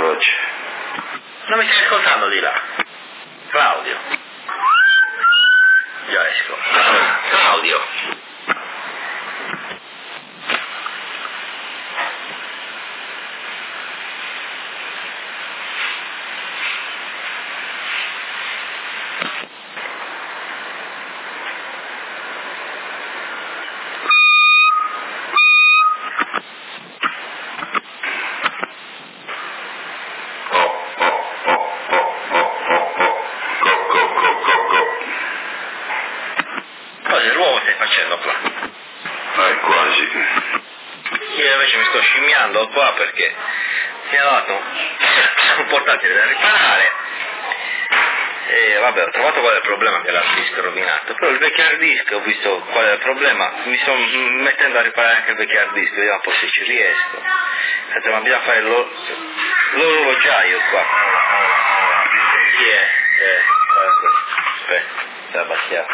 faccio? Non mi stai ascoltando di là? Claudio. Già esco. Claudio. Qua perché mi ha dato un portatile da riparare e vabbè, ho trovato qual è il problema, che l'hard disk è rovinato, però il vecchio hard disk, ho visto qual è il problema, mi sto mettendo a riparare anche il vecchio hard disk, vediamo un po' se ci riesco. Senti, ma bisogna fare l'orologiaio qua. Chi è? Aspetta, sta abbassiato.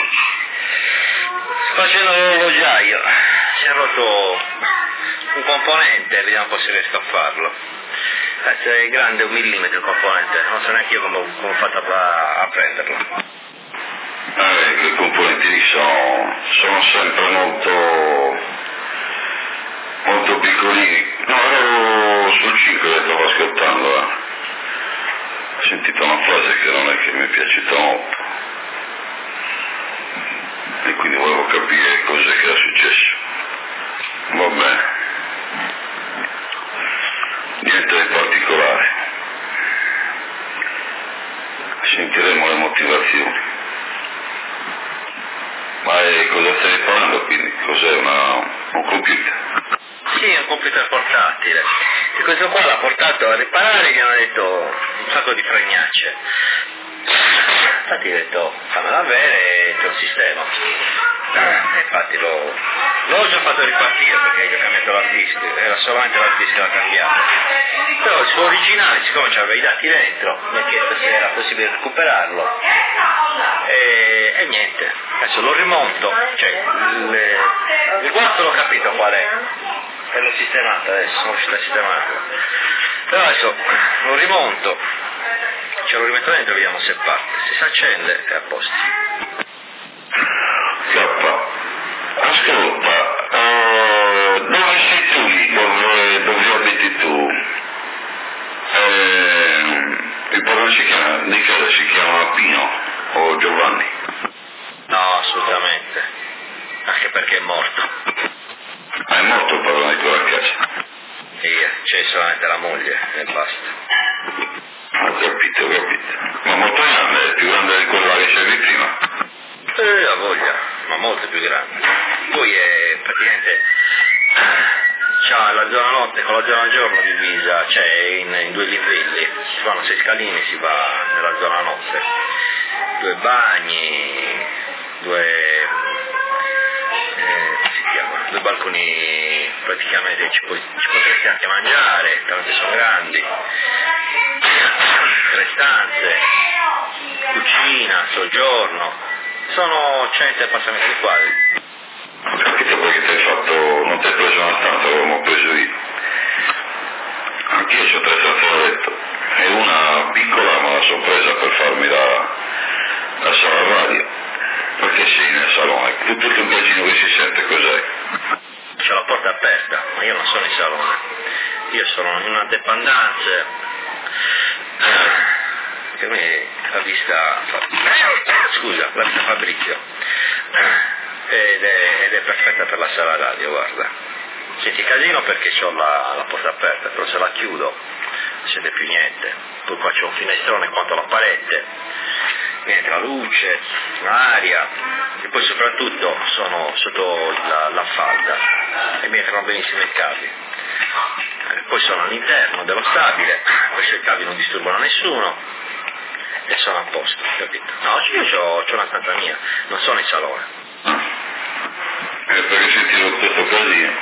Sto facendo l'orologiaio, si è rotto un componente, vediamo un po' se riesco a farlo. Se è grande 1 millimetro il componente, non so neanche io come ho fatto a prenderlo. I componenti lì sono sempre molto piccolini. No, ero sul 5 che stavo ascoltando. Ho sentito una frase che non è che mi è piaciuta molto. E quindi volevo capire cos'è che era successo. Va bene. Niente di particolare. Sentiremo le motivazioni. Ma cosa stai parlando quindi? Cos'è un computer? Sì, è un computer portatile. E questo qua l'ha portato a riparare e gli hanno detto un sacco di fregnacce. Infatti ho detto, fammela avere e te lo sistema. Infatti l'ho già fatto ripartire perché gli ho cambiato l'hard disk, era solamente l'hard disk da cambiare. Però il suo originale, siccome c'aveva i dati dentro, mi ha chiesto se era possibile recuperarlo e niente, adesso lo rimonto, cioè il guasto l'ho capito qual è, e l'ho sistemato adesso, sono riuscito a sistemarlo. Però adesso lo rimonto, ce lo rimetto dentro e vediamo se parte, se si accende è a posto. Ascolta, dove sei tu lì? Dove abiti tu? Il padrone di casa si chiama Pino o Giovanni? No, assolutamente, anche perché è morto. È morto il padrone di quella casa? C'è solamente la moglie e basta. Ho capito. Ma molto grande, è più grande di quella che c'avevi prima? La voglia, ma molto più grande. Poi è praticamente c'ha la zona notte con la zona giorno divisa, cioè in 2 livelli, si fanno 6 scalini, si va nella zona notte, 2 bagni, 2 come si chiama? 2 balconi, praticamente ci potresti anche mangiare, talmente sono grandi, 3 stanze, cucina, soggiorno. Sono 100 appartamenti quadri. Ho capito perché non ti hai preso una stanza, l'avevamo preso io. Anch'io ho 3 stanze da letto. E una piccola me la sono presa per farmi la sala radio. Perché sei nel salone? Tutto il casino che si sente cos'è? C'è la porta aperta, ma io non sono in salone. Io sono in una dépendance. Per me la vista Fabrizio ed è perfetta per la sala radio, guarda. Senti casino perché ho la porta aperta, però se la chiudo non si vede più niente. Poi qua c'è un finestrone quanto alla parete, niente, la luce, l'aria, e poi soprattutto sono sotto la falda e mi entrano benissimo i cavi. Poi sono all'interno dello stabile, questi cavi non disturbano nessuno e sono a posto, capito? No, io ho una stanza mia, non sono in salone. Perché sentivo questo casino?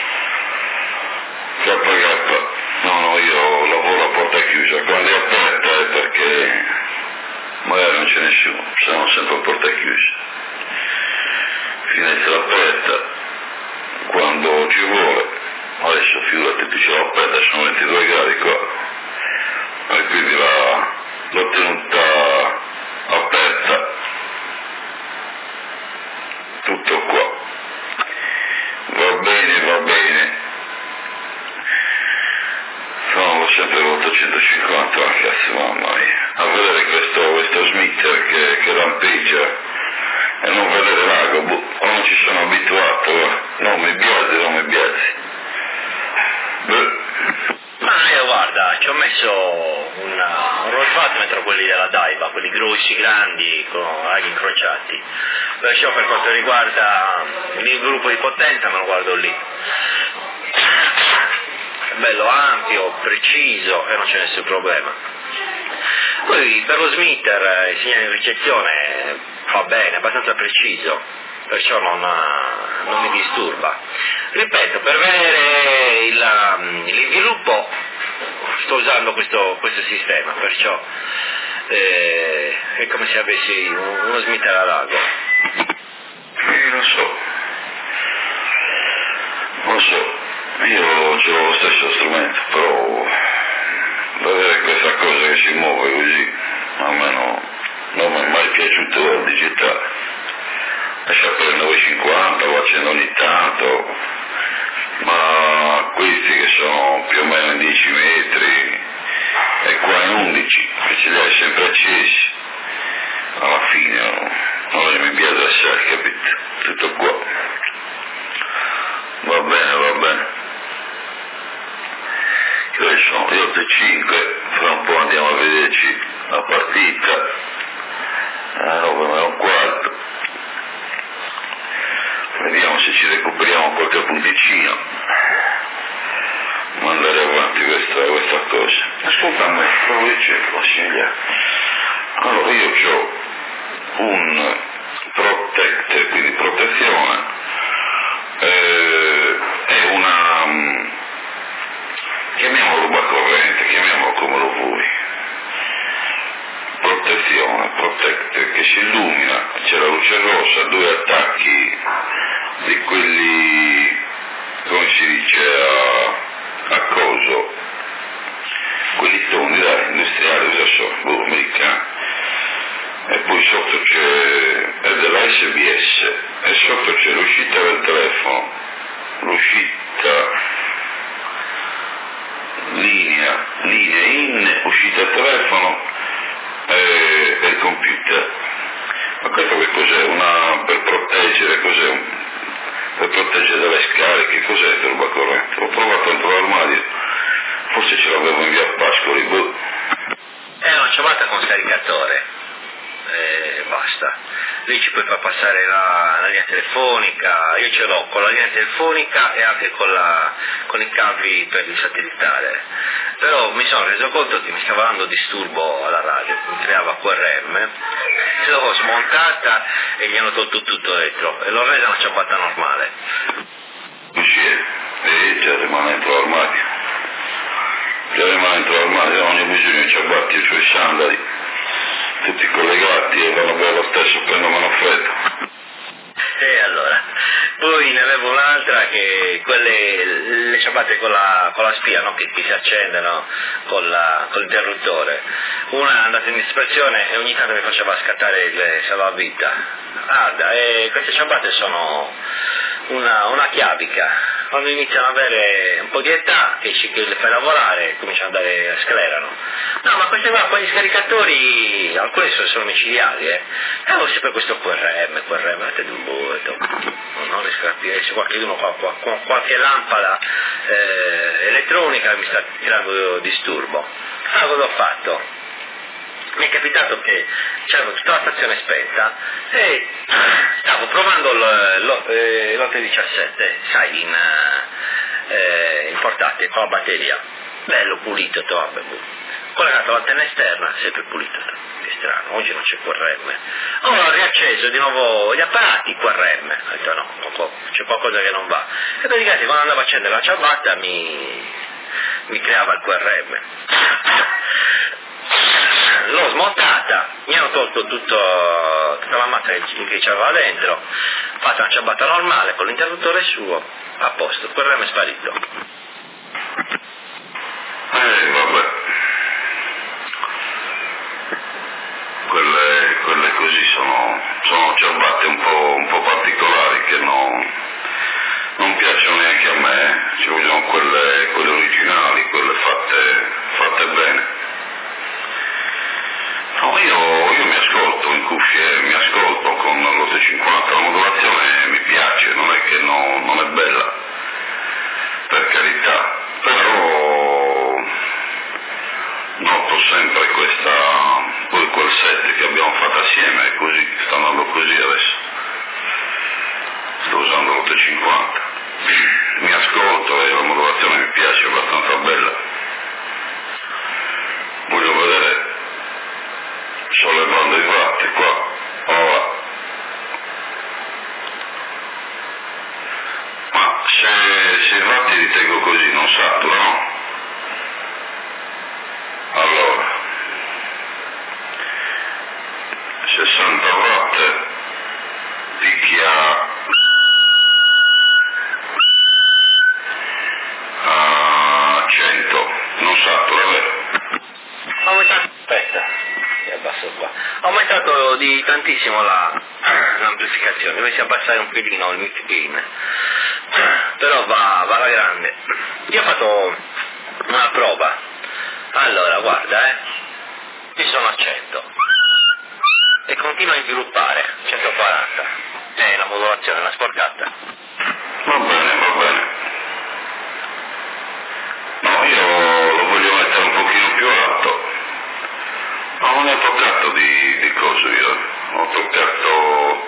K. No, io lavoro a porta chiusa, quando è aperta è perché magari non c'è nessuno, siamo sempre a porta chiusa. Finestra aperta quando ci vuole, adesso figurati, tu ce l'ho aperta, sono 22 gradi qua, e quindi l'ho tenuta aperta. Tutto qua. Va bene, va bene. Sono sempre volto 150 la cazzo, mamma mia. A vedere questo smitter che lampeggia e non vedere l'ago, o non ci sono abituato, non mi biasi. Ma io guarda, ci ho messo un rollfatmetro, quelli della Daiwa, quelli grossi, grandi, con aghi incrociati. Perciò per quanto riguarda il gruppo di potenza me lo guardo lì. È bello ampio, preciso e non c'è nessun problema. Poi per lo smitter il segnale di ricezione va bene, è abbastanza preciso, perciò non mi disturba. Ripeto, per vedere l'inviluppo sto usando questo sistema, perciò è come se avessi uno smitter a lago. Lo so, io ce l'ho lo stesso strumento, però vedere questa cosa che si muove così, a me non mi è mai piaciuto il digitale. Lascia per il 950, lo accendo ogni tanto, ma questi che sono più o meno in 10 metri e qua in 11, che ce li hai sempre accesi, alla fine non mi piace assai, capito? Tutto qua. Va bene. Che ore sono? Le 8:05, fra un po' andiamo a vederci la partita, 9:15. Vediamo se ci recuperiamo qualche punticino, mandare avanti questa cosa. Ascolta a me, provo a dircelo, allora io ho un Protect, quindi protezione, è una, chiamiamolo rubacorrente, chiamiamolo come lo vuoi, protezione, Protect, che si illumina, c'è la luce rossa, 2 attacchi di quelli, come si dice, a coso, quelli tondi, industriali, americani. E poi sotto è della SBS e sotto c'è l'uscita del telefono, l'uscita linea in, uscita telefono e il computer. Ma questo che cos'è? Per proteggere, cos'è? Per proteggere dalle scariche, cos'è questa roba corrente? Ho provato dentro l'armadio, forse ce l'avevo in via Pascoli, È una ciabatta con scaricatore. Basta, lì ci puoi far passare la linea telefonica, io ce l'ho con la linea telefonica e anche con i cavi per il satellitare, però mi sono reso conto che mi stava dando disturbo alla radio, mi creava QRM, l'ho smontata e mi hanno tolto tutto dentro e l'ho resa una ciabatta normale. Già rimane dentro l'armadio, ogni bisogno di ciabatti i suoi sandali, tutti collegati e vanno bene lo stesso, prendono freddo. E allora, poi ne avevo un'altra che le ciabatte con la spia, no? che si accendono con l'interruttore. Una è andata in dispersione e ogni tanto mi faceva scattare il salvavita. Guarda, e queste ciabatte sono una chiavica. Quando iniziano ad avere un po' di età, che le fai lavorare, cominciano ad andare, sclerano. No, ma questi scaricatori, alcuni sono micidiali, avevo sempre questo QRM, non riesco a capire se qualcuno con qualche lampada elettronica mi sta tirando disturbo. Cosa ho fatto? Mi è capitato che c'era tutta la stazione spenta e stavo provando l'817, sai, in portatile con la batteria, bello pulito, collegato all'antenna esterna, sempre pulito. Che strano, oggi non c'è QRM. Allora ho riacceso di nuovo gli apparati QRM, ho detto no, c'è qualcosa che non va. E praticamente quando andavo a accendere la ciabatta mi creava il QRM. L'ho smontata, mi hanno tolto tutta la mazza che c'aveva dentro, ho fatto una ciabatta normale con l'interruttore suo, a posto, il QRM è sparito. Vabbè. quelle così sono ciabatte un po' particolari che non piacciono neanche a me, ci vogliono quelle originali, quelle fatte bene. No, io mi ascolto in cuffie, mi ascolto con l'850, la modulazione mi piace, non è che non è bella, per carità, però noto sempre quel set che abbiamo fatto assieme, è così, sta andando così adesso, sto usando l'850, mi ascolto e la modulazione mi piace, è abbastanza bella, voglio vedere sollevando i watt qua, ora, ma se i watt li tengo così non satura, no? Allora, 60 watt picchia a 100, non satura, vero? Aspetta, ti abbasso qua. Ho aumentato di tantissimo l'amplificazione, dovessi abbassare un pelino il mid gain, però va alla grande. Io ho fatto una prova, allora guarda, qui sono a 100 e continua a sviluppare, 140, è la modulazione, la sporcata. Va bene. No, io lo voglio mettere un pochino più alto. Ma non ho toccato di cose io, ho toccato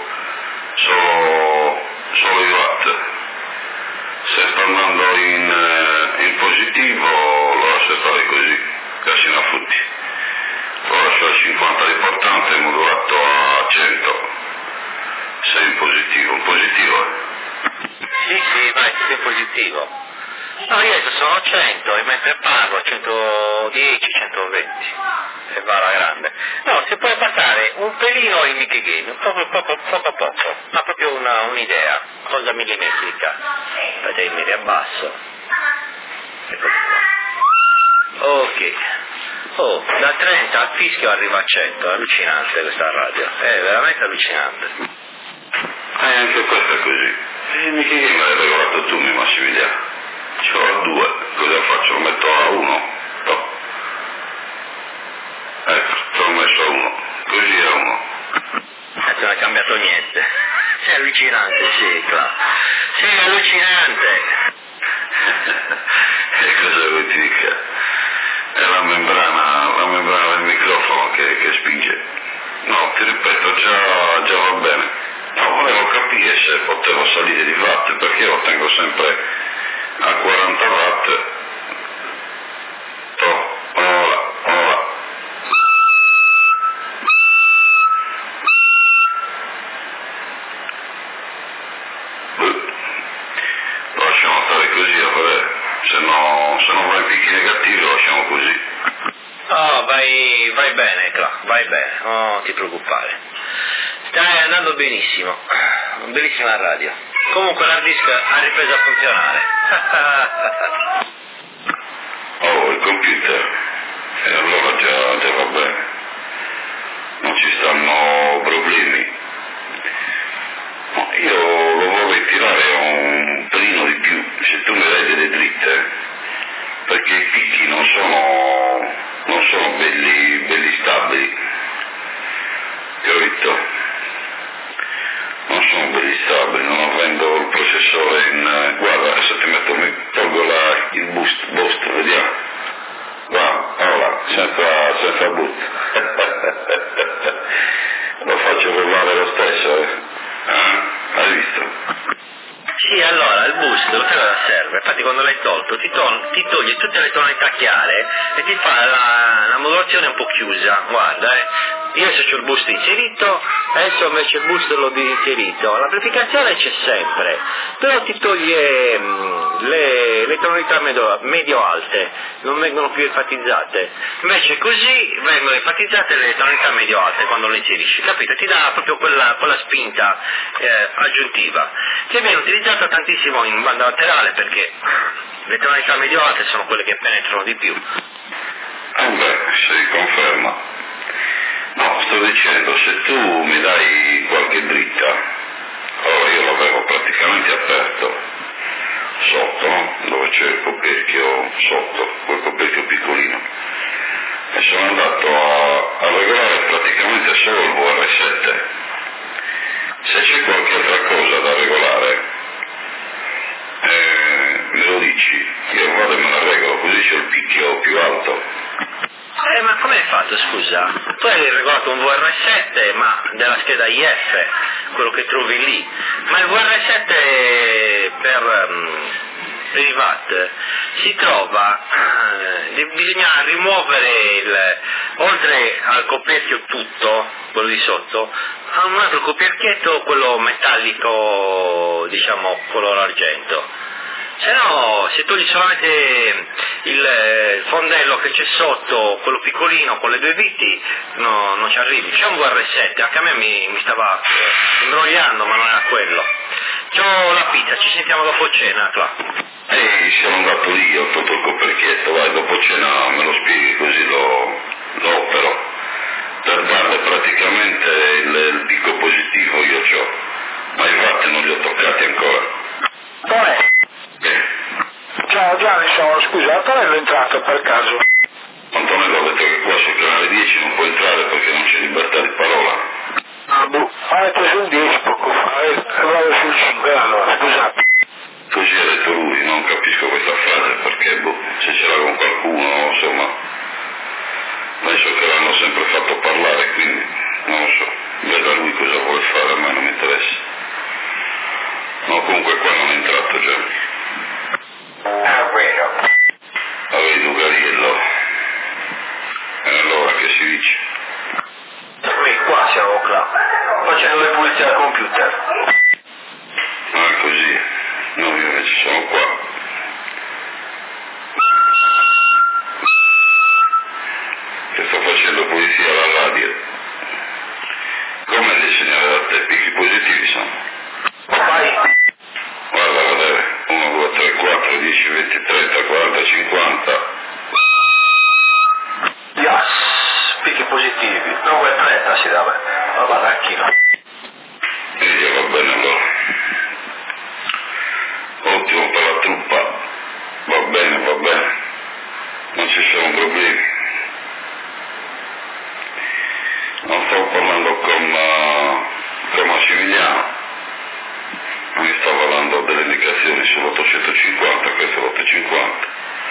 solo i watt. Se sta andando in positivo lo lascio stare così, casino a futti. Lo lascio a 50 l'importante, modulato a 100. Se in positivo. Sì, vai, tutto in positivo. No, io adesso sono a 100 e mentre parlo a 110, 120 e va alla grande. No, si può abbassare un pelino il mic gain, poco a poco, ma proprio un'idea, cosa millimetrica. Vedete, mi riabbasso. Ecco qua. Ok. Oh, da 30 al fischio arriva a 100, è allucinante questa radio, è veramente allucinante. Anche questo è così. Mica che me l'hai regolato tu, mi Massimiliano. Ce l'ho a 2, cosa faccio? Lo metto a 1? No. Ecco, te l'ho messo a 1, così è 1. Non è cambiato niente. Sei allucinante, sì, Cla. Sei allucinante. E cosa vuoi ti dica? È la membrana del microfono che spinge. No, ti ripeto, già va bene. No, volevo capire se potevo salire di watt, perché io lo tengo sempre a 40 watt. Ora. Lo lasciamo stare così a vedere, se non va in picchi negativi lo lasciamo così. Oh, vai bene, Cla, vai bene, non ti preoccupare. Stai andando benissimo, bellissima radio. Comunque l'hard disk ha ripreso a funzionare. Oh, il computer, e allora già va bene, non ci stanno problemi. No, io lo vorrei tirare un pelino di più, se tu mi dai delle dritte, perché i picchi non sono belli stabili, capito? Non sono belli stabili, non avendo il processore in... Guarda, adesso tolgo il boost, vediamo. Ora, senza boost. Lo faccio volare lo stesso, hai visto? Sì, allora, il boost, cosa serve? Infatti quando l'hai tolto ti toglie tutte le tonalità chiare e ti fa la modulazione un po' chiusa, guarda, Io adesso c'ho il boost inserito, adesso invece il boost l'ho inserito, l'amplificazione c'è sempre, però ti toglie le tonalità medio-alte, non vengono più enfatizzate, invece così vengono enfatizzate le tonalità medio-alte quando le inserisci, capito? Ti dà proprio quella spinta aggiuntiva, che viene utilizzata tantissimo in banda laterale perché le tonalità medio-alte sono quelle che penetrano di più. Beh, si conferma. No, sto dicendo, se tu mi dai qualche dritta, allora io l'avevo praticamente aperto, sotto, no? Dove c'è il coperchio sotto, quel coperchio piccolino, e sono andato a regolare praticamente solo il VR7. Se c'è qualche altra cosa da regolare, me lo dici, io vado e me la regolo, così c'è il picchio più alto. Ma come hai fatto, scusa? Tu hai regolato un VR7, ma della scheda IF, quello che trovi lì, ma il VR7 per i watt si trova, bisogna rimuovere oltre al coperchio tutto, quello di sotto, a un altro coperchietto, quello metallico, diciamo, color argento. Se no, se togli solamente il fondello che c'è sotto, quello piccolino con le due viti, no, non ci arrivi. C'è un VR7, anche a me mi stava imbrogliando, ma non era quello. C'ho la pizza, ci sentiamo dopo cena, qua. Sono andato lì, ho tolto il coperchietto, vai, dopo cena me lo spieghi così lo opero. Per darle praticamente il picco positivo io c'ho, ma i watt non li ho toccati ancora. Dov'è? Ciao Gianni, sono scusato, ero entrato per caso. Antonello ha detto che qua sul canale 10 non può entrare perché non c'è libertà di parola. Ah, avete sul 10 poco fa, e vado sul 5, allora, scusate. Così ha detto lui, non capisco questa frase perché, se ce l'ha con qualcuno, insomma, penso che l'hanno sempre fatto parlare, quindi non lo so, veda lui cosa vuole fare, a me non mi interessa. No, comunque qua non è entrato già. Ah, bueno. Avevi un gariello. E allora che si dice? Qui, qua siamo qua, facendo le pulizie al computer. Ah, è così. No, io invece sono qua. Che sto facendo pulizia alla radio. Come devi segnare da te? Picchi positivi sono? Vai. Guarda a vedere. 1, 2, 3, 4, 10, 20, 30, 40, 50. Yes, picchi positivi. 9,30 si dava. Ma va tranquillo. E va bene allora. Ottimo per la truppa. Va bene, va bene. Non ci sono problemi. Non sto parlando con Massimiliano. Mi stava dando delle indicazioni sull'850, questo è l'850.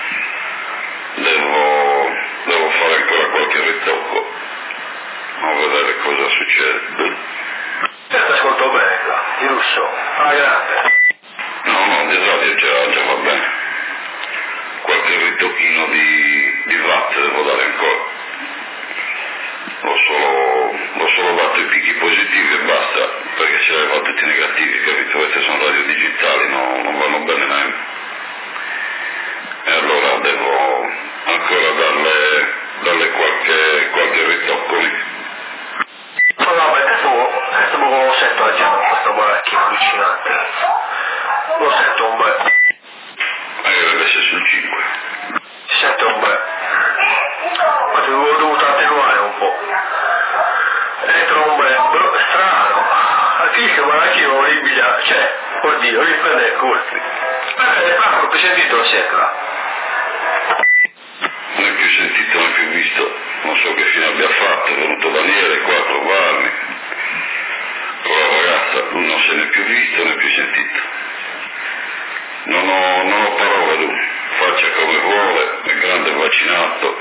Devo fare ancora qualche ritocco. A vedere cosa succede. Ti ascolto bene qua, di lusso, alla grande. No, di radio già va bene. Qualche ritocchino di watt devo dare ancora. Ho solo dato i picchi positivi e basta, perché se avevo tutti negativi, capito? Queste sono radio digitali, non vanno bene neanche. E allora devo ancora darle qualche ritocco lì. Ma no, perché questo lo sento a giorno, questo baracchino allucinante. Lo sento un bel. Deve essere sul 5. Si sente un bel. Ma ti avevo dovuto attenuare un po'. Dentro un bel, però strano. Anche che baracchino orribile, cioè, oddio, riprende i colpi. Franco, hai sentito la sera? Non è più sentito, non è più visto. Non so che fine abbia fatto, è venuto Daniele qua a trovarmi. Con la ragazza, lui non se ne è più visto né più sentito. Non ho parole lui, faccia come vuole, è grande vaccinato.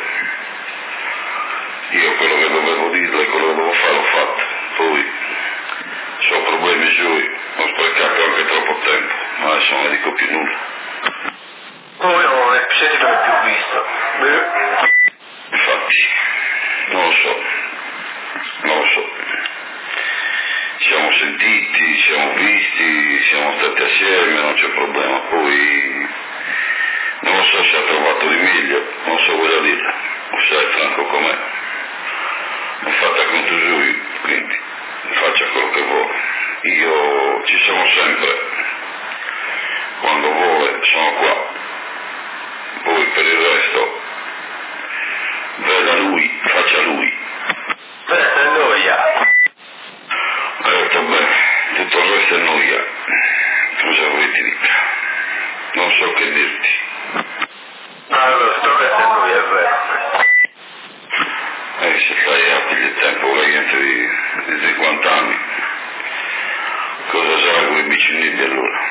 Io quello che dovevo dirle, quello che dovevo fare l'ho fatto. Poi ho problemi suoi, ho sprecato anche troppo tempo, ma adesso non ne dico più nulla. Poi non è più sentito né più visto. Infatti, non lo so. Siamo sentiti, siamo visti, siamo stati assieme, non c'è problema. Poi non lo so se ha trovato di meglio, non so cosa dire. Lo sai Franco com'è. È fatta conto lui, quindi faccia quello che vuole. Io ci sono sempre. Quando vuole sono qua. Poi per il resto che dirti. Allora, sto che lui è vero. Se stai a più tempo lei entro di 50 anni, cosa sarà con i bicinibbi allora?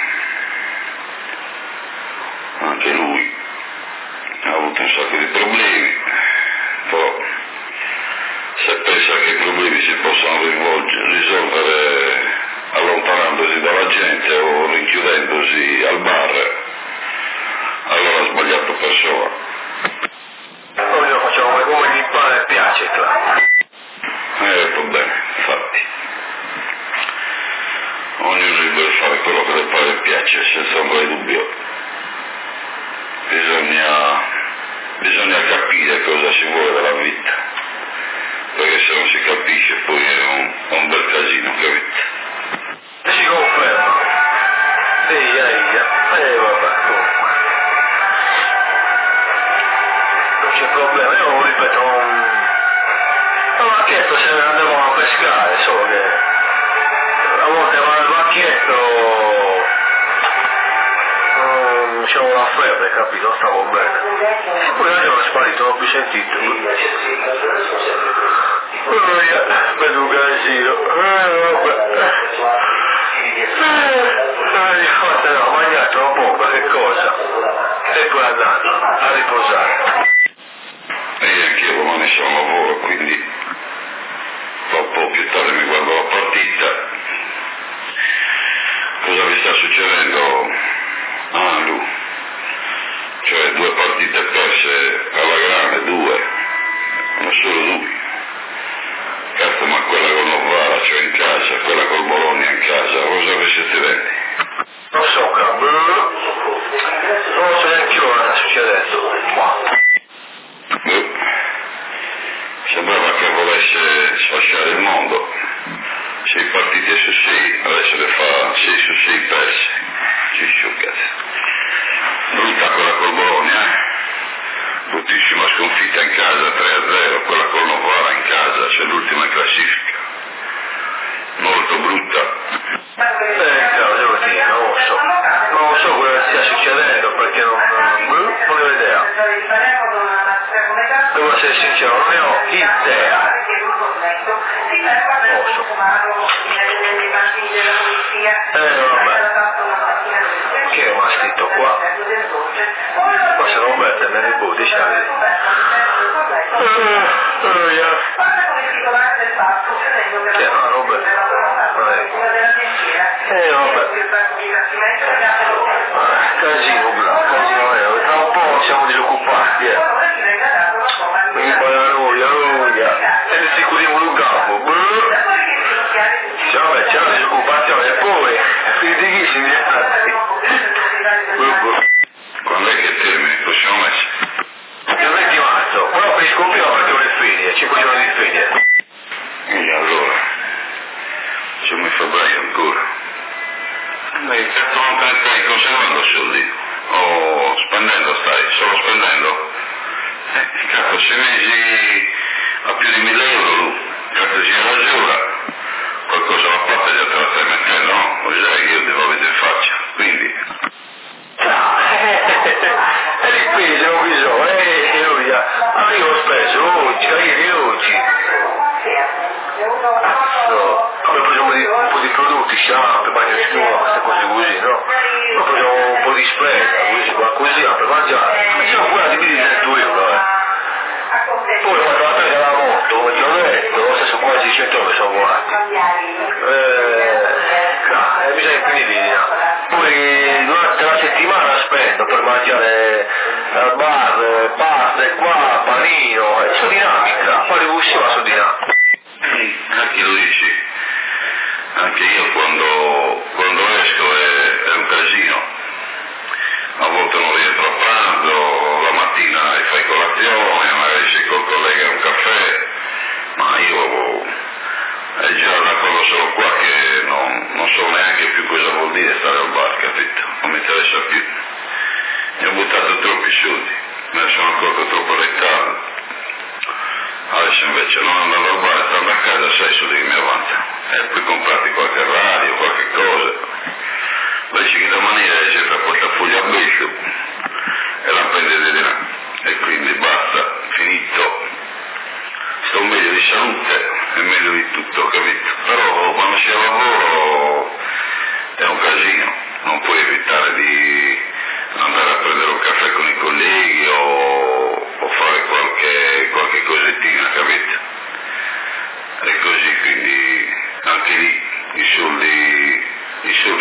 Anche lui ha avuto un sacco di problemi, però se pensa che i problemi si possono risolvere allontanandosi dalla gente o rinchiudendosi al bar, allora ha sbagliato persona. Noi lo facciamo come gli pare e piace, Cla. Va bene, infatti. Ognuno deve fare quello che le pare e piace, senza ombra di dubbio. Bisogna capire cosa si vuole dalla vita, perché se non si capisce poi è un bel casino, capito? Si conferma. Vabbè, comunque. Non c'è problema, io ripeto, al vacchetto se ne andavamo a pescare, solo che a volte va al vacchetto, c'avevo la febbre, capito? Stavo bene. E poi oggi è sparito, non ho più sentito. Vedo un casino. Ho mangiato un po', ma che cosa? E poi andato a riposare. E anch'io domani sono a lavoro, quindi tra un po' più tardi mi guardo la partita. Cosa vi sta succedendo? Lu, cioè 2 partite perse alla grande, 2, non solo lui. Cazzo, ma quella col Novara, cioè in casa, quella col Bologna in casa, cosa vi siete vendi? Non so, non so neanche io cosa sta succedendo. Sembrava che volesse sfasciare il mondo. 6 partite su 6, adesso le fa 6 su 6 perse. Ciccio, cazzo. Brutta quella col Bologna, bruttissima sconfitta in casa, 3-0, quella col Novara in casa, c'è l'ultima in classifica. Molto brutta. Cavolo, devo dire, non so cosa stia succedendo perché non ho idea. Devo essere sincero, non ne ho idea. Non so. Vabbè. Che mi ha scritto qua? Ma se non mette me ne può, diciamo. Che no, roba. Casino, casino, tra un po' siamo disoccupati, quindi poi la noia, e ne sicuriamo un capo, vabbè, c'è la disoccupazione, e poi, fighissimi, Quando è che termini il prossimo mese? il 20 marzo, però finisco prima perché ho le ferie, 5 giorni di ferie. E allora, siamo in febbraio ancora. Certo non te ne stai conservando soldi, o spendendo stai, solo spendendo. Cazzo, 6 mesi a più di 1.000 euro, cazzo si ragiona, qualcosa alla parte già te la stai mettendo, no? Lo sai che io devo vedere in faccia, quindi... E li spese, ho bisogno, avevo speso oggi. Come prendiamo un po' di prodotti, shampoo, bagno schiuma, queste cose così, no? Poi prendiamo un po' di spesa, così, per mangiare. Facciamo quella di 1.200 euro, Poi quando la presa la moto, come ti ho detto, lo stesso quasi 100 euro sono volati. Bisogna più di linea. Poi durante la settimana spendo per mangiare al bar, pasta, qua, panino, sono dinamica, poi riusciva sono dinamica. Anche lo dici, anche io quando esco è un casino, a volte non rientro a pranzo, la mattina fai colazione, magari sei col collega a un caffè, ma io è già da quando sono qua che non so neanche più cosa vuol dire stare al bar, capito? Non mi interessa più, mi ho buttato troppi soldi, me ne sono accorto troppo rettato. Adesso invece non andando al bar, stando a casa, sai soldi che mi avanzano. E poi comprati qualche radio, qualche cosa. Invece che domani c'è il portafoglio a beccio,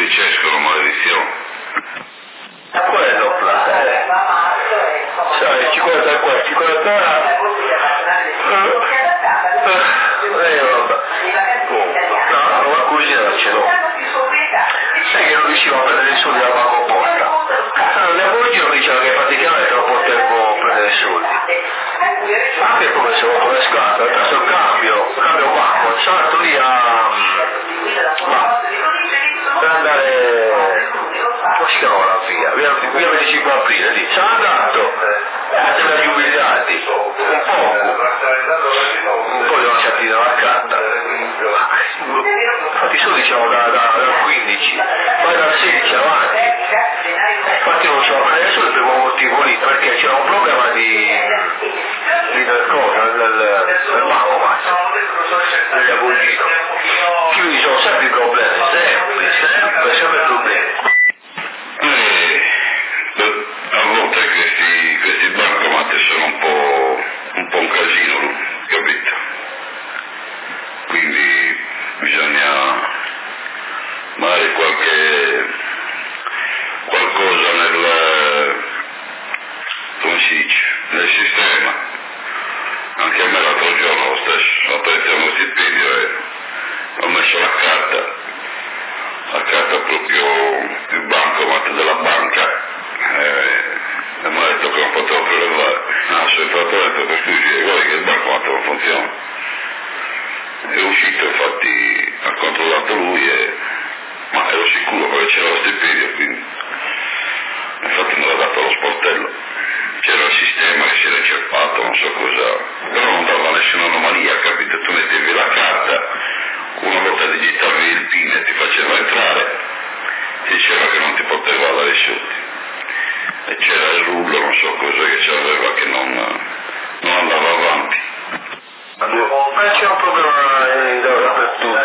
ricescono maledizione. Quello, sai, 50 qua, 50 là. No, la cucina ce l'ho. Sai che non riuscivo a prendere i soldi dalla banca opposta. Allora, il Borgino mi diceva che praticamente troppo tempo a prendere i soldi. Anche come se ho come scatola, adesso il cambio banco, sono andato lì per andare, come si chiama la via 25 aprile lì, sono andato a della giubilati, un po' li ho lasciati dalla carta, infatti i soldi diciamo da 15, poi da 16 avanti, infatti non so, ma adesso per un motivo lì, perché c'era un problema nel bancomat, degli avvolgino, quindi sono sempre problemi, sempre problemi. A volte questi bancomat sono un po' un casino, capito? Quindi bisogna magari qualcosa come si dice, nel sistema. Anche a me l'altro giorno lo stesso, ho preso uno stipendio e ho messo la carta proprio il bancomat della banca e mi ha detto che non potevo prelevare. Sono fatto detto per cui guarda che il bancomat non funziona. È uscito, infatti ha controllato lui ma ero sicuro perché c'era lo stipendio, quindi infatti me l'ha dato allo sportello. C'era il sistema che si era inceppato, non so cosa, però non dava nessuna anomalia, capito? Tu mettevi la carta, una volta digitavi il PIN e ti faceva entrare, diceva che non ti poteva dare i soldi. E c'era il rullo, non so cosa che c'aveva che non andava avanti. Ma c'è un problema dappertutto.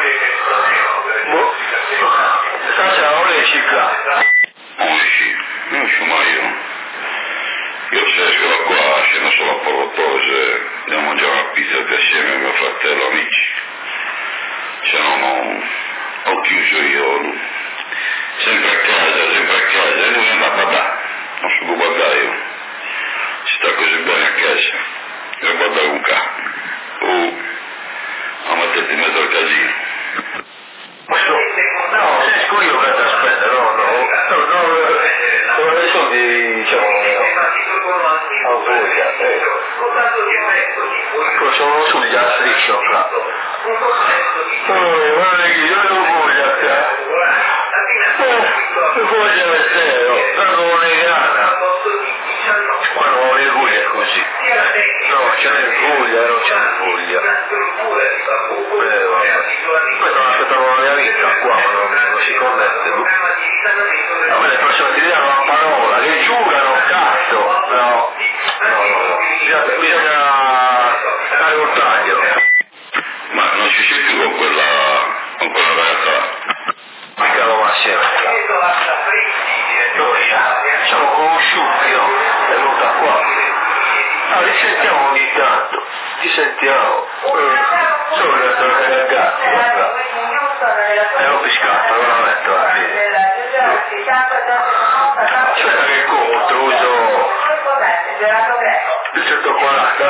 Stasera non riesci qua. Non so mai io se esco da qua scendo solo a Portose, andiamo a mangiare una pizza tutti assieme a mio fratello, amici. Se no ho chiuso io, sempre a casa, e lui anda a badà, non so come guardare io. Si sta così bene a casa, e a guardare un capo, a metterti in mezzo al casino. No, sei sicuro io che ti spendere, no, i soldi, diciamo, a voglia, poi sono sugli striscio, qua. Guarda che io non voglio, voglia è zero, tanto non è grana, quando non è voglia è così, no, ce n'è voglia, non ce n'è voglia, poi stanno aspettando la mia vita qua, non si connette, a me le persone ti danno una parola, che giurano, cazzo, no, bisogna dare un taglio. Ma non ci sei più con quella realtà? Andiamo assieme. Noi siamo conosciuti, no? È venuta qua. Ci sentiamo ogni tanto. Ci sentiamo. Solo che sto nel gatto. E ho piscato, non la metto alla fine. Aspetta che conto, uso il 140.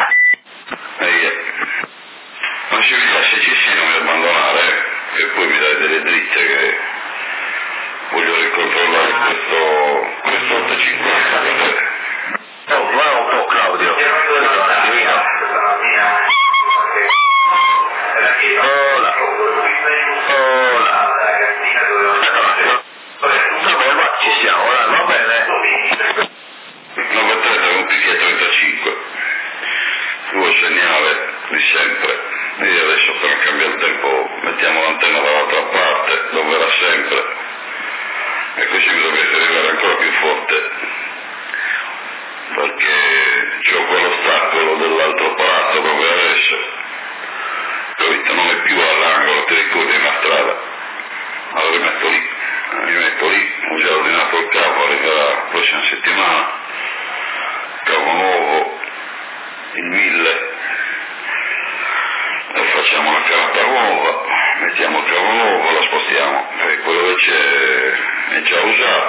Non ci vediamo, se ci sia non mi abbandonare, e poi mi dai delle dritte che voglio ricontrollare questo 850. Va un po' Claudio, un attimino. Hola. Vabbè, ma ci siamo, va bene.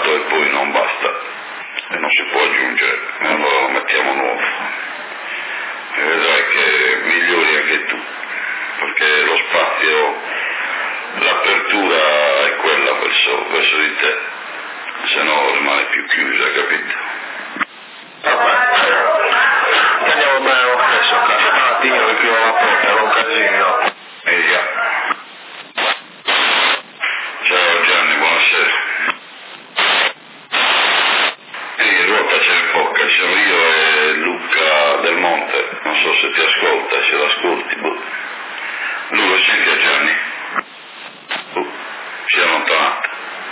fatto e poi non basta e non si può aggiungere, e allora lo mettiamo nuovo e vedrai che migliori anche tu, perché lo spazio, l'apertura è quella verso di te, se no rimane più chiusa, capito? Vabbè, andiamo bene lo stesso, stamattina mi chiudo la porta, era un casino. Già. Ciao Gianni, buonasera. Ruota ce n'è poca, sono io e Luca Del Monte, non so se ti ascolta, se l'ascolti, boh. Lui lo senti a Gianni? Si è allontanato.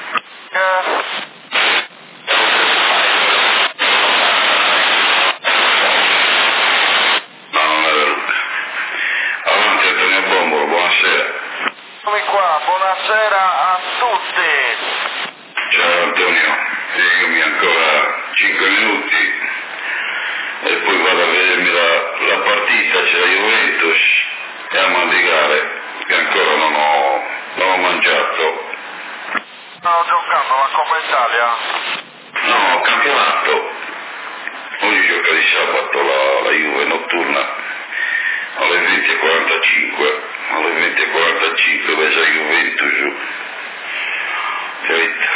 No, non è vero Luca. Avanti Antonio Bombolo, buonasera. Eccomi qua, buonasera a tutti. Ciao Antonio, spiegami ancora 5 minuti e poi vado a vedermi la partita, c'è la Juventus e a Mandigare, che ancora non ho mangiato. Stavo giocando la Coppa Italia? No, campionato. Oggi gioca di sabato la Juve notturna alle 20:45. Alle 20:45 vede la Juventus. Capito?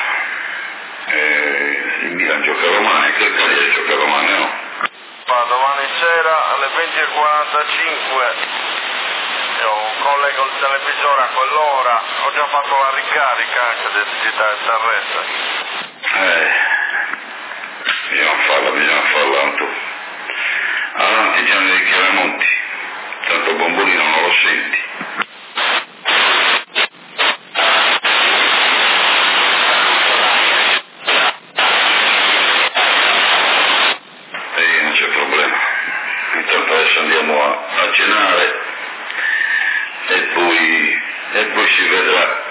Il Milan gioca domani, anche il Cagliari gioca domani, no? Ma domani sera alle 20:45 io collego il televisore a quell'ora, ho già fatto la ricarica anche del digitale terrestre. Bisogna farla, Anto. Avanti Gianni di Chiaramonti, tanto Bombolino non lo senti. Non c'è problema. Intanto adesso andiamo a cenare e poi si vedrà.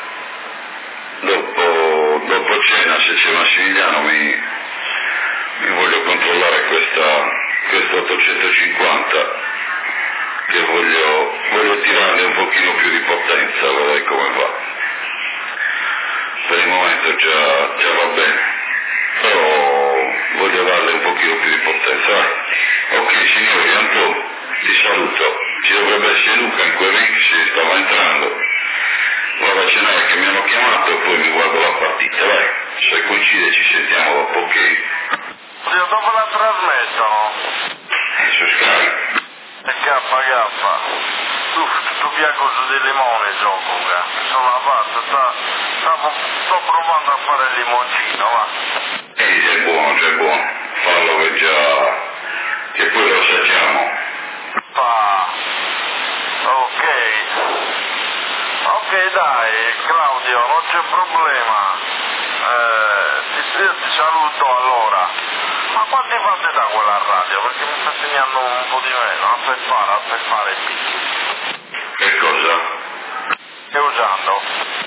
Dopo cena, se c'è Massimiliano, mi voglio controllare questo 850 che voglio tirarle un pochino più di potenza, vedrai come va. Per il momento già va bene, però voglio darle un pochino più di potenza. Ok signori, Antonio, ti saluto. Ci dovrebbe essere Luca in quel ring, si stava entrando. Vado a cenare che mi hanno chiamato e poi mi guardo la partita, vai. Se coincide ci sentiamo dopo, ok? Io dove la trasmettono? Su Sky. E K. Tutto bianco su di limone gioco, sono la parte, sto provando a fare il limoncino, va. C'è buono. Fallo che poi lo assaggiamo. Ok dai, Claudio, non c'è problema. Ti saluto allora. Ma quanti fate da quella radio? Perché mi sta segnando un po' di meno. Per fare il picchi. Che cosa? Stai usando?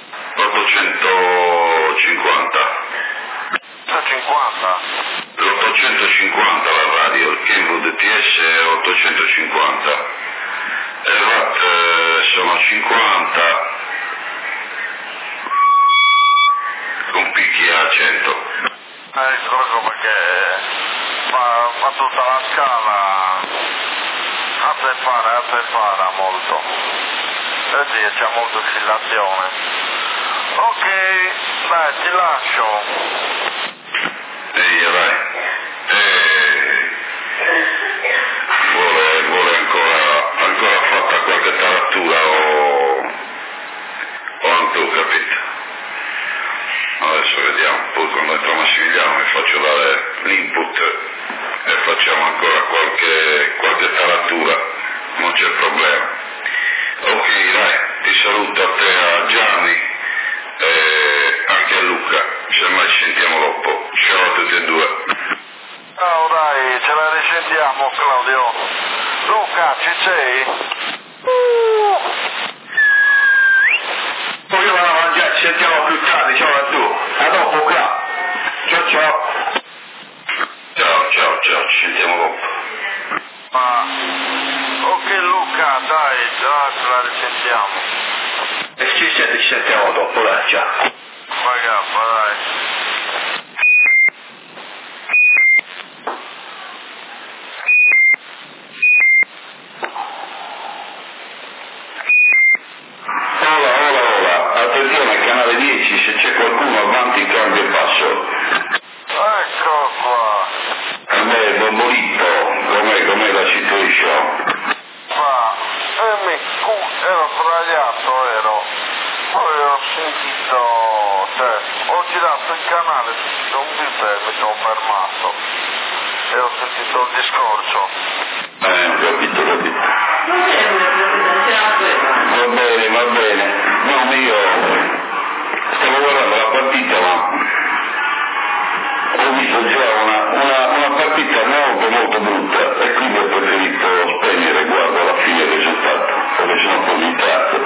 850. 150? L'850 la radio, il Kenwood TS è 850. E il watt sono 50 con picchi a 100. Ecco perché fa tutta la scala a separa molto. E sì, c'è molta oscillazione. Ok, dai, ti lascio. Vai. Vuole ancora fatta qualche taratura o tu, capito? Adesso vediamo, poi quando entra Massimiliano mi faccio dare l'input e facciamo ancora qualche taratura, non c'è problema. Ok, dai, ti saluto a te, a Gianni e anche a Luca, semmai ci sentiamo dopo. Ciao a tutti e due. Ciao dai, ce la risentiamo Claudio. Luca, ci sei? Poi io vado a mangiare, ci sentiamo più tardi, ciao a tu. A dopo qua. Ciao. Ciao, ci sentiamo dopo. Ok Luca, dai, già ce la risentiamo. E ci sentiamo dopo, dai, ciao. Vai, dai. A me Bombolito, com'è la situation? Ero sbagliato, poi ho sentito, ho girato il canale sul computer e mi sono fermato e ho sentito il discorso. Capito. Va bene. No, io stavo guardando la partita, ma ho visto già una partita molto brutta e quindi ho preferito spegnere guardo alla fine il risultato, perché sennò poi mi tratto.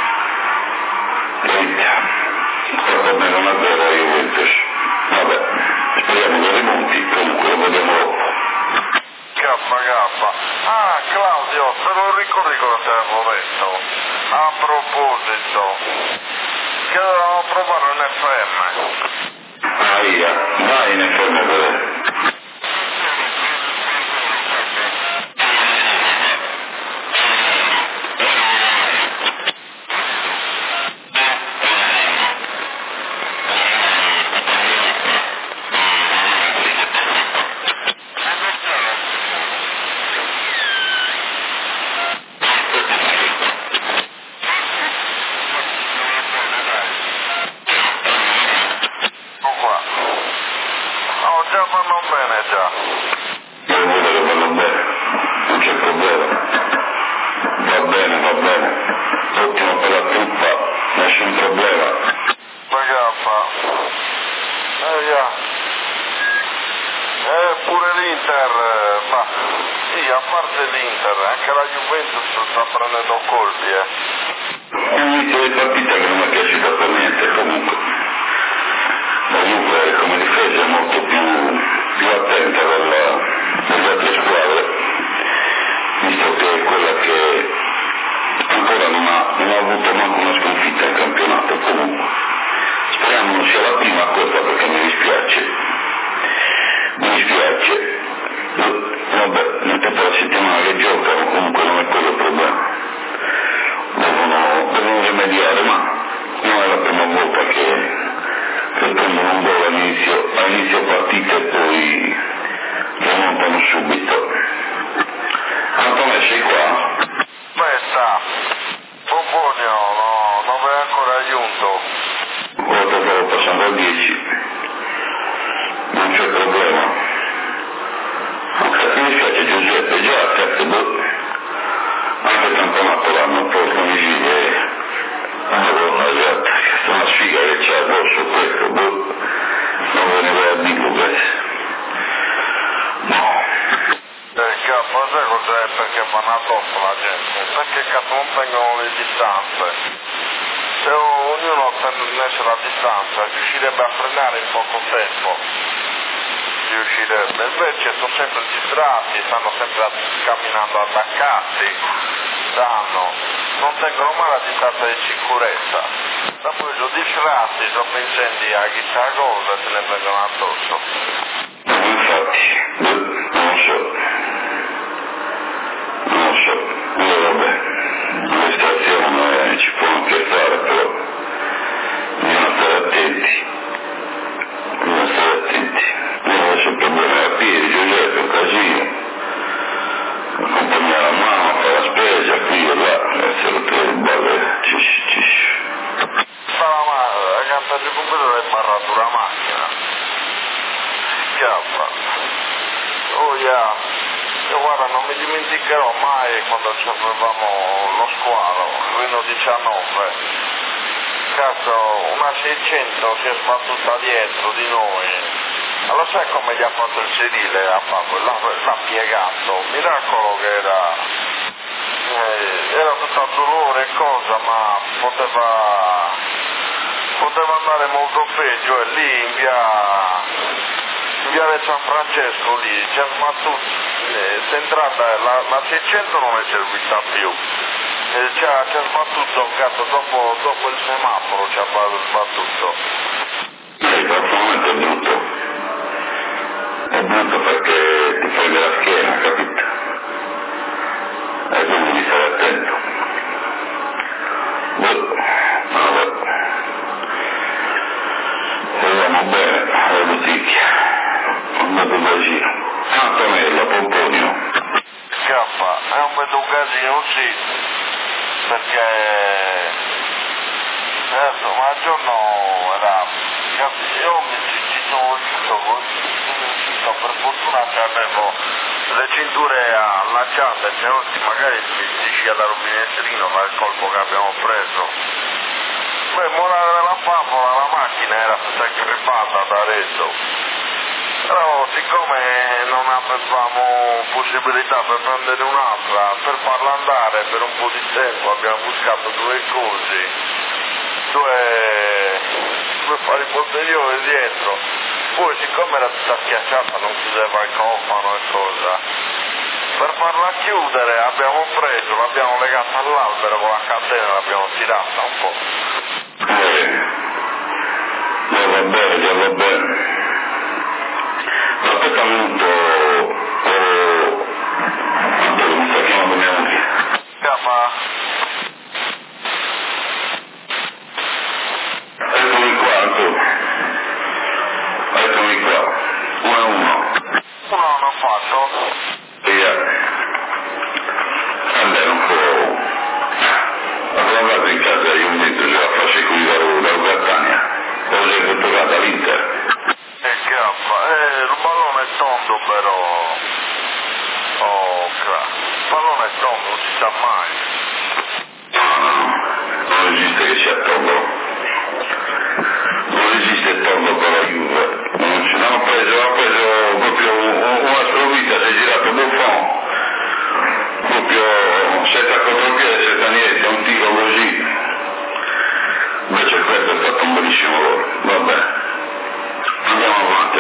Va bene, non è vero, Juventus. Vabbè, speriamo che rimonti, comunque lo vediamo dopo. Gaffa. Ah, Claudio, te lo ricordi cosa ti avevo detto? A proposito, che dovevamo provare un FM. Vai in FM a vedere. La 600 non è servita più, ci ha sbattuto un cazzo dopo il semaforo, ci ha sbattuto. Personalmente è brutto perché ti prende la schiena, capito? E quindi devi stare attento. Vabbè. Andiamo bene, alle bottiglie. Pomposino. Antonello, Pomponio. Scappa, è un bel casino, sì, perché adesso, ma al giorno era, io ci sono riuscito, per fortuna che avevo le cinture allacciate, se no magari si scia dal finestrino dal colpo che abbiamo preso. Beh, morale della favola, la macchina era tutta crepata da adesso, però siccome non avevamo possibilità per prendere un'altra, per farla andare per un po' di tempo abbiamo buscato due fari posteriori dietro, poi siccome era tutta schiacciata non chiudeva il cofano e cosa, per farla chiudere l'abbiamo legata all'albero con la catena e l'abbiamo tirata un po'. Già va bene. Aspetta un minuto, mi sta chiamando mia moglie. Chiama. Eccomi qua, Antonio. Eccomi qua. 1-1. Uno non fatto. Via. Andare un po'. Avevo andato in casa, io mi detto ce la faccio qui da Catania. Poi si è giocata all'Inter. Il pallone è tondo però. Il pallone è tondo, non si sa mai. No, non esiste che sia tondo. Non esiste tondo per la Juve. Non ci hanno preso proprio una sprovvista, si è girato Buffon. Proprio senza contropiede, senza niente, un tiro così. Invece questo è stato un bellissimo gol. Vabbè. Andiamo avanti.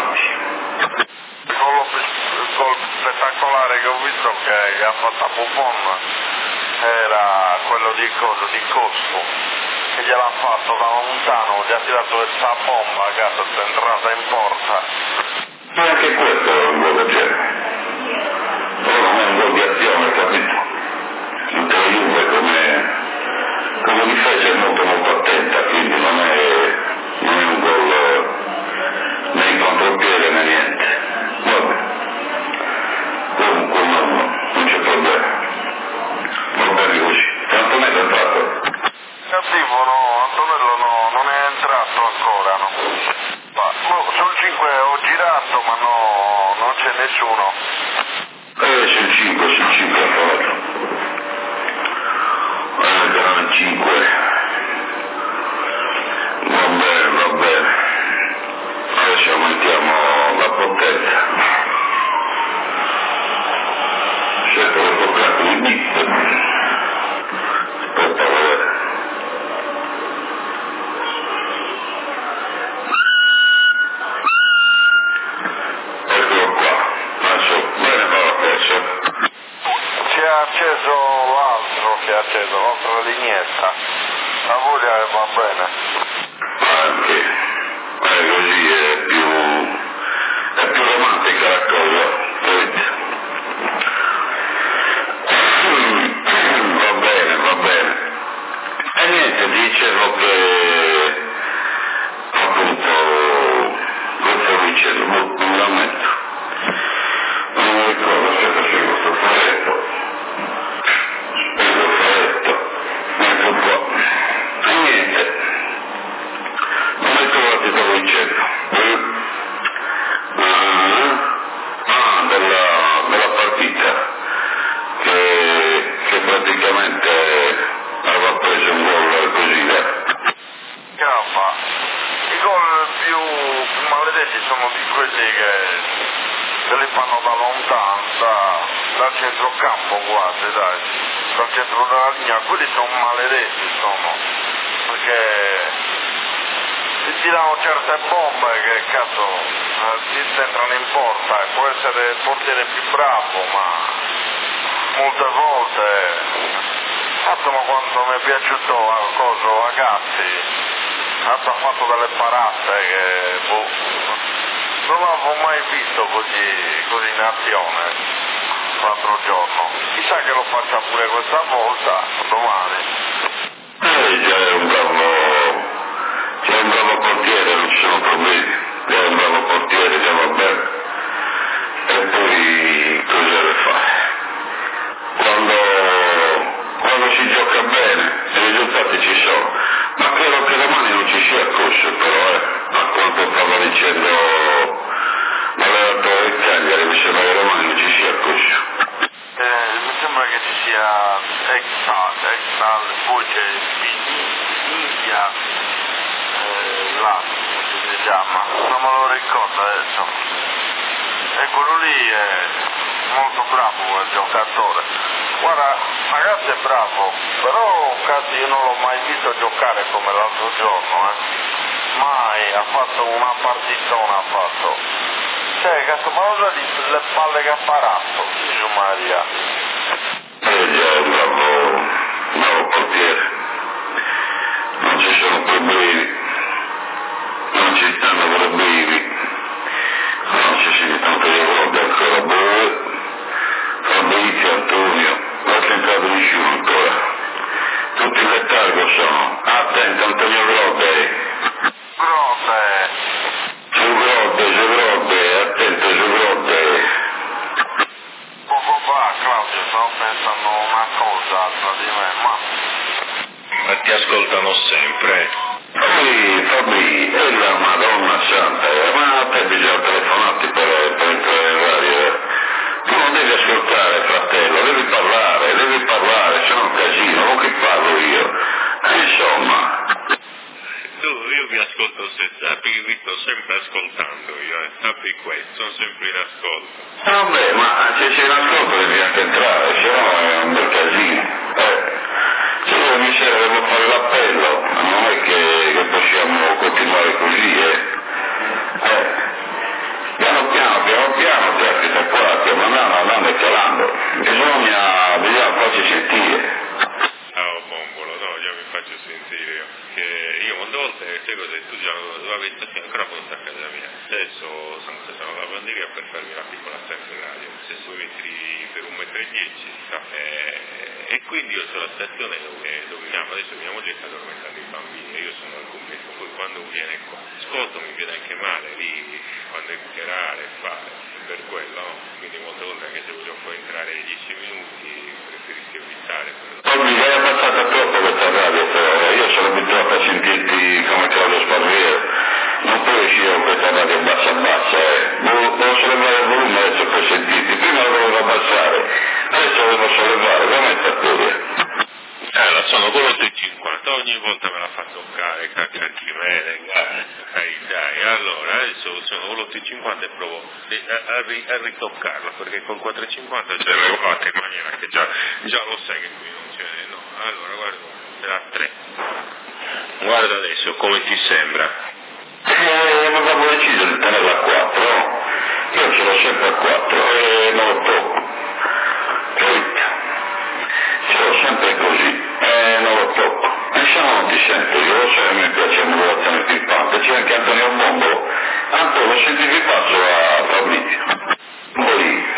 Il gol spettacolare che ho visto che ha fatto a Buffon era quello di Cosco, che gliel'ha fatto da lontano, gli ha tirato questa bomba che è entrata in porta. Ma anche questo è un gol del genere. Però non è un gol di azione, capito? Tutta la Juve come difesa è molto attenta, quindi non è un gol né in contropiede né niente. Vabbè. Comunque non c'è problema. Va bene così. Antonello è entrato? Cattivo no, Antonello no, non è entrato ancora, no. Sul 5 ho girato ma no, non c'è nessuno. Sul 5 ha fatto. Canale 5. Va bene. Adesso aumentiamo la potenza. Certo che ho toccato il bit. Aspetta a vedere. Eccolo qua. Adesso bene va adesso. Si è acceso l'altra lignetta. La voglia va bene. Anche. Così è più romantica la cosa. Vedete? Va bene. E niente, dicevo che appunto questo dicevo, un lamento. Non mi ricordo se facevo questo faretto. Ecco un po'. E niente. Non mi trovate da voi dicendo. Della partita che praticamente aveva preso un gol così. Caffa. I gol più maledetti sono di quelli che li fanno da lontano, dal centrocampo quasi, dai, dal centro della linea, quelli sono maledetti, perché si tirano certe bombe che cazzo ti entrano in porta e può essere il portiere più bravo, ma molte volte cazzo, ma quanto mi è piaciuto a Gatti, ha fatto delle parate che non l'avevo mai visto così in azione l'altro giorno, chissà che lo faccia pure questa volta, domani. C'è un bravo portiere, non ci sono problemi. È un bravo portiere, già va bene. Exal, poi c'è Piniglia, là, come si chiama, non me lo ricordo adesso. E quello lì è molto bravo quel giocatore. Guarda, ragazzi è bravo, però cazzo io non l'ho mai visto giocare come l'altro giorno, Mai, ha fatto una partitona, ha fatto. Cioè, cazzo, ma cosa le palle che ha parato, Gesù Maria. Bravo portiere. Non ci sono problemi. Non ci stanno problemi. Non ci si tanto di volte ancora Boe, Fabrizio, Antonio, non è entrato nessuno ancora. Tutti in letargo sono. Attento Antonio Grotte. Su attento su Grotte. Poco fa, Claudio, stavo pensando una cosa tra di me, ma ti ascoltano sempre. Fabri, è la Madonna Santa, ma a te bisogna telefonarti per entrare in radio. Tu non devi ascoltare, fratello, devi parlare, c'è un casino, non che parlo io. Insomma. Io vi ascolto perché vi sto sempre ascoltando io, sappi questo, sono sempre in ascolto. Vabbè, ma se sei in ascolto devi anche entrare, se no è un bel casino. Se io mi serve devo fare l'appello, ma non è che possiamo continuare così, Piano piano, certo, qua, ma andando e calando. Bisogna farci sentire. Bombolo, no, già mi faccio sentire io. Che io molte volte, sai cosa tu già avevi ancora pronta a casa mia. Adesso sono alla bandiera per farmi la piccola stanza in radio, se su metri per 1,10 m, e quindi io sono alla stazione dove chiamo, adesso mia moglie sta addormentando i bambini e io sono al completo, poi quando viene qua, ascolto mi viene anche male lì, quando è chiacchierare e fare, per quello, no? Quindi molte volte anche se voglio poi entrare 10 minuti, preferisco evitare. Oggi sei abbassata troppo questa radio, però io sono abituato a sentirti come Claudio Sparviero, non puoi uscire con questa radio bassa, Devo sollevare il volume adesso per sentirti, prima lo dovevo abbassare, adesso lo devo sollevare, come sta storia? La sono con l'8,50, ogni volta me la fa toccare, bene, dai, allora adesso sono con l'8,50 e provo a ritoccarla, perché col 4,50 c'è regolata in maniera che già lo sai che qui non c'è, no, allora guarda, era 3, guarda adesso come ti sembra. Non avevo deciso di tenerla a 4, io ce l'ho sempre a 4 e non lo tocco, ce l'ho sempre così e non lo tocco, e se no non ti sento, io lo so che mi piace la modulazione pimpante, c'è anche Antonio Bombolo, Antonio senti che passo a Fabrizio, poi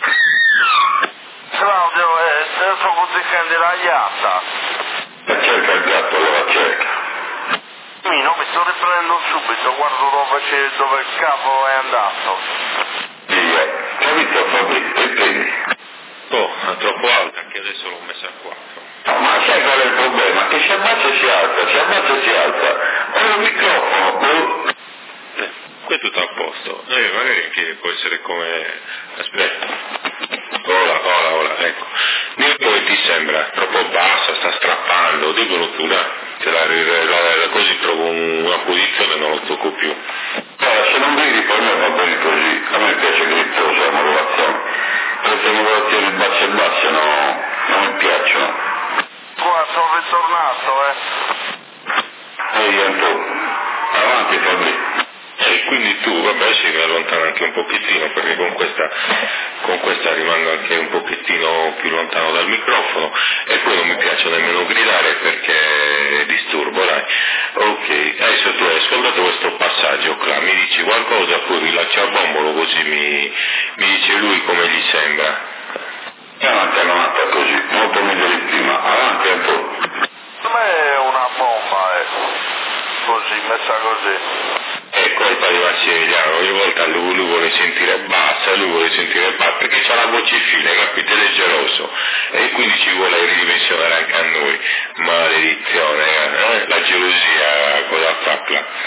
Claudio, adesso così prendi la iatta. cerca il gatto, allora cerca. No, mi sto riprendendo subito, guardo dove il capo è andato. Capito Fabrizio, riprendi. Troppo alta, anche adesso l'ho messa a 4. No, ma sai qual è il problema? Che si abbassa e si alza, Ho il microfono, Qui è tutto a posto, magari anche può essere come... aspetta, ora, ecco, dimmi come ti sembra, troppo bassa, sta strappando, dicono tu, così trovo una posizione e non lo tocco più. Se non gridi per me va bene così, a me piace grittosa la modulazione, queste modulazioni basse no, non mi piacciono. Qua sono ritornato, Ehi Antonio, avanti Fabrizio. Quindi tu, vabbè, si mi allontana anche un pochettino, perché con questa rimango anche un pochettino più lontano dal microfono, e poi non mi piace nemmeno gridare perché disturbo, dai. Ok, adesso tu hai ascoltato questo passaggio, Cla, mi dici qualcosa, poi rilaccia a Bombolo, così mi dice lui come gli sembra. È una telefonata così, molto meglio di prima, avanti Antonio. Per me è una bomba, così, messa così. È colpa di Massimiliano, ogni volta lui vuole sentire bassa, perché c'ha la voce fine, capite, è geloso, e quindi ci vuole ridimensionare anche a noi. Maledizione, la gelosia cosa fa?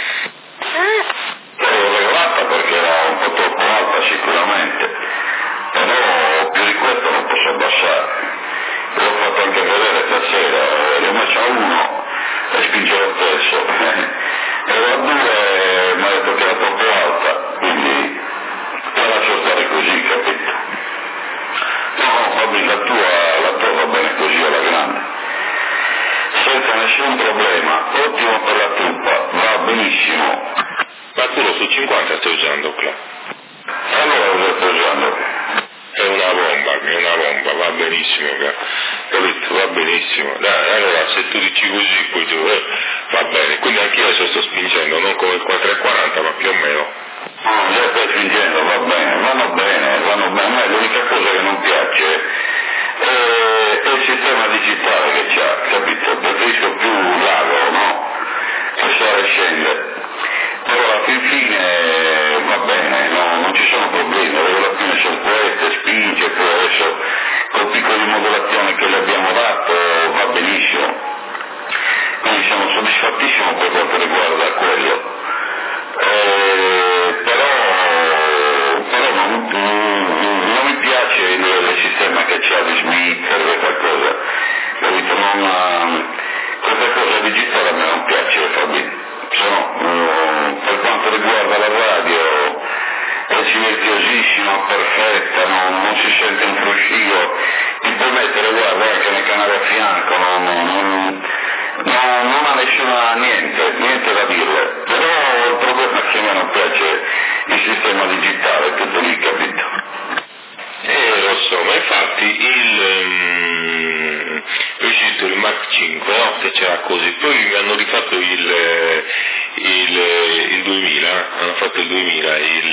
L'ho regolata perché era un po' troppo alta sicuramente, però più di questo non posso abbassare. Devo benissimo, capito? Va benissimo. Dai, allora se tu dici così poi tu va bene, quindi anche io sto spingendo, non come il 4,40 ma più o meno. No, già stai spingendo, va bene, vanno bene, a me l'unica cosa che non piace è il sistema digitale che c'ha, capito? Preferisco più l'ago, no? Che sale e scende. Però alla fine va bene, no? Non ci sono problemi, le regolazioni sono queste, spinge, poi adesso con piccole modulazioni che le abbiamo dato va benissimo. Quindi siamo soddisfattissimi per quanto riguarda quello. Però non mi piace il sistema che c'ha di Smith o qualcosa, capito? Questa cosa digitale a me non piace, Fabio. Se no, per quanto riguarda la radio è silenziosissima, perfetta, non si sente un fruscio, ti puoi mettere, guarda, anche nel canale a fianco, non ha nessuna niente da dirle, però il problema è che a me non piace il sistema digitale, tutto lì, capito? Lo so, ma infatti è uscito il Mark 5, no? Che c'era così, poi hanno rifatto il 2000, hanno fatto il 2000,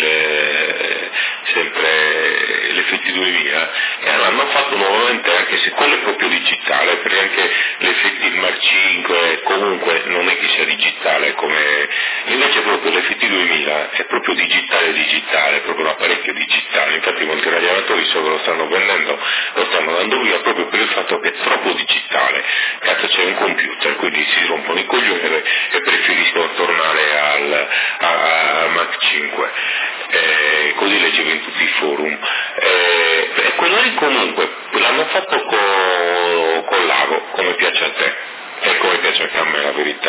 sempre l'effetti 2000, e hanno fatto nuovamente, anche se quello è proprio digitale, perché anche l'effetti il Mark 5 comunque non è che sia digitale, come invece proprio l'effetti 2000 è proprio digitale, proprio un apparecchio digitale, infatti molti radioamatori solo lo stanno vendendo, lo stanno dando via proprio per il fatto che è troppo digitale, cazzo c'è un computer, quindi si rompono i coglioni e preferiscono tornare al Mark 5, così leggevo in tutti i forum, e quello lì comunque l'hanno fatto con l'ago, come piace a te, e come piace anche a me la verità,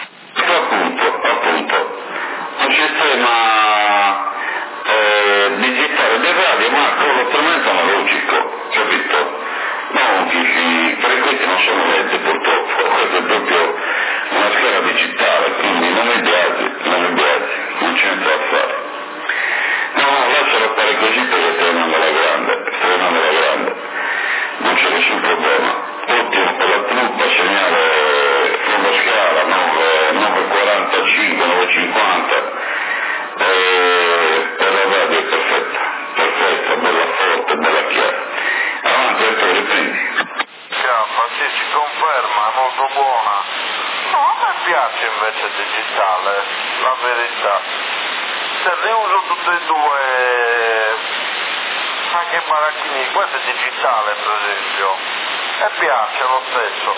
Appunto, un sistema digitale del radio, ma con lo strumento analogico, capito? Non frequenti non sono lette purtroppo, questo è proprio una scheda digitale, quindi non mi piace, non c'è niente da fare. No, lascialo fare così perché stai andando alla grande, non c'è nessun problema. Ottimo per la truppa, segnale fondo scala, 945, 950, per la radio è perfetta, bella forte, bella chiara. Avanti, Ettore, riprendi. Sì, si conferma, è molto buona. No, a me piace invece il digitale, la verità. Se ne uso tutte e due, anche i baracchini, questo è digitale per esempio, e piace lo stesso.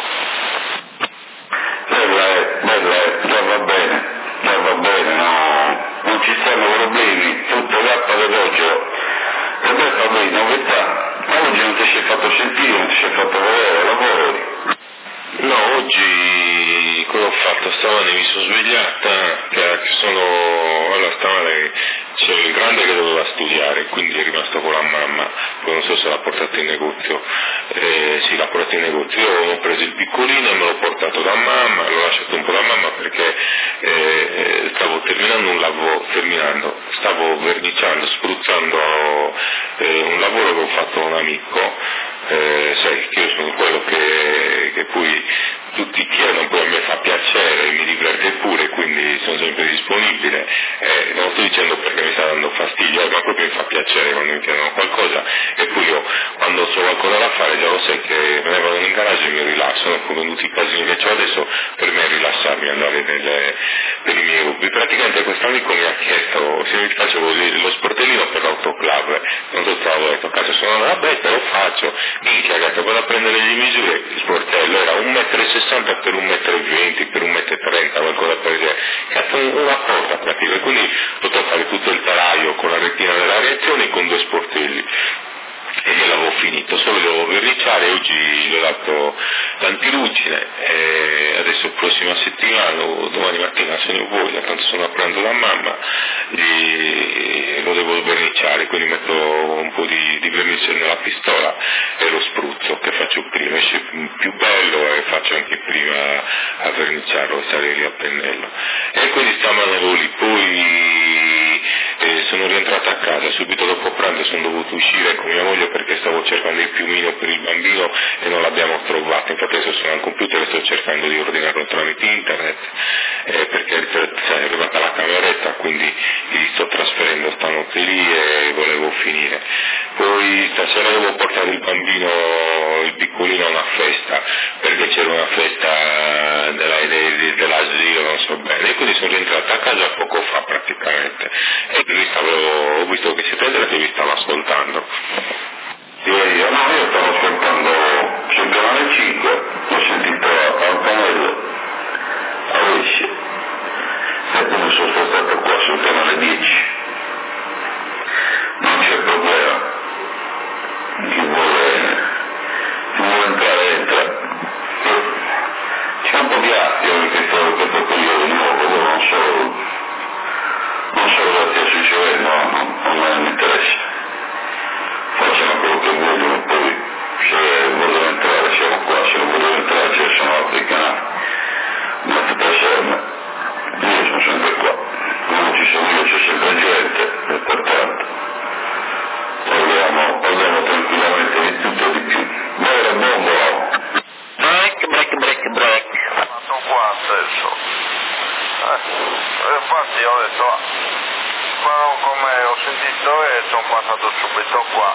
Bella, già va bene, no, non ci stanno problemi, tutto l'appa veloce, e beh Fabio, novità, oggi non ti sei fatto sentire, non ti sei fatto vedere, lavori. No, oggi cosa ho fatto? Stamane mi sono svegliata, allora stamane c'è il grande che doveva studiare, quindi è rimasto con la mamma, poi non so se l'ha portato in negozio, sì l'ha portato in negozio, io ho preso il piccolino e me l'ho portato da mamma, l'ho lasciato un po' da mamma perché stavo stavo verniciando, spruzzando un lavoro che ho fatto a un amico, sai che io sono quello che poi tutti chiedono, poi a me fa piacere, mi diverte pure, quindi sono sempre disponibile, non lo sto dicendo perché mi sta dando fastidio, ma proprio mi fa piacere quando mi chiedono qualcosa, e poi io quando ho qualcosa da fare già lo sai che me ne vado in garage e mi rilasso, come tutti i casini che ho adesso, per me è rilassarmi, andare per i miei hobby. Praticamente questo amico mi ha chiesto se mi facevo lo sportellino per l'autoclave, non so se l'avevo detto a casa, sono vabbè te lo faccio, minchia ragazzi, vado a prendere le misure, il sportello era 1,60 m per 1,20 m per 1,30 m, qualcosa per dire, cazzo una cosa pratica, e quindi potevo fare tutto il telaio con la rettina della reazione con 2 sportelli. E gliel'avevo finito, solo devo verniciare, oggi gli ho dato l'antiruggine, e adesso prossima settimana o domani mattina se ne ho voglia, tanto sono a pranzo da mamma, lo devo verniciare, quindi metto un po' di vernice nella pistola e lo spruzzo, che faccio prima, esce più bello e faccio anche prima a verniciarlo, stare lì a pennello. E quindi stamane ero lì, poi sono rientrato a casa, subito dopo pranzo sono dovuto uscire con mia moglie perché stavo cercando il piumino per il bambino e non l'abbiamo trovato, infatti adesso sono al computer e sto cercando di ordinarlo tramite internet, perché è arrivata la cameretta, quindi li sto trasferendo stanotte lì e volevo finire. Poi stasera devo portare il bambino, il piccolino, a una festa, perché c'era una festa dell'asilo, non so bene, e quindi sono rientrato a casa poco fa praticamente, e quindi ho visto che siete entrati e vi stavo ascoltando. Io stavo ascoltando sul canale 5, ho sentito Antonello a Vesce, e quindi sono stato qua sul canale 10. Non c'è problema, chi vuole entrare entra. C'è un po' di attimo perché stavo per poco io di nuovo, non so cosa stia succedendo, non mi interessa. Facciano quello che vogliono, poi se vogliono entrare siamo qua, se non vogliono entrare ci sono altri canali. Ma tutto serve, io sono sempre qua, quando ci sono io c'è sempre gente, e pertanto parliamo tranquillamente di tutto e di più. Bene, bombo! Break. Sono qua stesso. Infatti ho detto, ma come ho sentito e sono passato subito qua.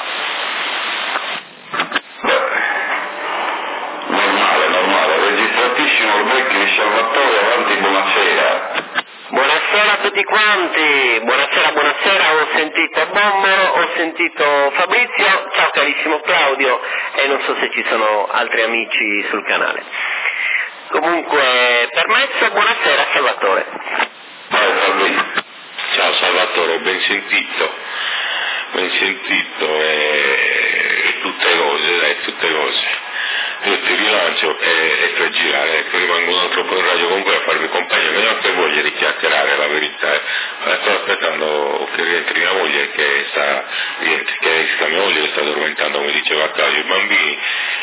Normale, registratissimo il vecchio di Salvatore, avanti, buonasera. Buonasera a tutti quanti, buonasera, ho sentito Bommero, ho sentito Fabrizio, ciao carissimo Claudio, e non so se ci sono altri amici sul canale. Comunque, permesso, buonasera Salvatore. Ciao Salvatore, ben sentito, e tutte cose. Io ti rilancio e fai girare, che rimango un altro po' in radio con voi a farvi compagnia, non ho anche voglia di chiacchierare, la verità. Sto aspettando che rientri mia moglie che mia moglie sta addormentando, come diceva Claudio, i bambini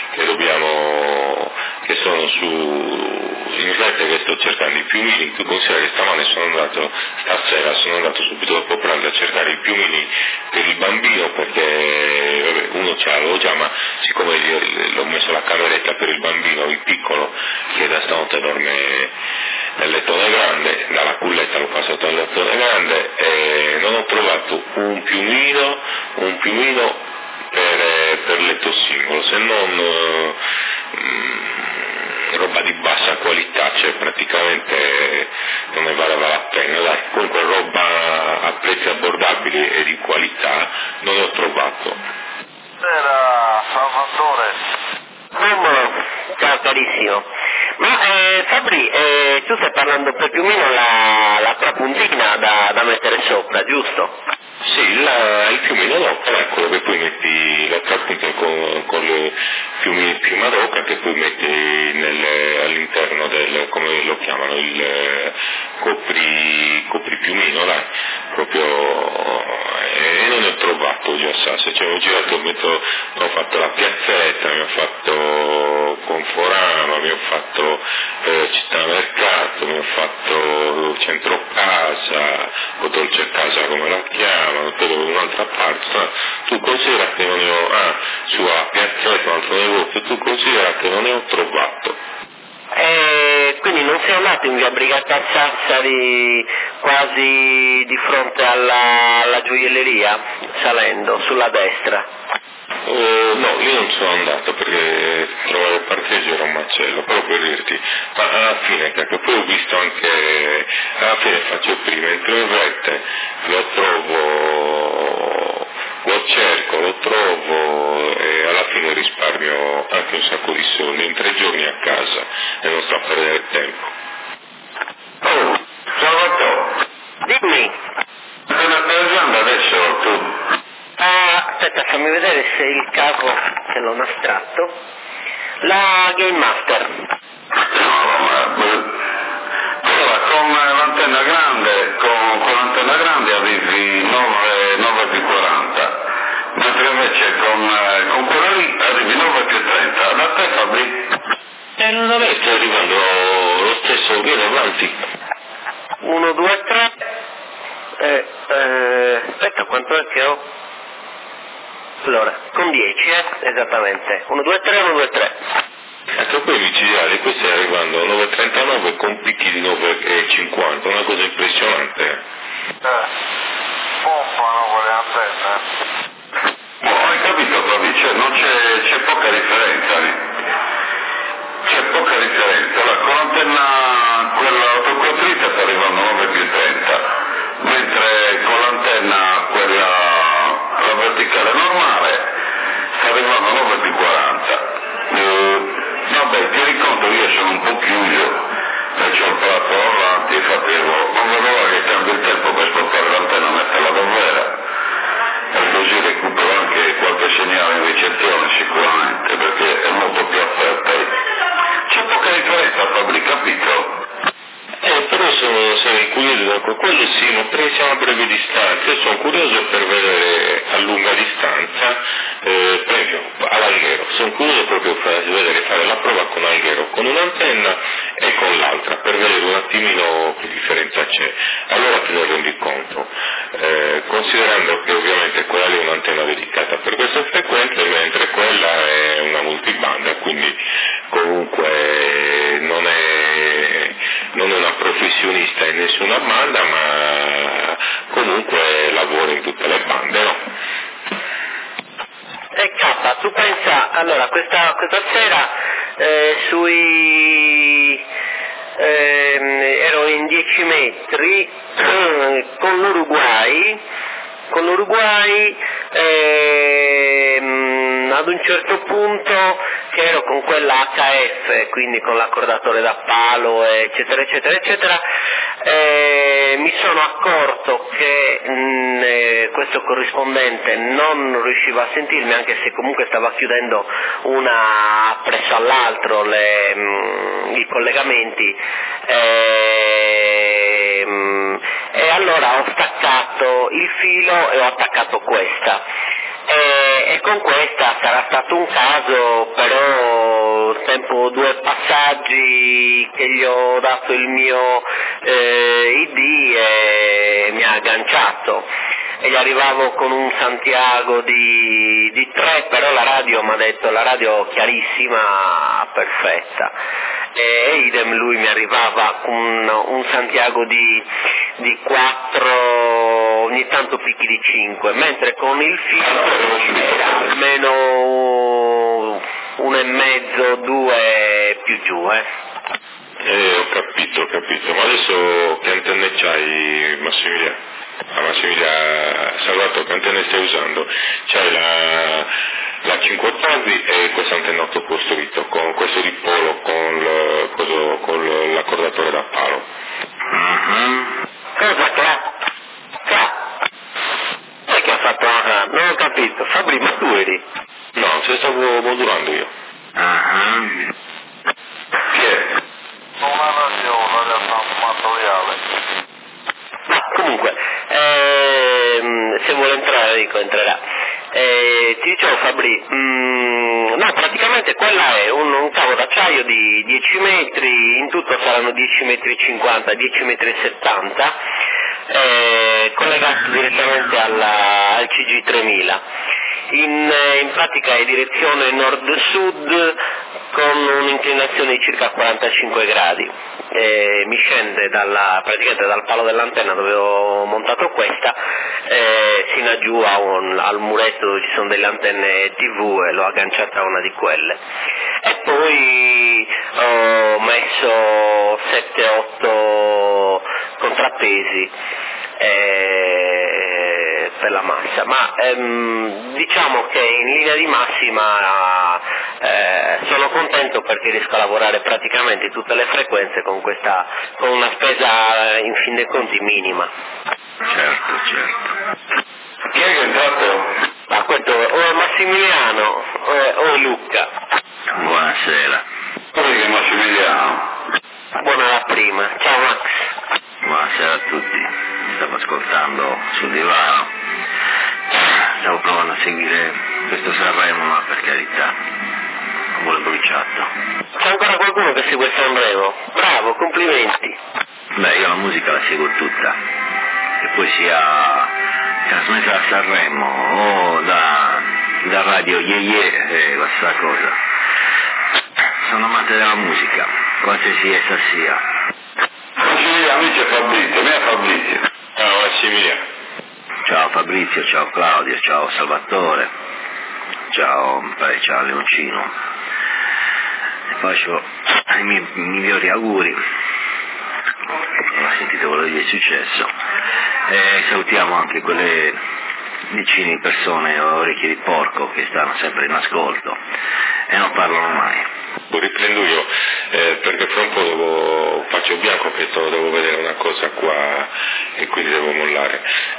che sono in rete, che sto cercando i piumini. Tu considera che stasera sono andato subito dopo pranzo a cercare i piumini per il bambino, perché uno ce l'avevo già, ma siccome l'ho messo la cameretta per il bambino, il piccolo, che da stanotte dorme nel lettone grande, dalla culletta l'ho passato nel lettone grande, e non ho trovato un piumino per letto singolo, se non roba di bassa qualità, cioè praticamente non ne valeva la pena. Dai, comunque roba a prezzi abbordabili e di qualità non ne ho trovato. Era Salvatore. Ciao carissimo. Ma Fabri, tu stai parlando per piumino la trapuntina da mettere sopra, giusto? Sì, il piumino d'oca è quello che poi metti la trapuntina con le piuma d'oca, che poi metti all'interno del, come lo chiamano, il copripiumino, là, proprio, e non ne ho trovato già se ci avevo girato, ho fatto la piazzetta, mi ho fatto Conforano, mi ho fatto Città Mercato, mi ho fatto Centro Casa, o Dolce Casa come la chiamano, poi da un'altra parte. Tu considera che non ne ho, sulla piazzetta, un altro negozio, tu considera che non ne ho trovato. Quindi non sei andato in via Brigata Sassari, quasi di fronte alla gioielleria, salendo sulla destra? No, lì non sono andato perché trovare il parcheggio era un macello, però per dirti, ma alla fine, perché poi ho visto anche, alla fine faccio prima, entro in rete, lo trovo, lo trovo e alla fine risparmio anche un sacco di soldi, in 3 giorni a casa e non sto a perdere tempo. Oh, Salvatore, Dimmi. cosa stai usando adesso tu? Aspetta, fammi vedere se il cavo ce l'ho astratto. La Game Master. Allora, con l'antenna grande avevi 9 più 40, mentre invece con quella lì arrivi 9 più 30. Da te, Fabri? Non avete arrivando lo stesso, viene avanti. 1, 2, 3. aspetta, quanto è che ho? Allora, con 10, esattamente. 1, 2, 3, 1, 2, 3. Ecco, poi micidiali, qui stai arrivando a 9,39 con picchi di 9,50, una cosa impressionante. Pompano con le antenne. Hai capito, Fabi? Cioè, non c'è poca differenza lì. C'è poca differenza. Allora, con l'antenna, quella autoquadrata sta arrivando a 9,30, mentre con l'antenna, quella la verticale normale, sta arrivando a 9,40. Vabbè, tieni conto, io sono un po' chiuso, c'ho il prato avanti, infatti non vedo l'ora che cambia il tempo per spostare l'antenna e metterla davvero, e così recupero anche qualche segnale in ricezione sicuramente, perché è molto più aperta. C'è poca differenza, Fabri, capito? Però sono curioso, quello sì, ma perché siamo a breve distanza, io sono curioso per vedere a lunga distanza, per esempio all'Alghero, sono curioso proprio per vedere fare la prova con Alghero, con un'antenna e con l'altra, per vedere un attimino che differenza c'è, allora te ne rendi conto, considerando che ovviamente quella lì è un'antenna dedicata per queste frequenze, mentre quella è una multibanda, quindi comunque non è una professionista in nessuna banda, ma comunque lavora in tutte le bande, no? K, tu pensa, allora questa sera ero in 10 metri con l'Uruguay ad un certo punto che ero con quella HF, quindi con l'accordatore da palo, eccetera eccetera eccetera, mi sono accorto che questo corrispondente non riusciva a sentirmi, anche se comunque stava chiudendo una presso all'altro i collegamenti, e allora ho staccato il filo e ho attaccato questa. E con questa sarà stato un caso, però tempo 2 passaggi che gli ho dato il mio ID e mi ha agganciato, e gli arrivavo con un Santiago di 3, però la radio mi ha detto, la radio chiarissima, perfetta, e idem lui mi arrivava con un Santiago di 4, ogni tanto picchi di 5, mentre con il filo era almeno 1,5, 2 più giù. Ho capito, ma adesso che antenne c'hai, Massimiliano? Salvato, che antenne stai usando? C'hai la 5 ottavi e questa antenna 8 costruito, con questo dipolo, con l'accordatore da palo. Cosa sai che ha fatto? Non ho capito, Fabri, ma tu eri? No, se stavo modulando io. Chi è? Una radiola amatoriale. Ma comunque, se vuole entrare dico entrerà. Ti dicevo Fabri, no, praticamente quella è un cavo d'acciaio di 10 metri, in tutto saranno 10 metri 50, 10 metri 70, collegato direttamente al CG3000. In pratica è direzione nord-sud con un'inclinazione di circa 45 gradi. Mi scende praticamente dal palo dell'antenna dove ho montato questa, sino a giù al muretto dove ci sono delle antenne TV, e l'ho agganciata a una di quelle. E poi ho messo 7-8 contrappesi per la massa, ma diciamo che in linea di massima sono contento perché riesco a lavorare praticamente tutte le frequenze con una spesa in fin dei conti minima. Certo. Chi è che è entrato? Ma questo o è Massimiliano o è Luca. Buonasera. Come che Massimiliano? Buona la prima, ciao Max. Buonasera a tutti. Stavo ascoltando sul divano. Stavo provando a seguire questo Sanremo, ma per carità, un po' bruciato. C'è ancora qualcuno che segue Sanremo? Bravo, complimenti. Beh, io la musica la seguo tutta, e poi sia trasmessa a Sanremo o da Radio Yeye, questa cosa. Sono amante della musica, qualsiasi essa sia. Massimiliano, c'è Fabrizio, me Fabrizio. Ciao Massimiliano. Ciao Fabrizio, ciao Claudio, ciao Salvatore, ciao Leoncino. Faccio i miei migliori auguri. Non ho sentito quello che è successo. E salutiamo anche quelle decine di persone orecchie di porco che stanno sempre in ascolto e non parlano mai. Riprendo io, perché fra un po' faccio bianco che devo vedere una cosa qua e quindi devo mollare.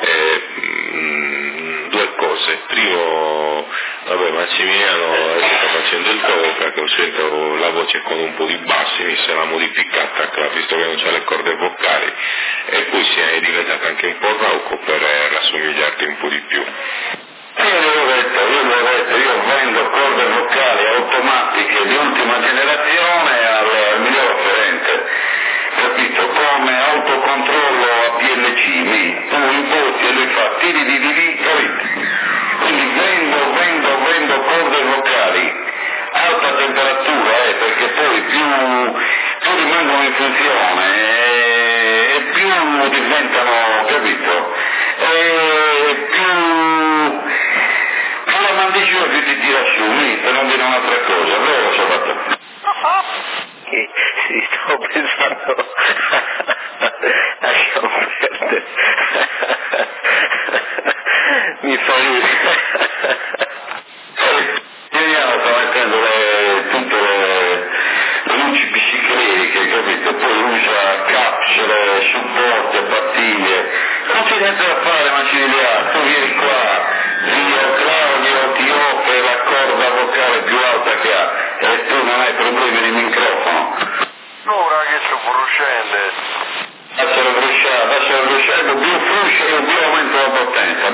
Due cose. Primo, vabbè, Massimiliano sta facendo il toca, che ho sento la voce con un po' di bassi, mi sarà modificata, visto che non c'ha le corde vocali, e poi si è diventata anche un po' rauco per rassomigliarti un po' di più. Io l'ho detto, io vendo corde vocali automatiche di ultima generazione al miglior offerente, capito? Come autocontrollo a PLC, tu imposti e lui fa tiri, capito? Quindi vendo corde vocali, alta temperatura, perché poi più rimangono in funzione e più diventano, capito? E più la mandicina più ti tira su, per non dire un'altra cosa, vero Salvatore? Sì, stavo pensando lasciamo perdere. Mi fa ridere. Sta mettendo tutte le luci psichedeliche, capito? Poi usa capsule, supporti, battiglie. Non c'è niente da fare, Massimiliano, tu vieni qua, zio Claudio ti offre la corda vocale più alta che ha e tu non hai problemi di microfono. No, ragazzi, bruscente. Lascialo brusciare, più fruscia e più aumenta la potenza,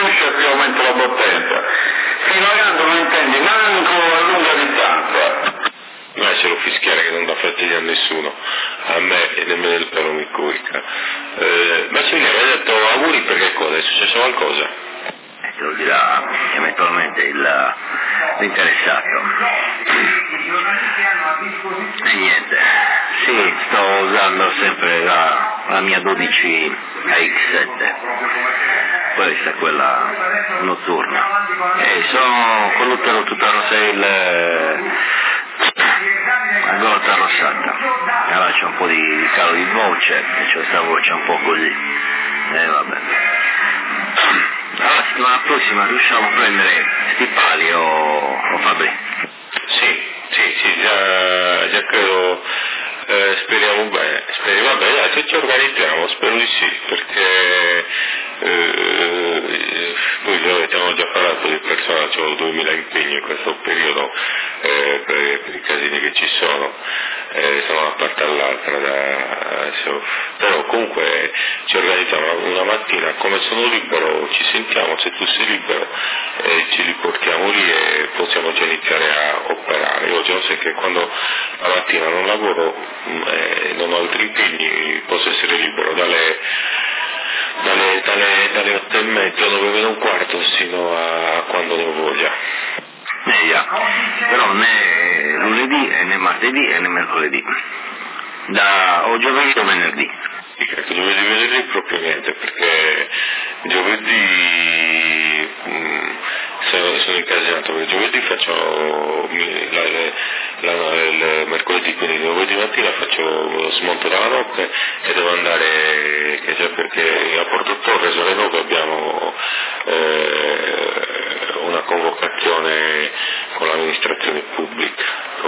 fino a quando non intendi manco a lunga distanza. Lascialo fischiare che non dà fastidio a nessuno, a me e nemmeno il pelo mi curica. Massimiliano, hai detto auguri per che cosa? È successo qualcosa? Te lo dirà eventualmente l'interessato. E niente, sì, sto usando sempre la mia 12 AX7, questa è quella notturna, e sono con l'utero tutta rossa, la gola arrossata, e allora c'è un po' di calo di voce, e c'è questa voce un po' così, e vabbè. Allora, la settimana prossima riusciamo a prendere sti pali o Fabri? Sì, già credo, speriamo bene, vabbè, se ci organizziamo, spero di sì, perché noi abbiamo già parlato di personaggio, ho 2000 impegni in questo periodo per i casini che ci sono, da una parte all'altra, però comunque ci organizziamo una mattina, come sono libero ci sentiamo, se tu sei libero ci riportiamo lì e possiamo già iniziare a operare. Io già so che quando la mattina non lavoro non ho altri impegni, posso essere libero dalle 8:30, 9:15 sino a quando ne ho voglia. Però né lunedì né martedì né mercoledì, o giovedì o venerdì. Ecco, giovedì e venerdì proprio niente, perché giovedì sono incasinato, perché giovedì faccio il mercoledì, quindi giovedì mattina smonto dalla notte e devo andare, perché a Porto Torres alle 9 abbiamo una convocazione con l'amministrazione pubblica,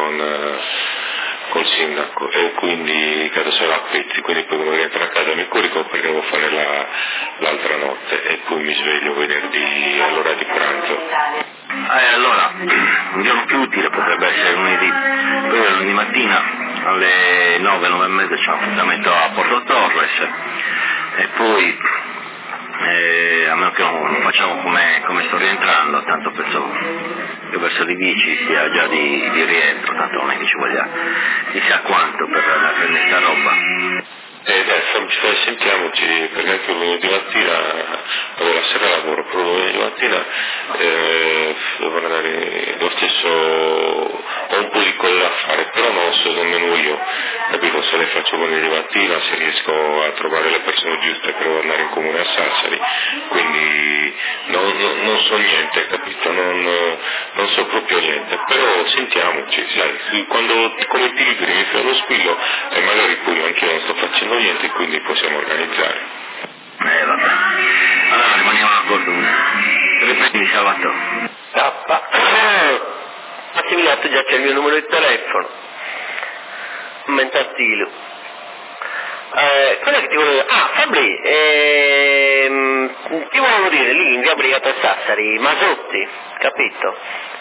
col sindaco, e quindi credo sarà a pezzi, quindi poi quando rientro a casa mi curico perché devo fare l'altra notte e poi mi sveglio venerdì all'ora di pranzo. Allora, un giorno più utile potrebbe essere lunedì, poi lunedì mattina alle 9, 9:30 c'è un appuntamento a Porto Torres e poi a meno che non facciamo come sto rientrando, tanto penso che verso le 10 sia già di rientro, tanto non è che ci voglia chissà quanto per prendere questa roba. Sentiamoci, perché anche lunedì mattina, la sera lavoro, però lunedì mattina devo andare lo stesso, ho un po' di cose da fare, però non so nemmeno io, capito, se le faccio lunedì mattina, se riesco a trovare le persone giuste per andare in comune a Sassari, quindi non so niente, capito, non so proprio niente, però sentiamoci, sai, quando come ti liberi mi fai lo squillo e magari poi anche io non sto facendo niente, quindi possiamo organizzare. Vabbè. Allora rimaniamo d'accordo. Ripeti Salvatore. Massimiliano, tu già c'è il mio numero di telefono. Mentatilo. Cosa che ti volevo dire? Fabri, ti volevo dire lì in via Brigata Sassari, Masotti, capito?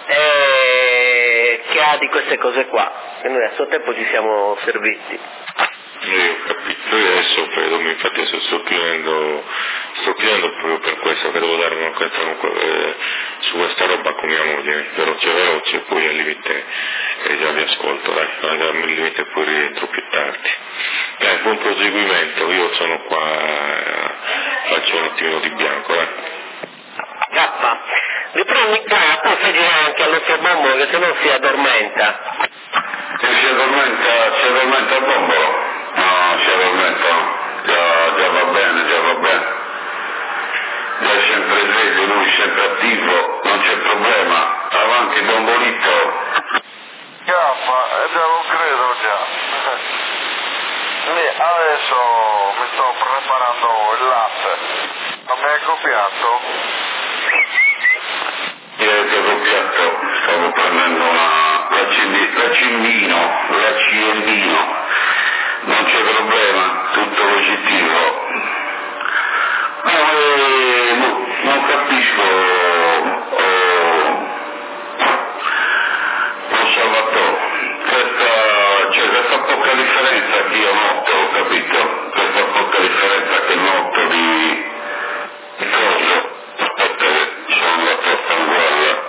Che ha di queste cose qua, e noi a suo tempo ci siamo serviti. Ho capito, io adesso credo, infatti adesso sto chiudendo proprio per questo, che devo dare un'occhiata su questa roba con mia moglie, veloce, poi al limite già vi ascolto, dai, al limite poi rientro più tardi. Dai, buon proseguimento, io sono qua, faccio un attimino di bianco, Gappa, riprendi il capo, fai girare anche al nostro Bombolo che se no si addormenta. E si addormenta il Bombolo? No, si addormenta, già va bene. Già è sempre sveglio, lui sempre attivo, non c'è problema. Avanti Bombolito. Già lo credo già. Adesso mi sto preparando il latte. Non mi hai copiato? Io ti ho copiato, stavo prendendo l'accendino. Non c'è problema, tutto positivo. Non capisco, Salvatore, questa poca differenza che io noto, capito? Questa poca differenza che noto di cosa? Aspetta che sono andato a fare guarda.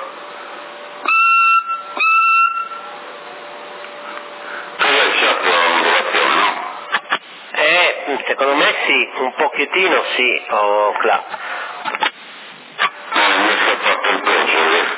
Tu hai fatto la modulazione, no? Secondo me sì, un pochettino sì, Cla. Non mi sta fatto il coso,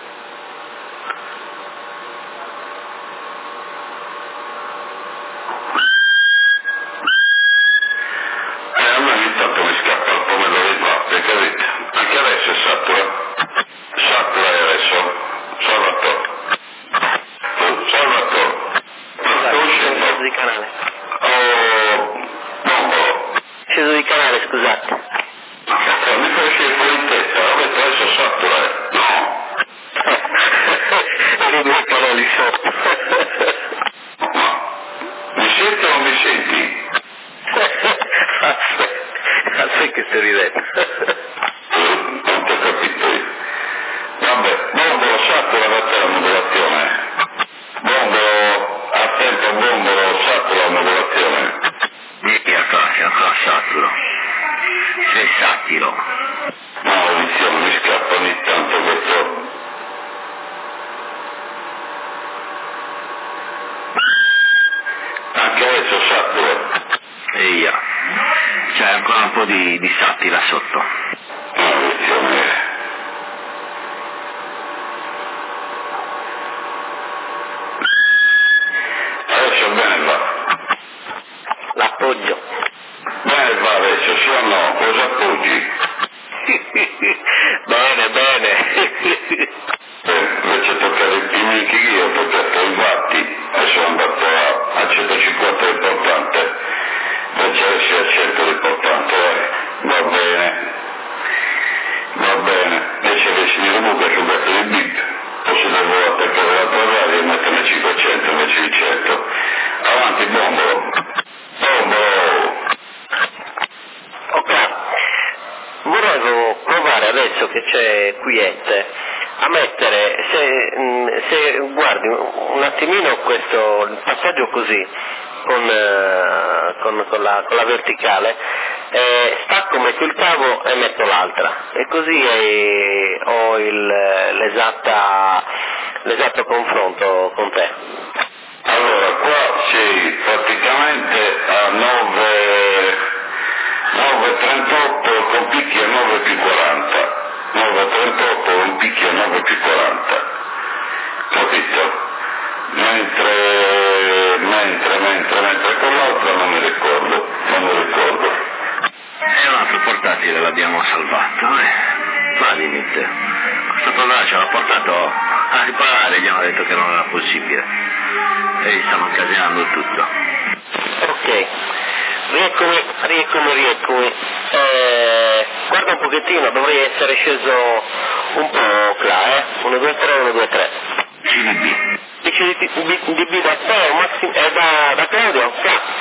a me ogni tanto mi scappa il pomello di latte, capite? Anche adesso è satura adesso, Salvatore. Sceso di canale. Bombolo. Sceso di canale, scusate. Mi faceva fuori in testa, ho detto adesso satura, no? Ero due canali sotto. Ma mi senti o non mi senti? Sai che stai ridendo. Non ti ho capito io. Vabbè, Bombolo satura da te la modulazione. Bombolo, attento Bombolo, satura la modulazione. Via qua, saturo. Sei satiro. Maledizione, mi scappa ogni tanto questo. Anche adesso satura. Via. C'è ancora un po' di satira sotto. Maledizione. Adesso bene va. L'appoggio. Bene va adesso, sì o no? Cosa appoggi? Bene. Invece toccare i minchi che io ho toccato i batti e sono andato a 150 l'importante, invece adesso è a 100 l'importante, va bene, invece avessi di comunque ho giocato di bip, o se devo attaccare la tua radio e mettere 500 invece di 100, avanti Bombolo. Ok, volevo provare adesso che c'è quiete a mettere, se guardi un attimino questo il passaggio così con la verticale, stacco, metto il cavo e metto l'altra e così ho l'esatto confronto con te. Allora, qua sei praticamente a 9,38 con picchi a 9,40. 9,38 con picchi a 9,40. Capito? Mentre con l'altra non mi ricordo. E un altro portatile l'abbiamo salvato, ma limite. Questo programma ci ha portato a riparare, gli hanno detto che non era possibile. E gli stanno incasinando tutto. Ok, rieccomi. Guarda un pochettino, dovrei essere sceso un po' là, 1, 2, 3, 1, 2, 3. CDB. DB da te, da Claudio?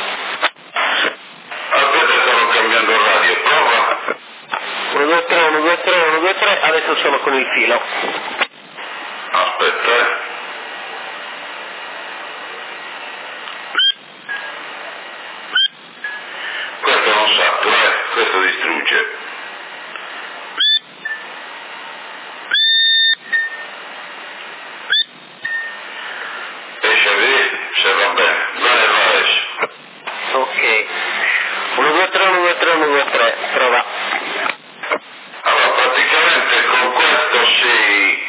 Aspetta, stavo cambiando il radio, prova. 1, 2, 3, 1, 2, 3, 1, 2, 3, adesso sono con il filo. Aspetta, Questo non satura, questo distrugge. Esce a vedere se va bene. Vai, esce. Ok. 1, 2, 3, 1, 2, 3, 1, 2, 3, prova. Allora, praticamente con questo si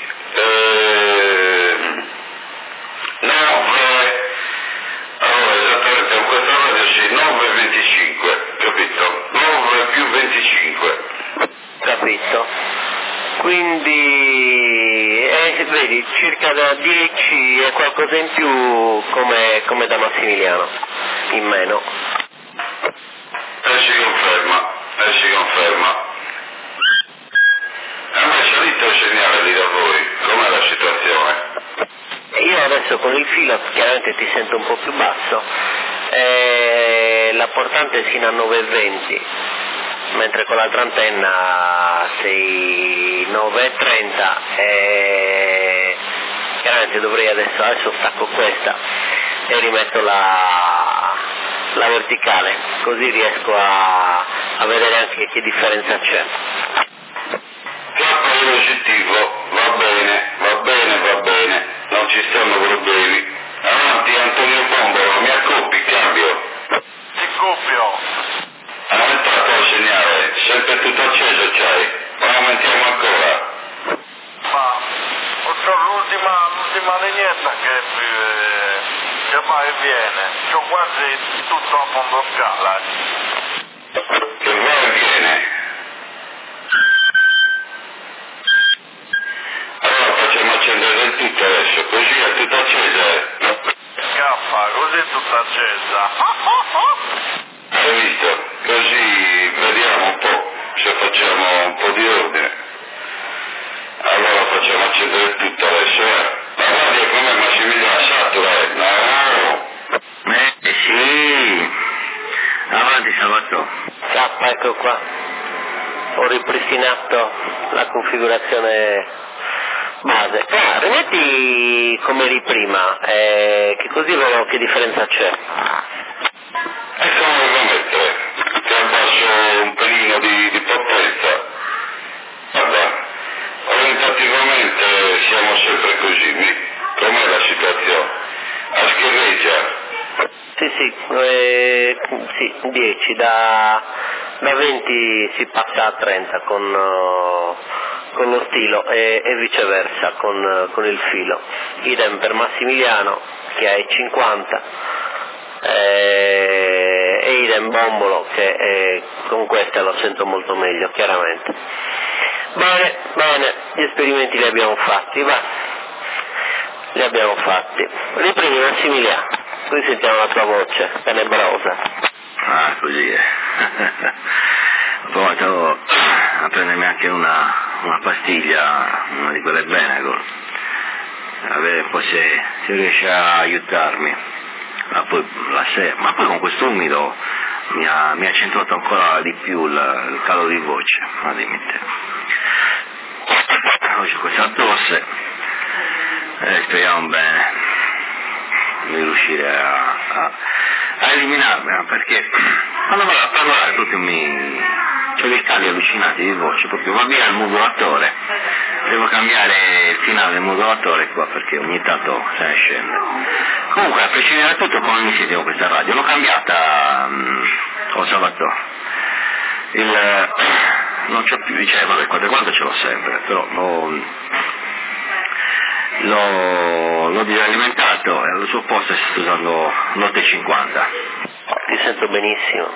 9, allora esattamente con questa radio si 9,25, capito? 9 più 25. Capito. Quindi, vedi, circa da 10 e qualcosa in più come da Massimiliano, in meno. Si conferma. A me è salito il segnale lì da voi, com'è la situazione? Io adesso con il filo chiaramente ti sento un po' più basso, la portante è sino a 9,20, mentre con l'altra antenna sei 9,30 e chiaramente dovrei adesso stacco questa e rimetto la verticale, così riesco a vedere anche che differenza c'è. Campo velocitivo, va bene, non ci stanno problemi. Avanti Antonio Bombolo, mi accoppi, cambio. Ti coppio. Aumentato il segnale, sempre tutto acceso c'hai, ma aumentiamo ancora. Ma c'ho l'ultima lineetta che va e viene. C'ho quasi tutto a fondo scala. Che va e viene. Allora facciamo accendere il tutto adesso, così è tutto acceso. Scappa, così è tutta accesa. Hai visto? Così vediamo un po' se facciamo un po' di ordine. Allora facciamo accendere tutto adesso, La radio come Massimiliano satura, No! Sì! Avanti Salvatore. Ecco qua, ho ripristinato la configurazione base. Rimetti come eri prima, che così vedo che differenza c'è. E come devo mettere? Ti abbasso un pelino di potenza. Guarda, orientativamente siamo sempre così, com'è la situazione? A schiereggia. Sì, 10, da 20 si passa a 30 con lo stilo e viceversa con il filo. Idem per Massimiliano che è 50 e idem Bombolo che con questa lo sento molto meglio, chiaramente. Bene, gli esperimenti li abbiamo fatti, Riprendi Massimiliano, qui sentiamo la tua voce, tenebrosa. Ah, così è. Ho provato a prendermi anche una pastiglia, una di quelle Benegol, a vedere poi se riesce a aiutarmi. Ma poi con questo umido mi ha accentuato ancora di più il calo di voce, al limite. Oggi ho questa tosse e speriamo bene di riuscire a eliminarmela, perché quando vado a parlare tutti mi c'ho dei cali allucinati di voce, proprio va via il modulatore, devo cambiare il finale del modulatore qua perché ogni tanto se ne scende. Comunque a prescindere da tutto, come mi sentivo questa radio? L'ho cambiata, ho salvato non c'ho più, cioè vabbè, quando ce l'ho sempre, però l'ho disalimentato e al suo posto sto usando l'850. Ti sento benissimo.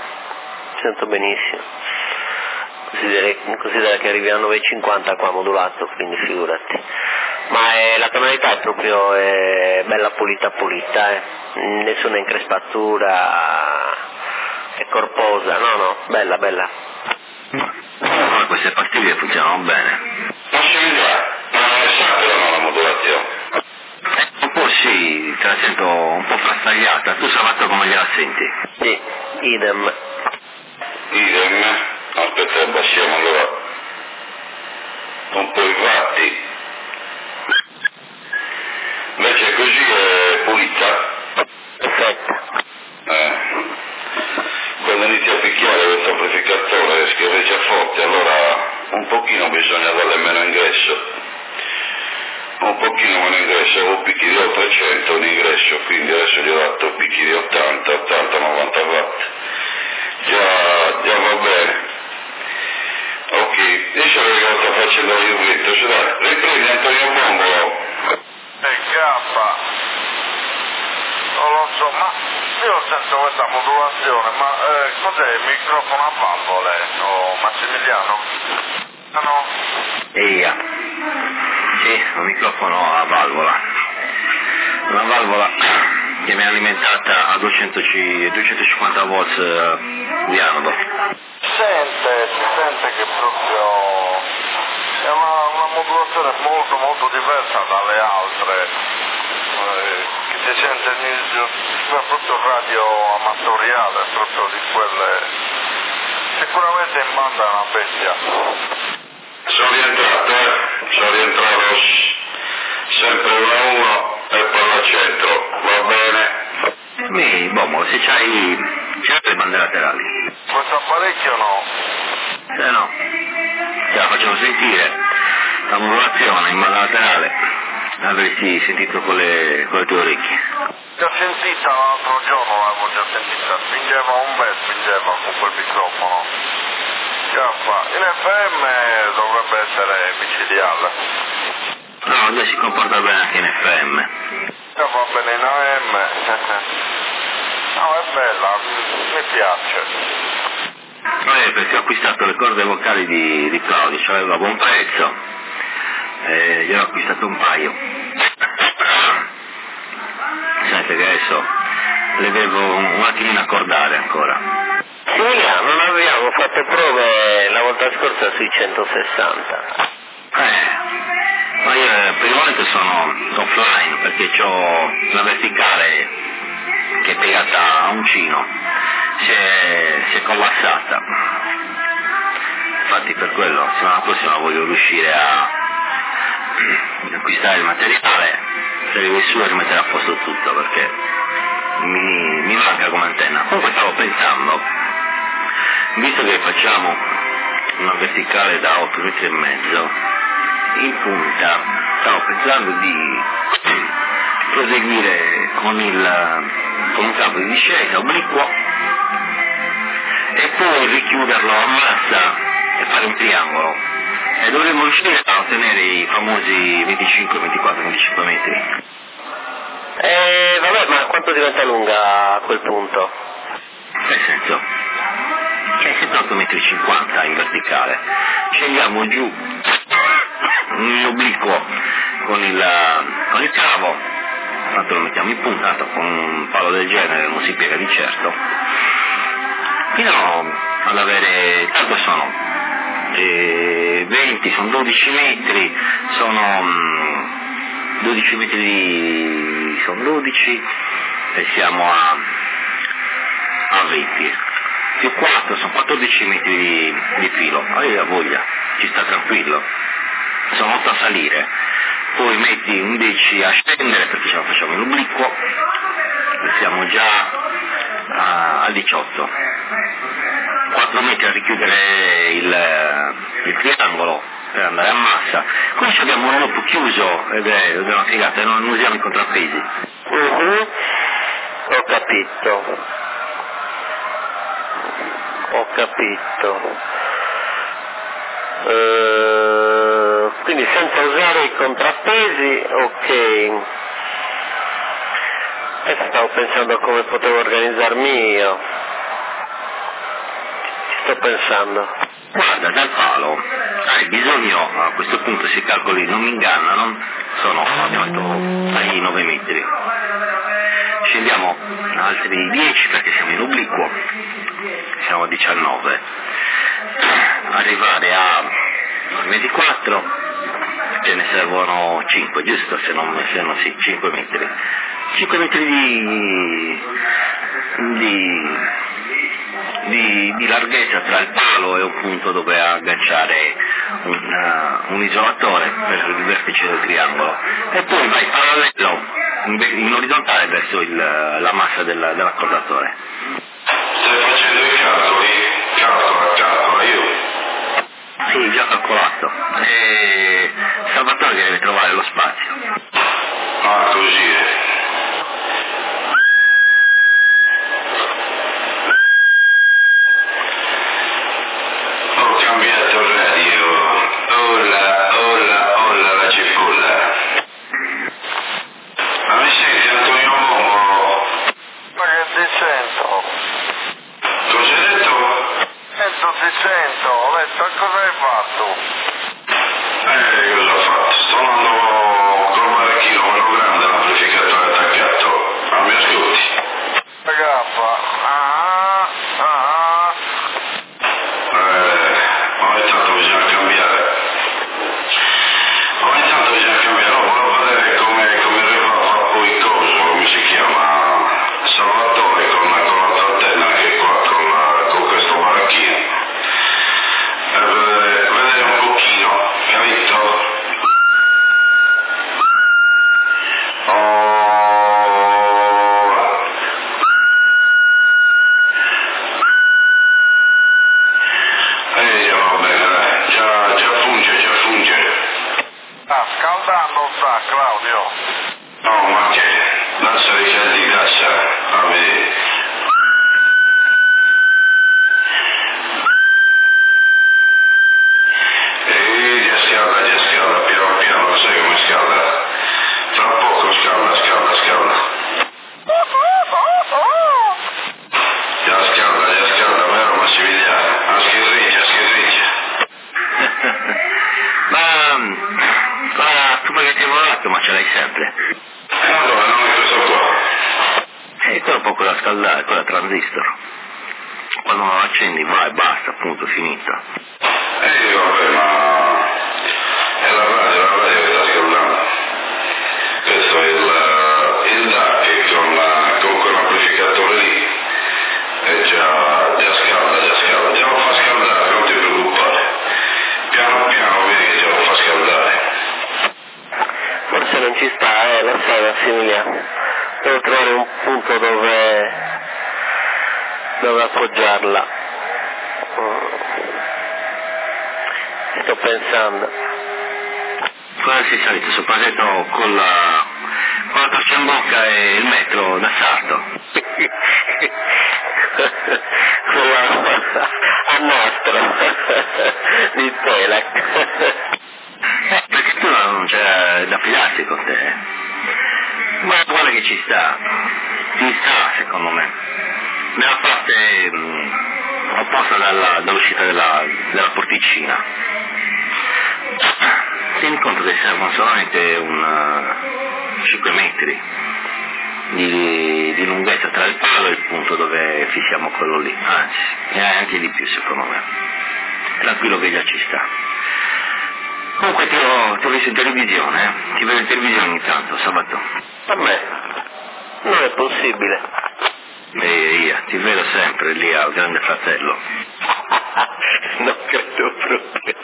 Considera che arrivi a 9,50 qua modulato, quindi figurati. Ma la tonalità è proprio bella pulita, nessuna increspatura, è corposa, no, bella. Queste pastiglie funzionano bene. Possibilità, ma non è sempre la modulazione. Un po' sì, te la sento un po' frastagliata. Tu Salvatore come gliela senti? Sì, idem. Aspetta, abbassiamo allora un po' i fatti. Invece così è pulita. Perfetto. Quando inizia a picchiare questo amplificatore schiareggia forte, allora un pochino bisogna darle meno ingresso. Avevo picchi di 800 in ingresso, quindi adesso gli ho dato picchi di 80-90 watt. Già va bene. Ok, adesso che lo sto facendo io dritto, riprendi Antonio Bombolo. Gaffa, non lo so, ma io sento questa modulazione, ma cos'è il microfono a valvole, Massimiliano? No? Eia. Sì, un microfono a valvola. Una valvola che mi è alimentata a 250 volts di anodo. Si sente che proprio è una modulazione molto diversa dalle altre, che si sente proprio radio amatoriale, proprio di quelle, sicuramente in banda è una bestia. Sono rientrato sempre 1-1 e poi al centro, va bene? Bomo, se c'hai le bande laterali. Questo apparecchio no? No, te la facciamo sentire, la modulazione in banda laterale, avresti sentito con le tue orecchie. L'ho sentita l'altro giorno, l'avevo già sentita, spingeva con quel microfono. In FM dovrebbe essere micidiale. No, lui si comporta bene anche in FM. Va bene in AM. No, è bella, mi piace. Perché ho acquistato le corde vocali di Claudio, cioè aveva buon prezzo, e gliene ho acquistato un paio. Sente che adesso le devo un attimino accordare ancora. Sì, non abbiamo fatto prove la volta scorsa sui 160. Ma io per il momento sono offline perché ho la verticale che è piegata a uncino, si è collassata. Infatti per quello settimana prossima voglio riuscire a acquistare il materiale, se arrivo su e rimettere a posto tutto perché mi manca come antenna. Comunque stavo pensando, visto che facciamo una verticale da 8,5 metri, in punta stavo pensando di proseguire con un cavo di discesa obliquo e poi richiuderlo a massa e fare un triangolo, e dovremmo riuscire a ottenere i famosi 25, 24, 25 metri. Vabbè, ma quanto diventa lunga a quel punto? Nel senso, che è 7,50 metri in verticale, scendiamo giù in obliquo con il cavo, tanto lo mettiamo in punta, tanto con un palo del genere non si piega di certo, fino ad avere, tanto sono 20, sono 12 metri, sono 12 metri, sono 12 e siamo a 20, più 4 sono 14 metri di filo, hai la voglia, ci sta tranquillo, sono 8 a salire, poi metti 11 a scendere perché ce la facciamo in obliquo, siamo già al 18, 4 metri a richiudere il triangolo per andare a massa. Qui abbiamo un loop chiuso ed è una figata, non usiamo i contrappesi. Ho capito. Quindi senza usare i contrappesi, ok. E stavo pensando a come potevo organizzarmi io. Ci sto pensando. Guarda, dal palo hai bisogno, a questo punto se i calcoli non mi ingannano, abbiamo detto ai 9 metri. Scendiamo altri 10 perché siamo in obliquo, siamo a 19. Arrivare a 24, ce ne servono 5, giusto? Se non sì, 5 metri. 5 metri di larghezza tra il palo e un punto dove agganciare un isolatore per il vertice del triangolo, e poi vai parallelo in orizzontale verso la massa dell'accordatore. Stai facendo i calcoli? Calcola io. Sì, già calcolato. E Salvatore deve trovare lo spazio. Ah, così è. Ho cambiato il radio. Olla la cipolla. Ma mi senti, Antonio Momo? Ma che ti sento? Cosa hai detto? Ti sento, ho detto, cosa hai fatto? Cosa ho fatto? Sto andando col marachino, quello grande, l'amplificatore attaccato. Ma mi ascolti? Ragazza, Ogni tanto bisogna cambiare. Volevo vedere come arrivava poi come si chiama? Salvatore con la trottenna che è qua con questo marachino. Vedere un pochino, capito? Vabbè, già funge. sta scaldando, sta, Claudio. No, ma che? Lascia i caldi di cassa, a vedere. Già scalda, piano, lo sai come scalda. Tra poco scalda. Già scalda, vero Massimiliano? Schirriccia. Ma tu magari ti hai volato, ma ce l'hai sempre. Allora, non è questo qua. E quello può quella scaldare, quella transistor. Quando lo accendi vai, basta, appunto, finita. Vabbè, ma è la radio che sta scaldando. Questo è il DAC con quell'amplificatore lì. E già scalda. Già lo fa scaldare, non ti preoccupare. Piano vedi che già lo fa scaldare. Forse non ci sta, lo sai Massimiliano. Devo trovare un punto dove appoggiarla. Sto pensando. Cosa sei salito sul pasetto con la torcia in bocca e il metro da salto? Con la a nastro di Telec. Perché tu non c'è da fidarsi con te. Ma guarda che ci sta secondo me. Nella parte opposta dall'uscita della porticina. Tieni conto che servono solamente 5 metri di lunghezza tra il palo e il punto dove fissiamo quello lì, anzi, e anche di più secondo me. Tranquillo che già ci sta. Comunque ti ho visto in televisione, ti vedo in televisione ogni tanto, sabato. A me non è possibile. Ti vedo sempre lì al Grande Fratello. Non credo proprio.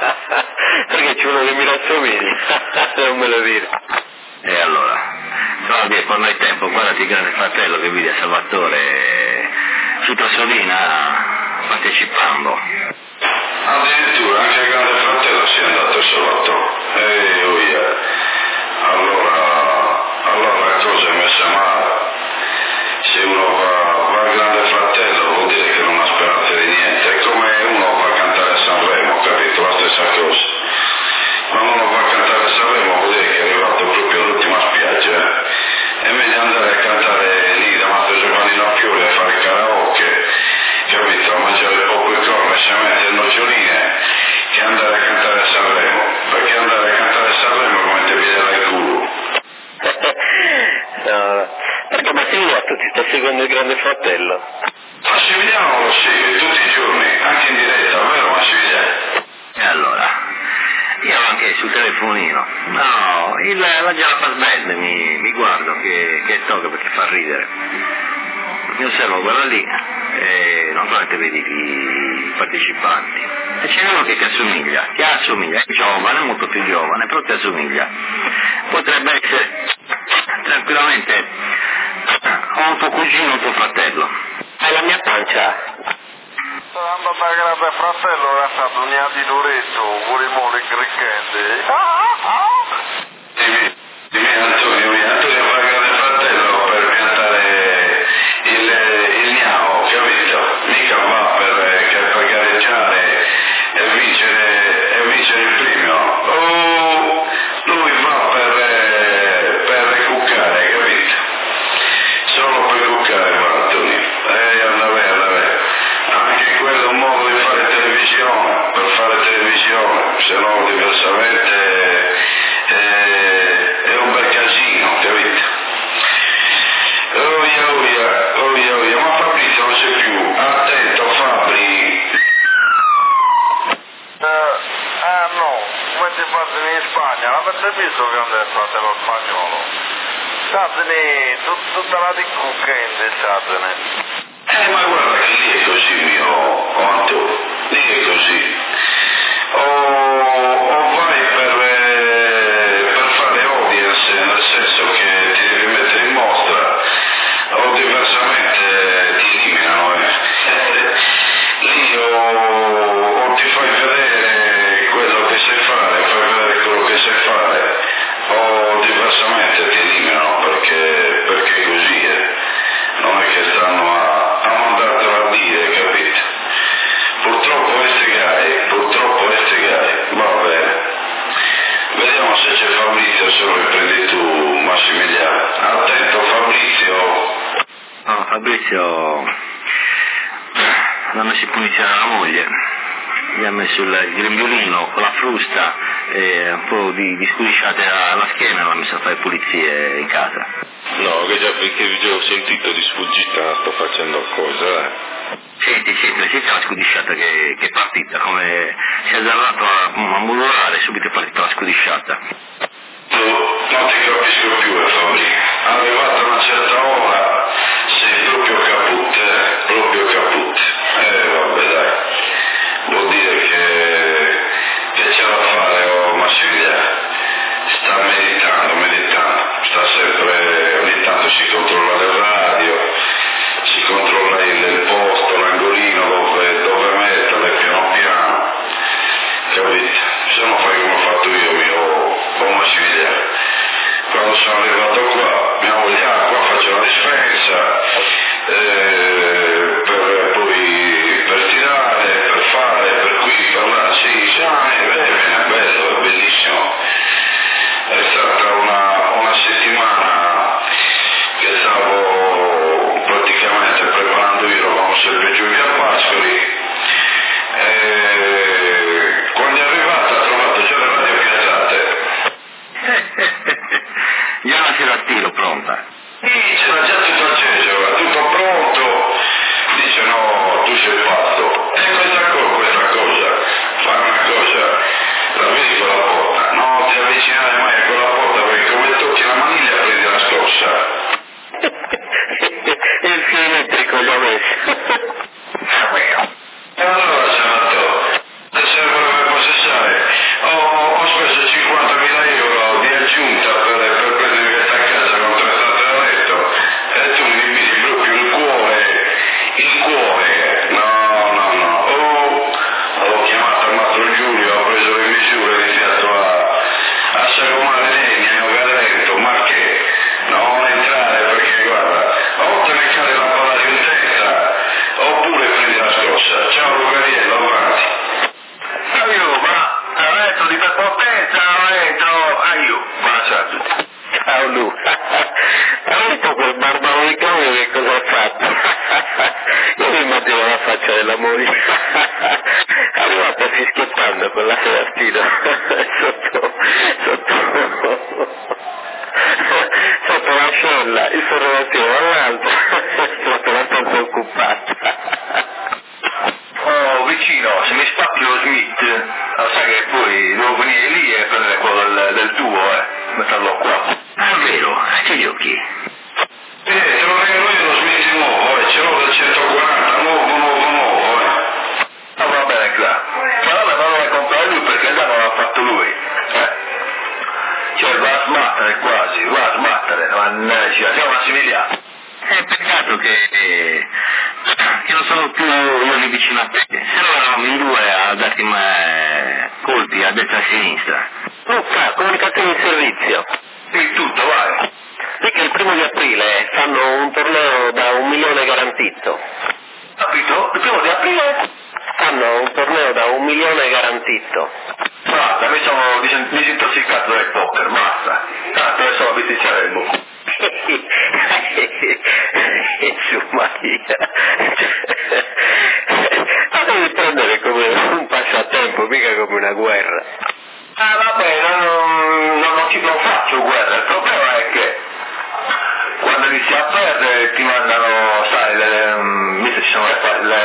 Perché ci vogliono che mi rassomigli. Non me lo dire. E allora, ricordi e quando hai tempo guardati il Grande Fratello che vide Salvatore su Tassolina partecipando. Addirittura anche il Grande Fratello si è andato a Salvatore. Allora la cosa è messa male. Se uno va al Grande Fratello vuol dire che non ha speranza di niente. È come uno va a cantare a Sanremo, capito? La stessa cosa. Quando uno va a cantare a Sanremo vuol dire che è arrivato proprio all'ultima spiaggia. È meglio andare a cantare lì davanti a Giovanni Lafiori a fare karaoke, capito? A mangiare popcorn e semette e noccioline, che andare a cantare a Sanremo. Perché andare a cantare a Sanremo è come te pigliare il culo. No. Perché Massimiliano ti sta seguendo il Grande Fratello? Massimiliano lo segue tutti i giorni, anche in diretta, vero Massimiliano? E allora, io anche sul telefonino, no, la Giappa Band mi guardo che tocca perché fa ridere. Mi osservo quello lì e naturalmente vedi i partecipanti. E c'è uno che ti assomiglia, è giovane, molto più giovane, però ti assomiglia. Potrebbe essere tranquillamente o tuo cugino o tuo fratello. È la mia pancia. Andando dal Grande Fratello era stato un anno di Loretto, volevo le crecchette. Dimmi Antonio va al Grande Fratello per piantare il gnao, capito? Mica va per gareggiare e vincere il premio. Lui va per cuccare, capito? Solo per cuccare va Antonio. Andare. Anche quello è un modo di fare televisione, per fare televisione, se no diversamente è un bel casino, capito? Ma Fabrizio non c'è più, attento Fabri. No, come ti fate in Spagna? L'avete visto il Grande Fratello spagnolo? Satene, tutta la di cucchende, satene. Ma guarda che lì è così mio Antonio, lì è così. O vai per fare audience, nel senso che ti devi mettere in mostra, o diversamente ti eliminano. Lì o ti fai vedere quello che sai fare, o diversamente ti eliminano perché così è. Non è che stanno a mandartelo a dire, capito? Purtroppo è sti gai. Va bene. Vediamo se c'è Fabrizio, se lo riprendi tu, Massimiliano. Attento Fabrizio. No, Fabrizio l'ha messo in punizione alla moglie, gli ha messo il grembiulino con la frusta e un po' di scudisciate alla schiena e l'ha messo a fare pulizie in casa. No, che già ho sentito di sfuggita, sto facendo cose, Senti la scudisciata che è partita, come si è azzarrato a modulare, subito è partita la scudisciata. Non ti capisco più, Fabri. Arrivata una certa ora sei proprio caput. Vabbè dai. Vuol dire che c'è da fare, Massimiliano. Sta meditando. Sta sempre, ogni tanto si controlla le radio, si controlla il posto, l'angolino dove metterle piano piano. Capito? Se non fai come ho fatto io, mio Massimiliano. Quando sono arrivato qua, mi moglie qua faccio la dispensa, per tirare, per fare, per qui, per là, sì, è bello, è bellissimo. È stata una settimana che stavo praticamente preparando, io eravamo sempre giù via Pascoli, quando è arrivata ha trovato già le radio piazzate. Già la tiro pronta. Sì, c'era già tutto acceso, tutto pronto, Paolo, hai visto quel barbaro di Claudio che cosa ha fatto? Io mi immagino la faccia della moglie, arrivata fischiettando con la sedastina sotto l'ascella, il suo relativo all'altro, sotto la stanza occupata. Oh, vicino, se mi spacchi lo Smith, sai che poi devo venire lì e prendere quello del tuo, metterlo qua. Ah, è vero, c'è gli occhi. Te lo regalo io lo Smith nuovo, ce l'ho del 140, nuovo, Ah, va bene, qua. Ma vabbè, ma lo comprare lui perché già non l'ha fatto lui, Cioè, va a smattere quasi, mannaggia, siamo Massimiliano. Peccato che non sono più io lì vicino a te, se no eravamo in due a darti colpi a destra e a sinistra. Comunicazione di servizio. Di tutto, vai. Sì che il 1 aprile fanno un torneo da 1 milione garantito. Capito? Il 1 aprile? Fanno un torneo da 1 milione garantito. Basta, noi siamo disintossicati dal poker, basta. Tanto adesso la bisticciaremo. Maria, la devi prendere come un passatempo, mica come una guerra. Ah, vabbè, non faccio guerra, il problema è che quando inizi a perdere ti mandano, sai, visto ci sono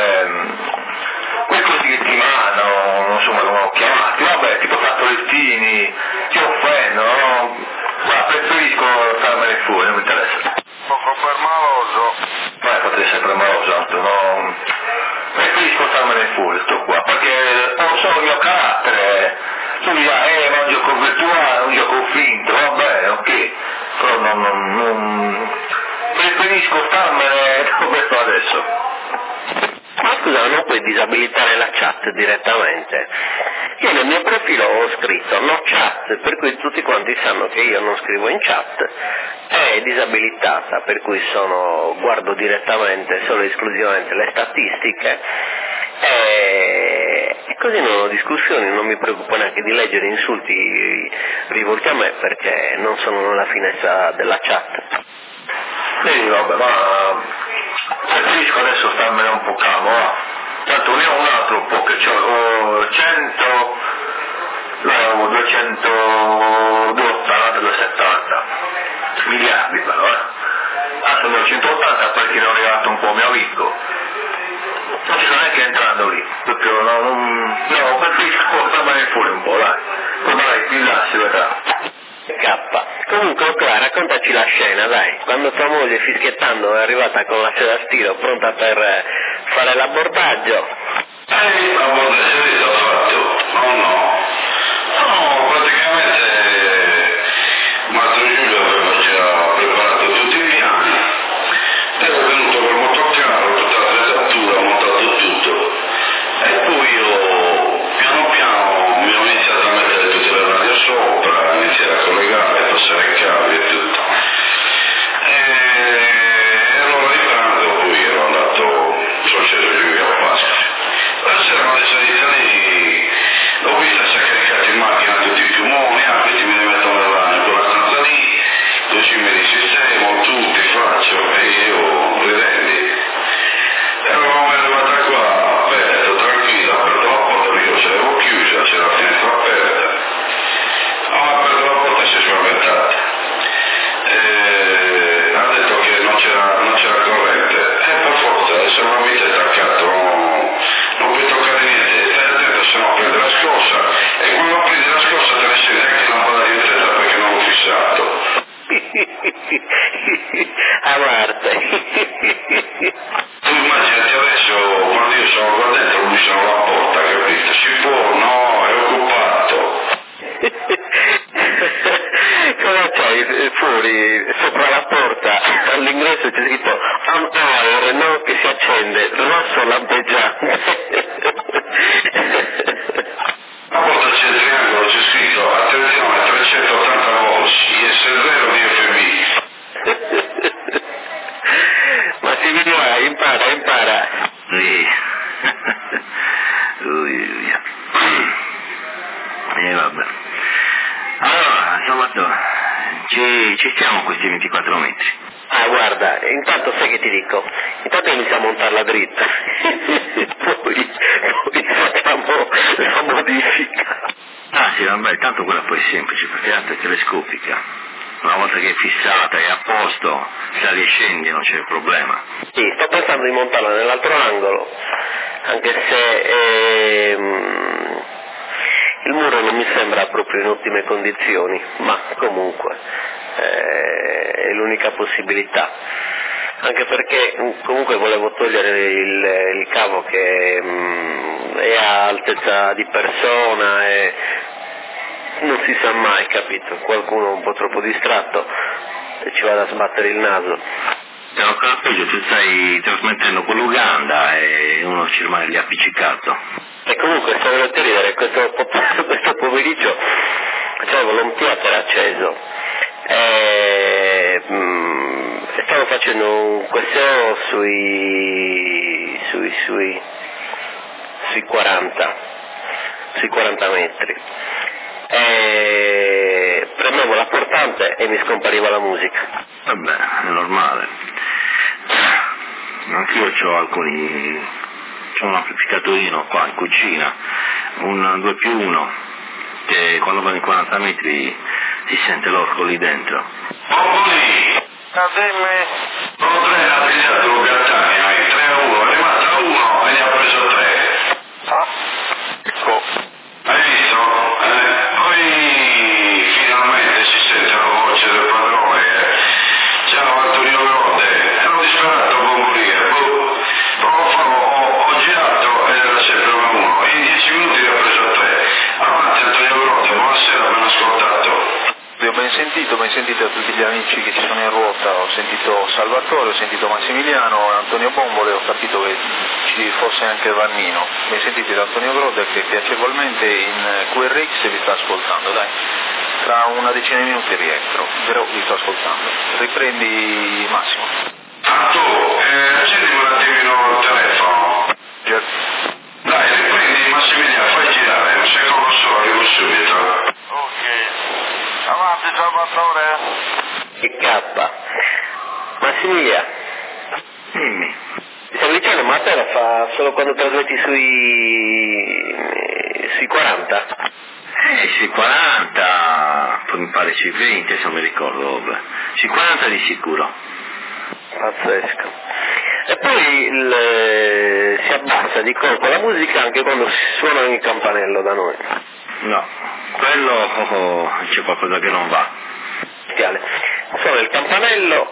quei cosi che ti mandano, non so come ho chiamati, vabbè, tipo fattorettini, ti offendono, no? Ma preferisco starmene fuori, non mi interessa. Poco permaloso. Potete sempre maloso, tanto no? Preferisco starmene fuori, sto qua, perché non so il mio carattere. Tu mi dai, ma un gioco virtuale, un gioco finto, va bene, ok, però non preferisco starmene come sto adesso. Ma scusa, non puoi disabilitare la chat direttamente? Io nel mio profilo ho scritto no chat, per cui tutti quanti sanno che io non scrivo in chat, è disabilitata, per cui guardo direttamente, solo e esclusivamente le statistiche, e così non ho discussioni, non mi preoccupo neanche di leggere insulti rivolti a me perché non sono nella finestra della chat. Sì, vabbè, ma preferisco adesso starmene un po' calmo, va. Tanto ne ho un altro po' che ho 100, noi avevamo 280, 270 miliardi però, Adesso ne ho 180 perché ne ho regalato un po' mio amico. Non ci sto neanche entrando lì, perché preferisco starmene fuori un po', dai. Poi magari più là si vedrà. Comunque Clara, raccontaci la scena, dai, quando tua moglie fischiettando è arrivata con la seda a stiro pronta per fare l'abordaggio. L'abordaggio l'ho fatto, no, praticamente Mastro Giulio ci ha preparato tutti i piani, ero venuto col motocaro, tutta l'attrezzatura, ho montato tutto, e poi io piano piano mi ho iniziato a mettere tutte le radio sopra, iniziare a collegare, passare i cavi e tutto. E allora di pranzo poi ero andato sul centro Giulio a Pasqua. C'erano le sedizioni, l'ho vista si è caricata in macchina tutti i piumoni, questi mi mettono davanti con la stanza lì, così mi risistemo, tutti faccio, e io ridendi. E eravamo arrivata qua, aperto, tranquilla, ho aperto la porta, perché io ce l'avevo chiusa, c'era la finestra aperta. Ho aperto la porta e si è spaventata. Ha detto che non c'era corrente, per forza, adesso non mi è attaccato, non puoi toccare niente, stai attento se no prende la scossa, e quando prendi la scossa te ne senti anche la lampada di testa perché non l'ho fissato. A Marte. Tu immaginati adesso, quando io sono qua dentro, lui sono alla porta, capito? Si può? No, è occupato. Cosa c'hai fuori, sopra la porta, all'ingresso c'è scritto on air, no? Che si accende, rosso lampeggiante. La porta c'è il triangolo, c'è scritto attenzione 380 volts, IS0 di FB. Ma si vedrà, impara. Sì. Vabbè. Allora, Salvatore, ci ci stiamo questi 24 metri. Ah, guarda, intanto sai che ti dico? Intanto inizia a montarla dritta, poi facciamo la modifica. Ah sì, vabbè, tanto quella poi è semplice, perché l'altra è telescopica. Una volta che è fissata e a posto, sali e scendi, non c'è problema. Sì, sto pensando di montarla nell'altro angolo, anche se il muro non mi sembra proprio in ottime condizioni, ma comunque è l'unica possibilità. Anche perché comunque volevo togliere il cavo che è a altezza di persona e non si sa mai, capito? Qualcuno un po' troppo distratto e ci vada a sbattere il naso. È ancora peggio, tu stai trasmettendo con l'Uganda e uno ci rimane lì appiccicato. E comunque stavo a ridere, questo pomeriggio c'avevo l'home theater acceso e stavo facendo un questo sui 40 metri. E premevo la portante e mi scompariva la musica. Vabbè, è normale. Anch'io c'ho un amplificatorino qua in cucina, un 2+1, che quando vanno in 40 metri si sente l'orco lì dentro. Dimmi, non 3 ha pigliato Gattania, 3-1, è rimasta 1 e ne ha preso 3. Ah, ecco. Hai visto? Poi finalmente si sente la voce del padrone. Ciao Antonio Grode, ero disperato con Bolia. Ho girato ed era sempre 1. In 10 minuti ne ho preso 3. Avanti Antonio Grode, buonasera, ben ascoltato. Vi ho ben sentito a tutti gli amici che ci sono in ruota, ho sentito Salvatore, ho sentito Massimiliano, Antonio Bombole, ho capito che ci fosse anche Vannino. Ben sentite da Antonio Grode che piacevolmente in QRX vi sta ascoltando, dai. Tra una decina di minuti rientro, però vi sto ascoltando. Riprendi Massimo. Accendi un attimino il telefono. Dai, riprendi Massimiliano, fai girare, un secondo solo, arrivo subito. Ok. Avanti Salvatore. Che cappa. Massimiliano, Dimmi. ti stavo dicendo, ma te la fa solo quando trasmetti sui 40? Sui 40, poi mi pare sui 20, se non mi ricordo. Sui 40 di sicuro. Pazzesco. E poi si abbassa di colpo la musica anche quando si suona il campanello da noi. No, quello c'è qualcosa che non va. Suona il campanello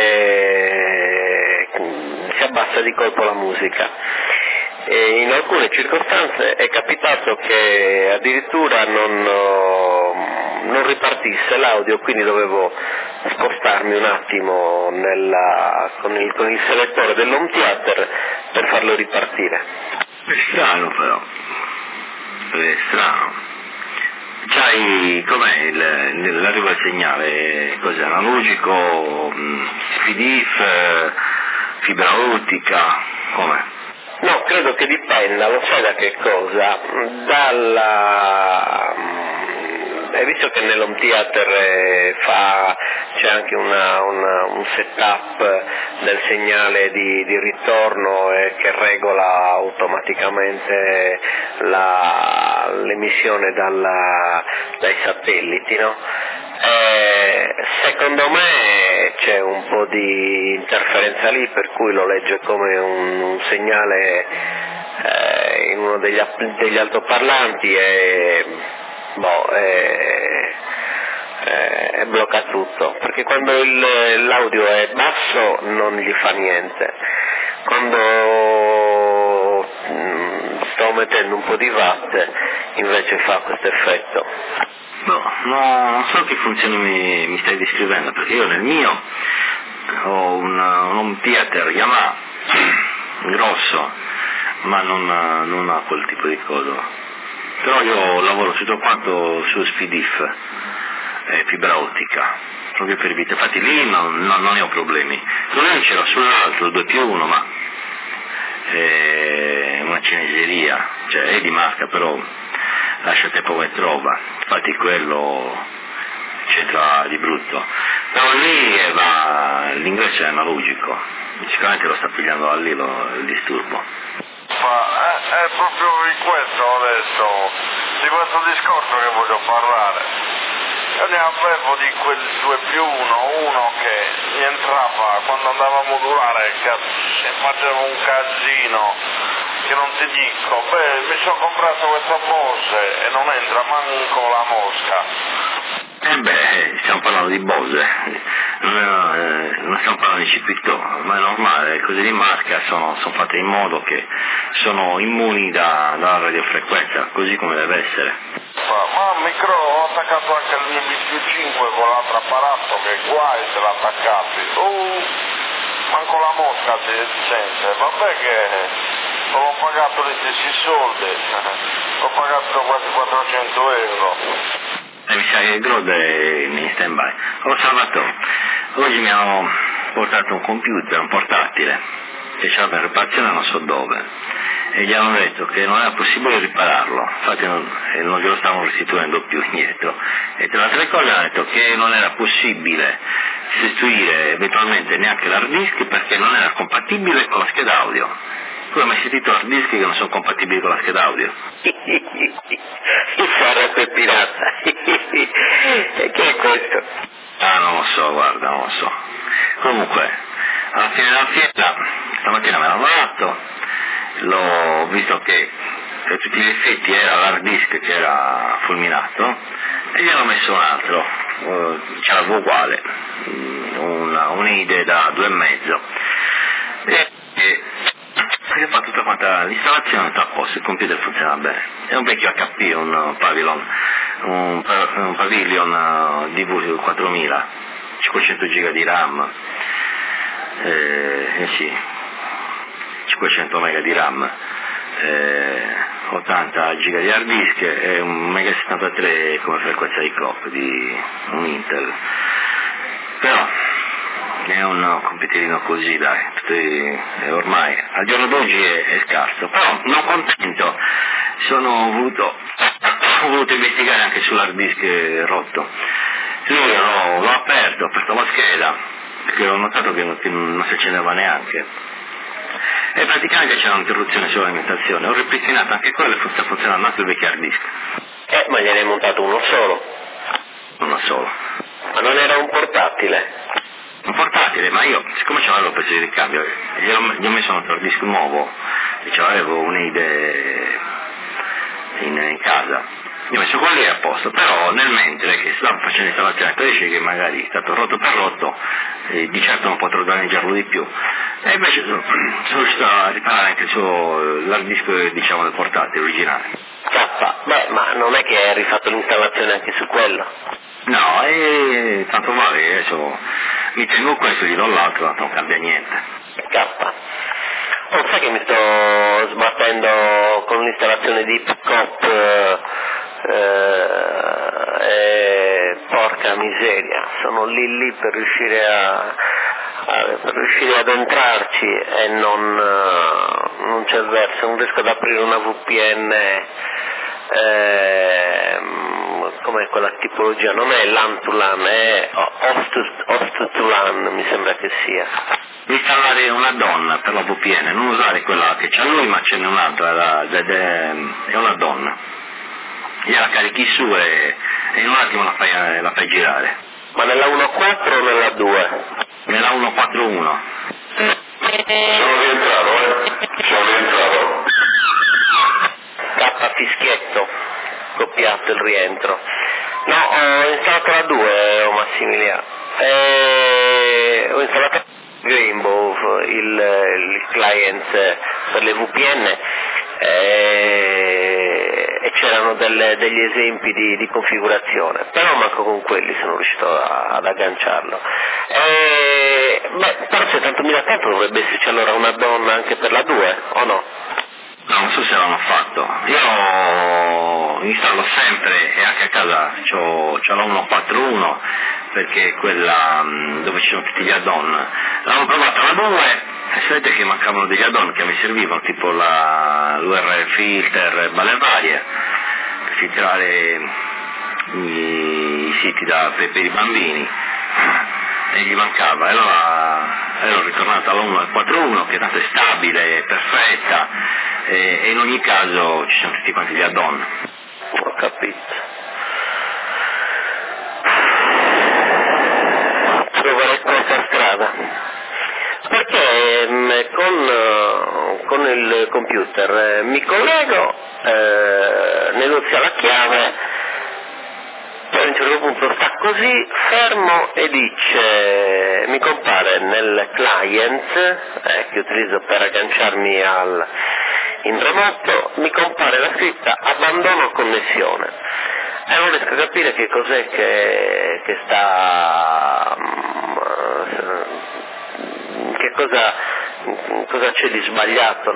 e si abbassa di colpo la musica. E in alcune circostanze è capitato che addirittura non ripartisse l'audio, quindi dovevo spostarmi un attimo con il selettore dell'home theater per farlo ripartire. È strano però. È strano. C'hai, com'è l'arrivo al segnale? Cos'è? Analogico, SPDIF, fibra ottica, com'è? No, credo che dipenda, lo sai da che cosa? Hai visto che nell'home theater c'è anche un setup del segnale di ritorno che regola automaticamente l'emissione dai satelliti, no? Secondo me c'è un po' di interferenza lì, per cui lo legge come un segnale in uno degli altoparlanti e blocca tutto, perché quando l'audio è basso non gli fa niente, quando sto mettendo un po' di watt invece fa questo effetto. No, non so che funzione mi stai descrivendo, perché io nel mio ho un home theater Yamaha grosso, ma non ha quel tipo di cosa. Però io lavoro tutto quanto su SPDIF, fibra ottica, proprio per vita, infatti lì non ne ho problemi. Con lui c'era sull'altro 2+1, ma è una cineseria, cioè è di marca, però lasciate poco e trova, infatti quello c'entra di brutto, però lì l'ingresso è analogico, sicuramente lo sta pigliando da lì il disturbo. Ma è proprio di questo adesso, di questo discorso che voglio parlare. Io ne avevo di quel 2+1, che mi entrava quando andavo a modulare e facevo un casino che non ti dico. Mi sono comprato questa Bose e non entra manco la mosca. Stiamo parlando di Bose, non stiamo parlando di Cipitto, ma è normale, cose di marca sono fatte in modo che sono immuni dalla radiofrequenza, così come deve essere. Ma al micro ho attaccato anche il mio B+5 con l'altro apparato, che guai se l'attaccati. Manco la mosca si sente, vabbè che non ho pagato gli stessi soldi, ho pagato quasi 400 euro. Mi sa che il Grod è in stand-by. Oh Salvatore, oggi mi hanno portato un computer, un portatile, che c'era in riparazione non so dove, e gli hanno detto che non era possibile ripararlo, infatti non glielo stavano restituendo più indietro. E tra le altre cose hanno detto che non era possibile sostituire eventualmente neanche l'hard disk perché non era compatibile con la scheda audio. Tu hai mai sentito hard disk che non sono compatibili con la scheda audio? Sarebbe pirata. E che è questo? Non lo so, guarda, non lo so. Comunque, alla fine della fiera, stamattina me l'hanno dato, l'ho visto che per tutti gli effetti era l'hard disk che era fulminato, e gli hanno messo un altro, c'era uguale, un IDE da 2,5. Perché fa tutta quanta l'installazione, tutto a posto, il computer funziona bene. È un vecchio HP, un Pavilion DV4000, 500 GB di RAM, sì, 500 MB di RAM, 80 GB di hard disk e 1,73 MB come frequenza di clock di un Intel. Però è un computerino così, dai, ormai al giorno d'oggi è scarso, però non contento, ho voluto investigare anche sull'hard disk rotto. Lui l'ho aperto la scheda, perché ho notato che non si accendeva neanche, e praticamente c'era un'interruzione sull'alimentazione. Ho ripristinato anche quello e sta funzionando anche il vecchio hard disk. Ma gliene hai montato uno solo? Uno solo. Ma non era un portatile? Un portatile, ma io, siccome ce l'avevo il pezzo di ricambio, gli ho messo un hard disk nuovo, e ce l'avevo un IDE in casa, gli ho messo quello lì a posto, però nel mentre che stavo facendo l'installazione, dice che magari è stato rotto per rotto, di certo non potrò danneggiarlo di più, e invece sono riuscito a riparare anche l'hard disk, diciamo, del portatile originale. Ma non è che hai rifatto l'installazione anche su quello? No, tanto vale, adesso mi tengo questo, gli do l'altro, tanto non cambia niente. Sai che mi sto sbattendo con l'installazione di Hipcop, porca miseria, sono lì per riuscire ad entrarci e non c'è verso, non riesco ad aprire una VPN, come quella tipologia, non è LAN to LAN, è host to LAN, mi sembra che sia. Installare una donna per la VPN, non usare quella che c'ha lui, ma ce n'è un'altra, è una donna. Gliela carichi su e in un attimo la fai girare. Ma nella 1.4 o nella 2? Nella 1.4.1. Sono rientrato. K fischietto, scoppiato il rientro. No, ho installato la 2, Massimiliano. Ho installato Rainbow, il client per le VPN, e c'erano degli esempi di configurazione, però manco con quelli sono riuscito ad agganciarlo. Però se tanto mi da tanto dovrebbe esserci allora una donna anche per la 2, o no? No, non so se l'hanno fatto. Io installo sempre, e anche a casa c'ho la 1.4.1, perché è quella dove ci sono tutti gli add-on. L'hanno provata la 2 e sapete che mancavano degli add-on che mi servivano, tipo l'URL filter, balle varie, per filtrare i siti per i bambini e gli mancava, e allora ero ritornato alla 1.4.1 che tanto è stabile, è perfetta, e in ogni caso ci sono tutti quanti gli add-on. Ho capito. Trovare questa strada, perché con il computer mi collego, negozio la chiave, poi a un certo punto sta così fermo e dice, mi compare nel client che utilizzo per agganciarmi in remoto, mi compare la scritta abbandono connessione. E non riesco a capire che cos'è che sta, che cosa c'è di sbagliato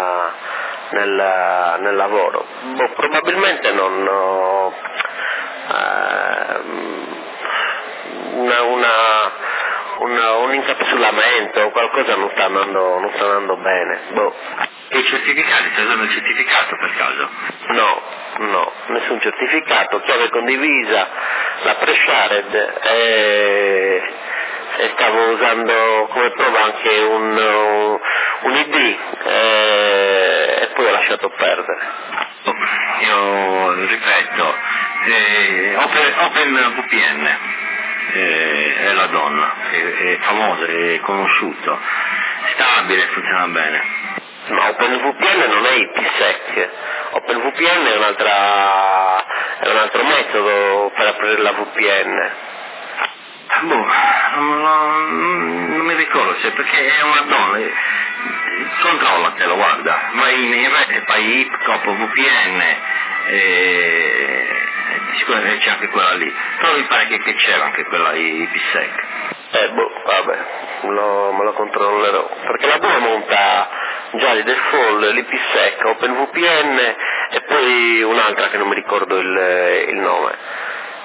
nel lavoro. Probabilmente un incapsulamento o qualcosa non sta andando bene. E i certificati, stai usando il certificato per caso? No, nessun certificato, chiave condivisa, la pre-shared, e stavo usando come prova anche un ID, e poi ho lasciato perdere. Io ripeto, OpenVPN è la donna, è famoso, è conosciuto, stabile, funziona bene. Ma OpenVPN non è IPsec, OpenVPN è un altro metodo per aprire la VPN. Non mi ricordo, perché è una donna, controllatelo, guarda, vai in rete e fai IPCOP VPN, sicuramente c'è anche quella lì, però mi pare che c'era anche quella IPsec. Vabbè, me lo controllerò, perché la tua monta già di default l'IPsec, OpenVPN e poi un'altra che non mi ricordo il nome.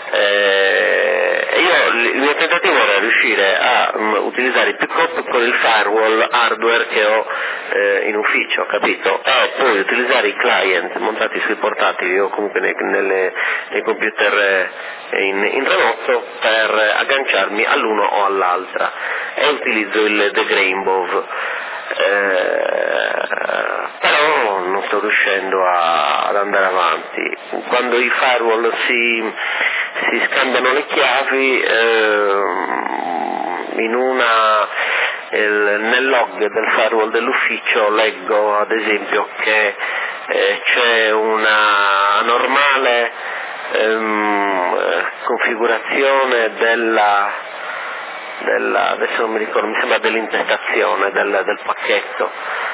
Il mio tentativo era riuscire a utilizzare il pick-up con il firewall hardware che ho in ufficio, capito? E poi utilizzare i client montati sui portatili o comunque nei computer in remoto per agganciarmi all'uno o all'altra, e utilizzo il The Grainbow. Però non sto riuscendo ad andare avanti. Quando i firewall si scambiano le chiavi, nel log del firewall dell'ufficio leggo ad esempio che c'è una normale configurazione adesso non mi ricordo, mi sembra dell'intestazione del pacchetto,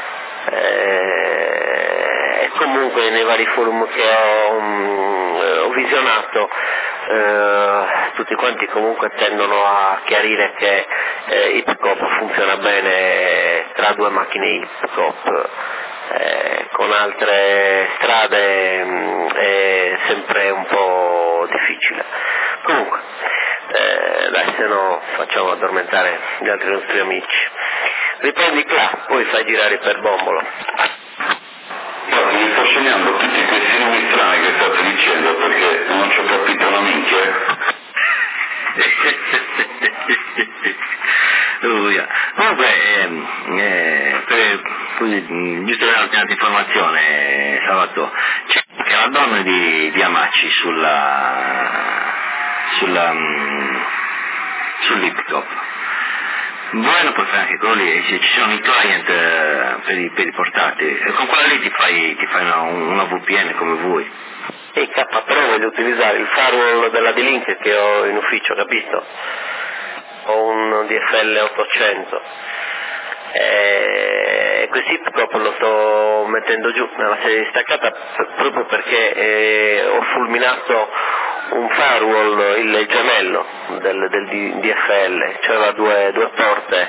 e comunque nei vari forum che ho visionato tutti quanti comunque tendono a chiarire che IPCOP funziona bene tra due macchine IPCOP, con altre strade è sempre un po' difficile. Comunque dai, se no facciamo addormentare gli altri nostri amici. Riprendi là, poi fai girare per bombolo. Mi sto segnando tutti questi nomi strani che state dicendo perché non ci ho capito una minchia. Comunque, giusto per darti informazione, Salvatore, c'è anche la donna di Amaci sull'IPCOP. Bueno, puoi fare anche quello lì, ci sono i client per i portatili, e con quella lì ti fai una VPN come vuoi. E però voglio utilizzare il firewall della D-Link che ho in ufficio, capito? Ho un DFL 800 e questo IPCOP lo sto mettendo giù nella serie distaccata proprio perché ho fulminato un firewall, il gemello del DFL, cioè aveva due porte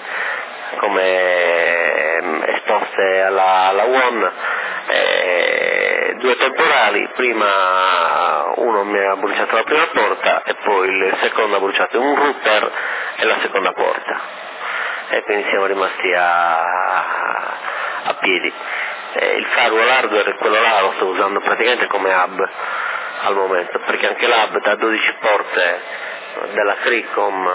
come esposte alla WAN, due temporali, prima uno mi ha bruciato la prima porta e poi il secondo ha bruciato un router e la seconda porta, e quindi siamo rimasti a piedi. Il firewall hardware, quello là, lo sto usando praticamente come hub, al momento, perché anche l'hub da 12 porte della Cricom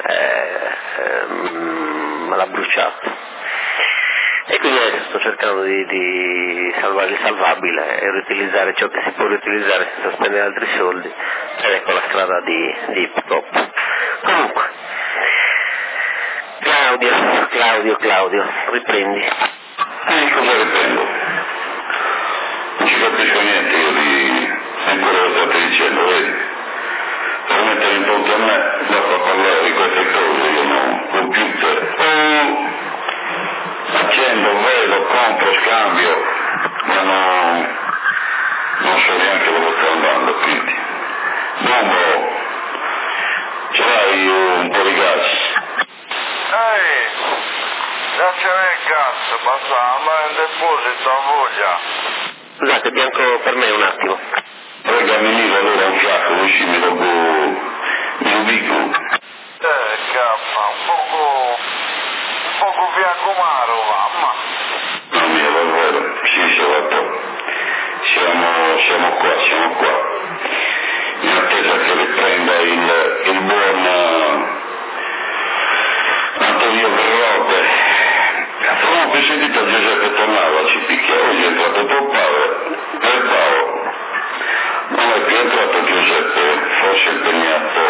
l'ha bruciato. E quindi adesso sto cercando di salvare il salvabile e riutilizzare ciò che si può riutilizzare senza spendere altri soldi, ed ecco la strada di hip hop. Comunque, Claudio, riprendi. Cosa riprendo? Non ci capisco niente io di quello che state dicendo, vedi? Per mettere in punto a me, basta parlare di queste cose, io non computer. Accendo, vedo, compro, scambio, ma non so neanche dove sto andando, quindi. Bombo, ce l'hai un po' di gas? Già ce n'è il gas, basta andare in deposito a voglia. Scusate, Bianco, per me un attimo. Regami lì allora un fiacco, così mi ubico. Cappa, un poco fiaccomaro, mamma. No mio, davvero, sì, Salvatore. Siamo qua. In attesa che riprenda il buon Antonio Verrote. Comunque sentito Giuseppe tornava, ci picchiava, oggi è entrato tuo padre, per Paolo. Non è più entrato Giuseppe, forse impegnato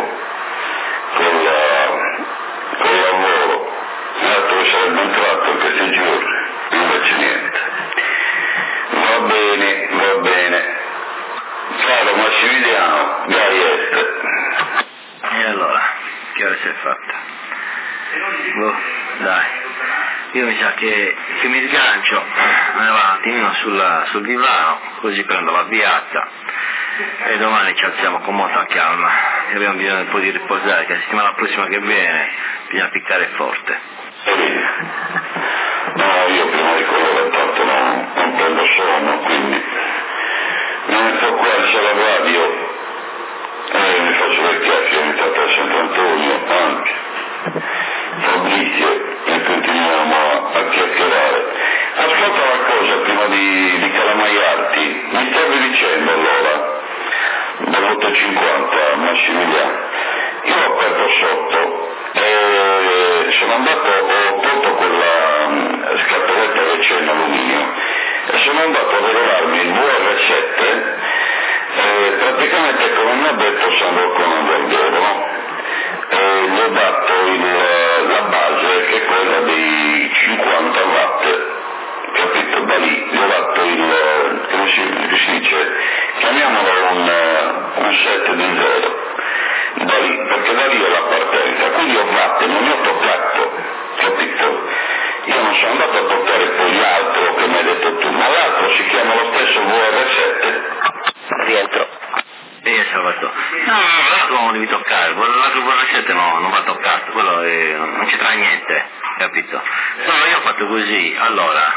col lavoro. Mi ha detto che sarebbe entrato in questi giorni, invece niente. Va bene. Caro Massimiliano, dai Este. E allora, che ora si è fatta? Dai, io mi sa che mi sgancio, me ne vado un attimino sul divano, così prendo la viata e domani ci alziamo con molta calma, e abbiamo bisogno un po' di riposare, che la settimana prossima che viene bisogna piccare forte. No, io prima di quello tanto non prendo sonno, quindi mi metto qua alla radio e mi faccio le chiacchiere, ho iniziato a Sant'Antonio anche. Fabrizio e continuiamo a chiacchierare. Ascolta una cosa prima di calamaiarti, mi stavi dicendo allora dall'850 Massimiliano, io l'ho aperto sotto e sono andato, ho tolto quella scatoletta che c'è in alluminio e sono andato a velarmi il VR7, praticamente come mi ha detto Sandro Conan Guardiola, no? Gli ho dato la base che è quella dei 50 watt, capito? Da lì gli ho dato come si dice, chiamiamolo un set di zero, da lì, perché da lì è la partenza, quindi ho watt, non ne ho toccato, capito? Io non sono andato a toccare poi l'altro che mi hai detto tu, ma l'altro si chiama lo stesso VR7. Rientro. Salvatore. No, non devi toccare, l'altro VR7 non va toccato, quello non c'entra niente, capito? No, io ho fatto così, allora,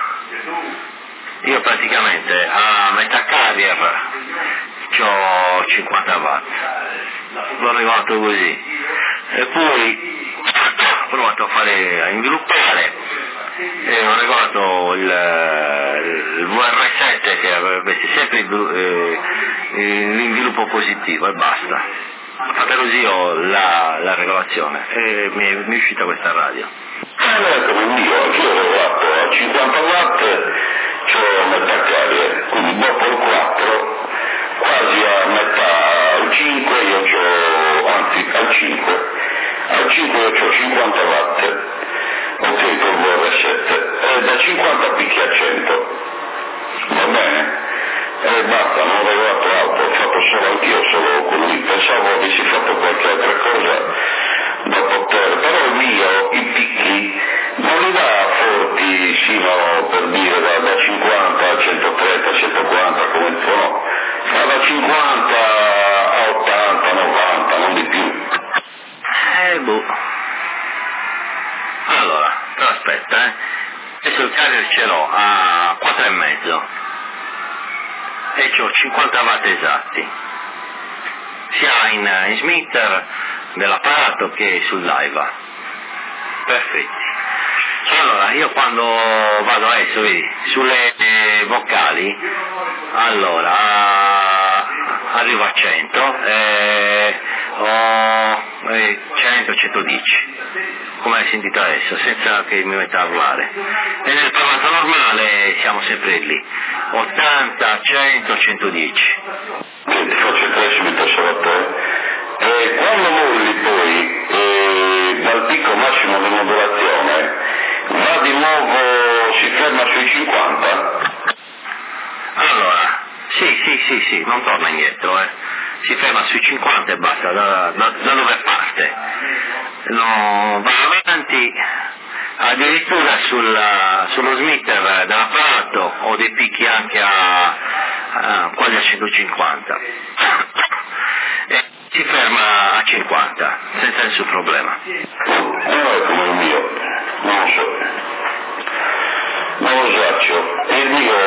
io praticamente a metà carrier c'ho 50 watt, l'ho regolato così, e poi ho provato a sviluppare e ho regolato il VR7 che avesse sempre l'inviluppo positivo e basta. Fatta così ho la regolazione e mi è uscita questa radio. Come il mio, anch'io ho regolato a 50 watt, c'ho metà carrier, quindi dopo il 4, quasi a metà, al 5 io c'ho, anzi al 5 io c'ho 50 watt. Ok, col VR7, da 50 picchi a 100, va bene? E basta, non ho regolato altro, ho fatto solo anch'io, solo con lui, pensavo avessi fatto qualche altra cosa da poter, però il mio, i picchi, non li dà forti sino per dire da 50 a 130, 140, come no, fa da 50 a 80, 90, non di più. Allora, però aspetta, adesso il carrier ce l'ho a 4,5 e c'ho 50 watt esatti, sia in smitter dell'apparato che sull'AIVA, perfetti. Allora, io quando vado adesso, vedi, sulle vocali, allora, arrivo a 100, ho 100, 110, come hai sentito adesso, senza che mi metta a urlare. E nel parlato normale siamo sempre lì, 80, 100, 110. Ti faccio il crescimento solo a te. Quando molli poi dal picco massimo di modulazione va di nuovo, si ferma sui 50? Allora, sì, non torna indietro, si ferma sui 50 e basta, da dove parte. No, va avanti, addirittura sullo smitter dell'apparato ho dei picchi anche quasi a 150. E si ferma a 50, senza nessun problema. No, è come il mio, non lo so. Non lo saccio. Il mio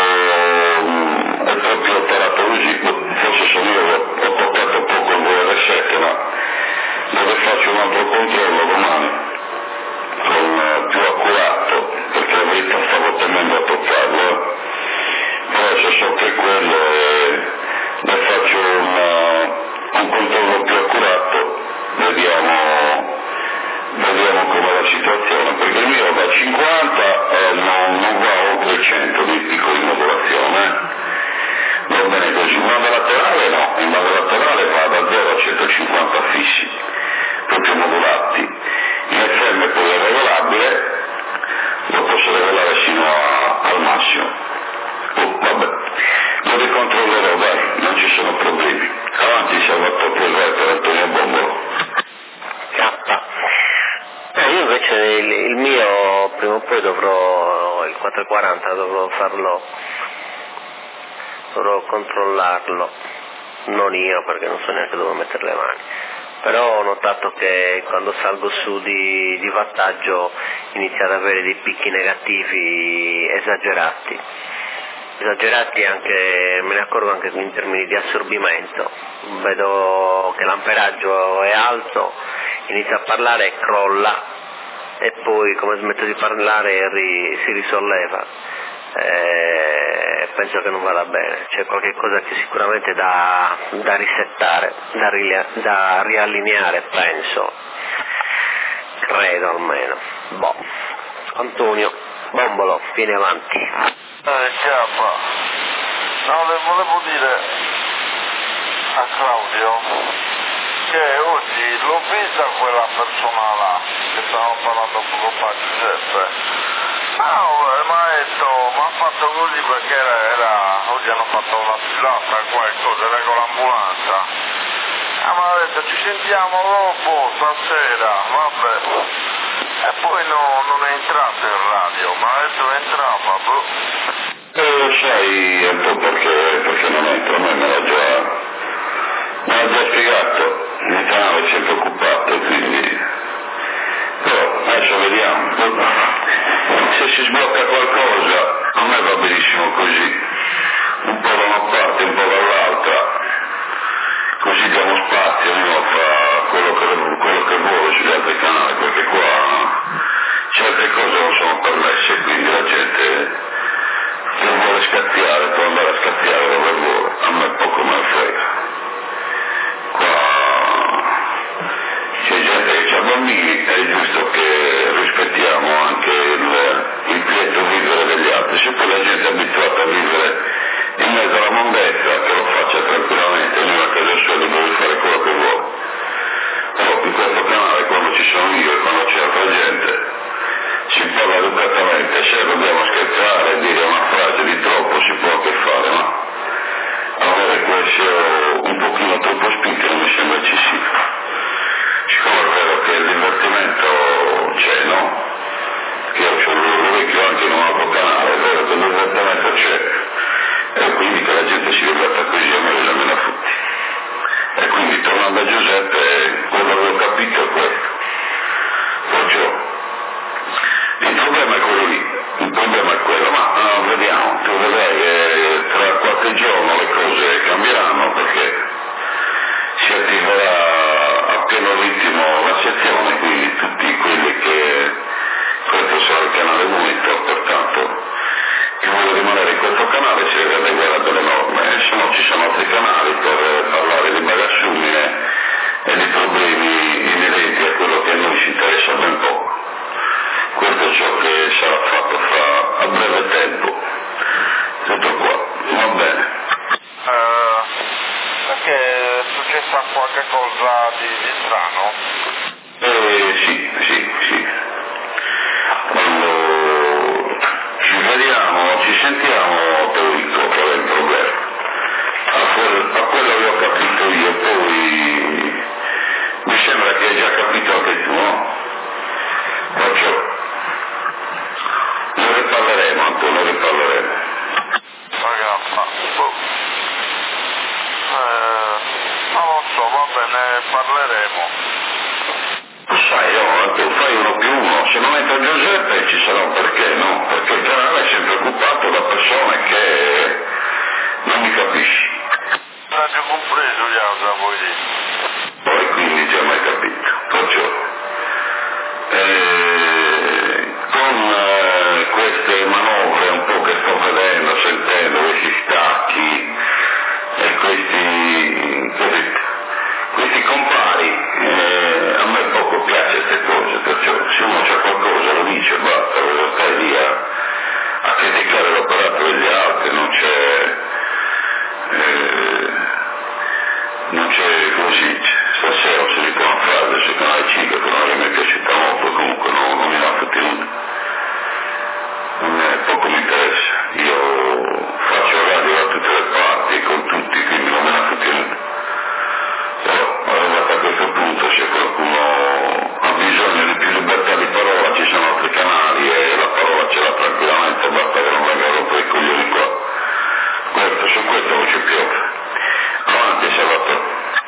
è proprio operato così, forse sono io, ho toccato poco il VR7, ma dove faccio un altro controllo domani, con più accurato, perché la verità stavo temendo a toccarlo, però adesso so che quello ne faccio un controllo più accurato, vediamo com'è la situazione, perché il mio da 50 non va oltre 100 di picco di modulazione, va bene così, in banda laterale no, in banda laterale va da 0 a 150 fissi, proprio modulati, in FM poi è regolabile, lo posso regolare sino al massimo, vabbè, lo ricontrollerò, dai, non ci sono problemi, avanti Salvatore, per Antonio Bombolo. Io invece il mio prima o poi dovrò, il 440 dovrò controllarlo, non io perché non so neanche dove mettere le mani, però ho notato che quando salgo su di wattaggio inizia ad avere dei picchi negativi esagerati anche, me ne accorgo anche in termini di assorbimento, vedo che l'amperaggio è alto, inizia a parlare e crolla e poi come smetto di parlare si risolleva, penso che non vada bene, c'è qualche cosa che sicuramente da risettare, da riallineare, penso, credo almeno. Antonio Bombolo, vieni avanti. Chiappa, no, le volevo dire a Claudio che oggi l'ho vista quella persona là che stavo parlando poco fa, Giuseppe. Mi ha detto, mi ha fatto così perché oggi hanno fatto una filata qualcosa, era con l'ambulanza. Mi ha detto ci sentiamo dopo stasera, vabbè. E poi non è entrato in radio, mi ha detto entrava, Sai un po' perché non entro, a me me l'ha già spiegato, il canale è sempre occupato, quindi però adesso vediamo, se si sblocca qualcosa a me va benissimo così, un po' da una parte, un po' dall'altra, così diamo spazio, ognuno fa quello che vuole sugli altri canali, perché qua certe cose non sono permesse, quindi la gente che vuole scazziare può andare a scazziare dove vuole, a me poco me ne frega. Qua c'è gente che ha bambini, è giusto che rispettiamo anche il quieto vivere degli altri, se poi la gente è abituata a vivere qualche cosa di strano? Sì. Quando ci sentiamo poi qual è il problema. A quello che ho capito io, poi mi sembra che hai già capito anche tu, no? Perciò ne riparleremo, Antonio, ne riparleremo. Non lo so, va bene, parleremo. Sai, tu fai 1+1, se non entra Giuseppe ci sarà un perché, no? Perché il generale è sempre occupato da persone che non mi capisci. Non ho compreso, cosa vuoi dire? Poi quindi già mai capito, perciò con queste manovre un po' che sto vedendo, sentendo, questi stacchi e questi compari, a me poco piace queste cose, perciò se uno c'è qualcosa lo dice, basta, lo stai lì a criticare l'operato degli altri, non c'è così, stasera si dice una frase su Canale 5 che non mi è piaciuta molto, comunque non mi va tutti nulla, poco mi interessa, io faccio radio da tutte le parti, con tutti, quindi non me ne tutti nulla, però arrivato a questo punto se qualcuno ha bisogno di più libertà di parola ci sono altri canali e la parola ce l'ha tranquillamente, basta che non venga a rompere i coglioni qua, su questo non c'è più. Avanti Salvatore.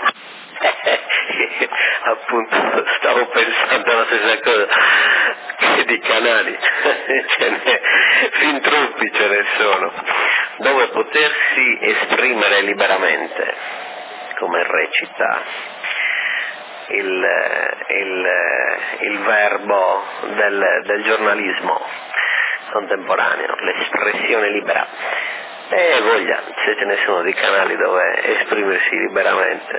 Appunto stavo pensando alla stessa cosa, che di canali fin troppi ce ne sono, dove potersi esprimere liberamente, come recita il verbo del giornalismo contemporaneo, l'espressione libera. E voglia, se ce ne sono di canali dove esprimersi liberamente.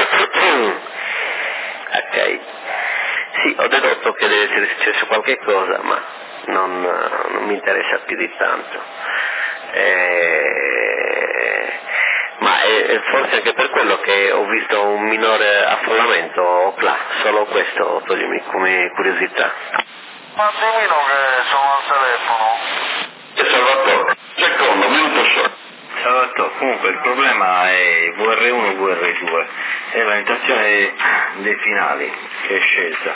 Ok, sì, ho dedotto che deve essere successo qualche cosa, ma non mi interessa più di tanto. Ma è forse anche per quello che ho visto un minore affollamento, opla, solo questo, toglimi come curiosità. Ma dimmi che sono al telefono. Salvatore, secondo, minuto solo. Salvatore, comunque il problema è VR1 e VR2, è la limitazione dei finali che è scelta.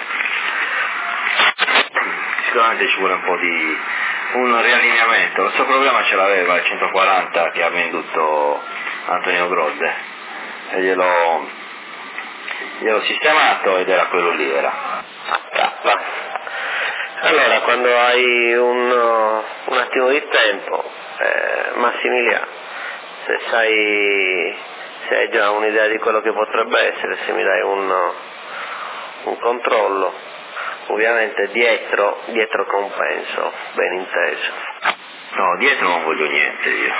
Sicuramente ci vuole un po' di un riallineamento, il suo problema ce l'aveva il 140 che ha venduto Antonio Grodde e gliel'ho sistemato ed era quello lì, era. Allora, quando hai un attimo di tempo, Massimiliano, se hai già un'idea di quello che potrebbe essere, se mi dai un controllo, ovviamente dietro compenso, ben inteso. No, dietro non voglio niente io.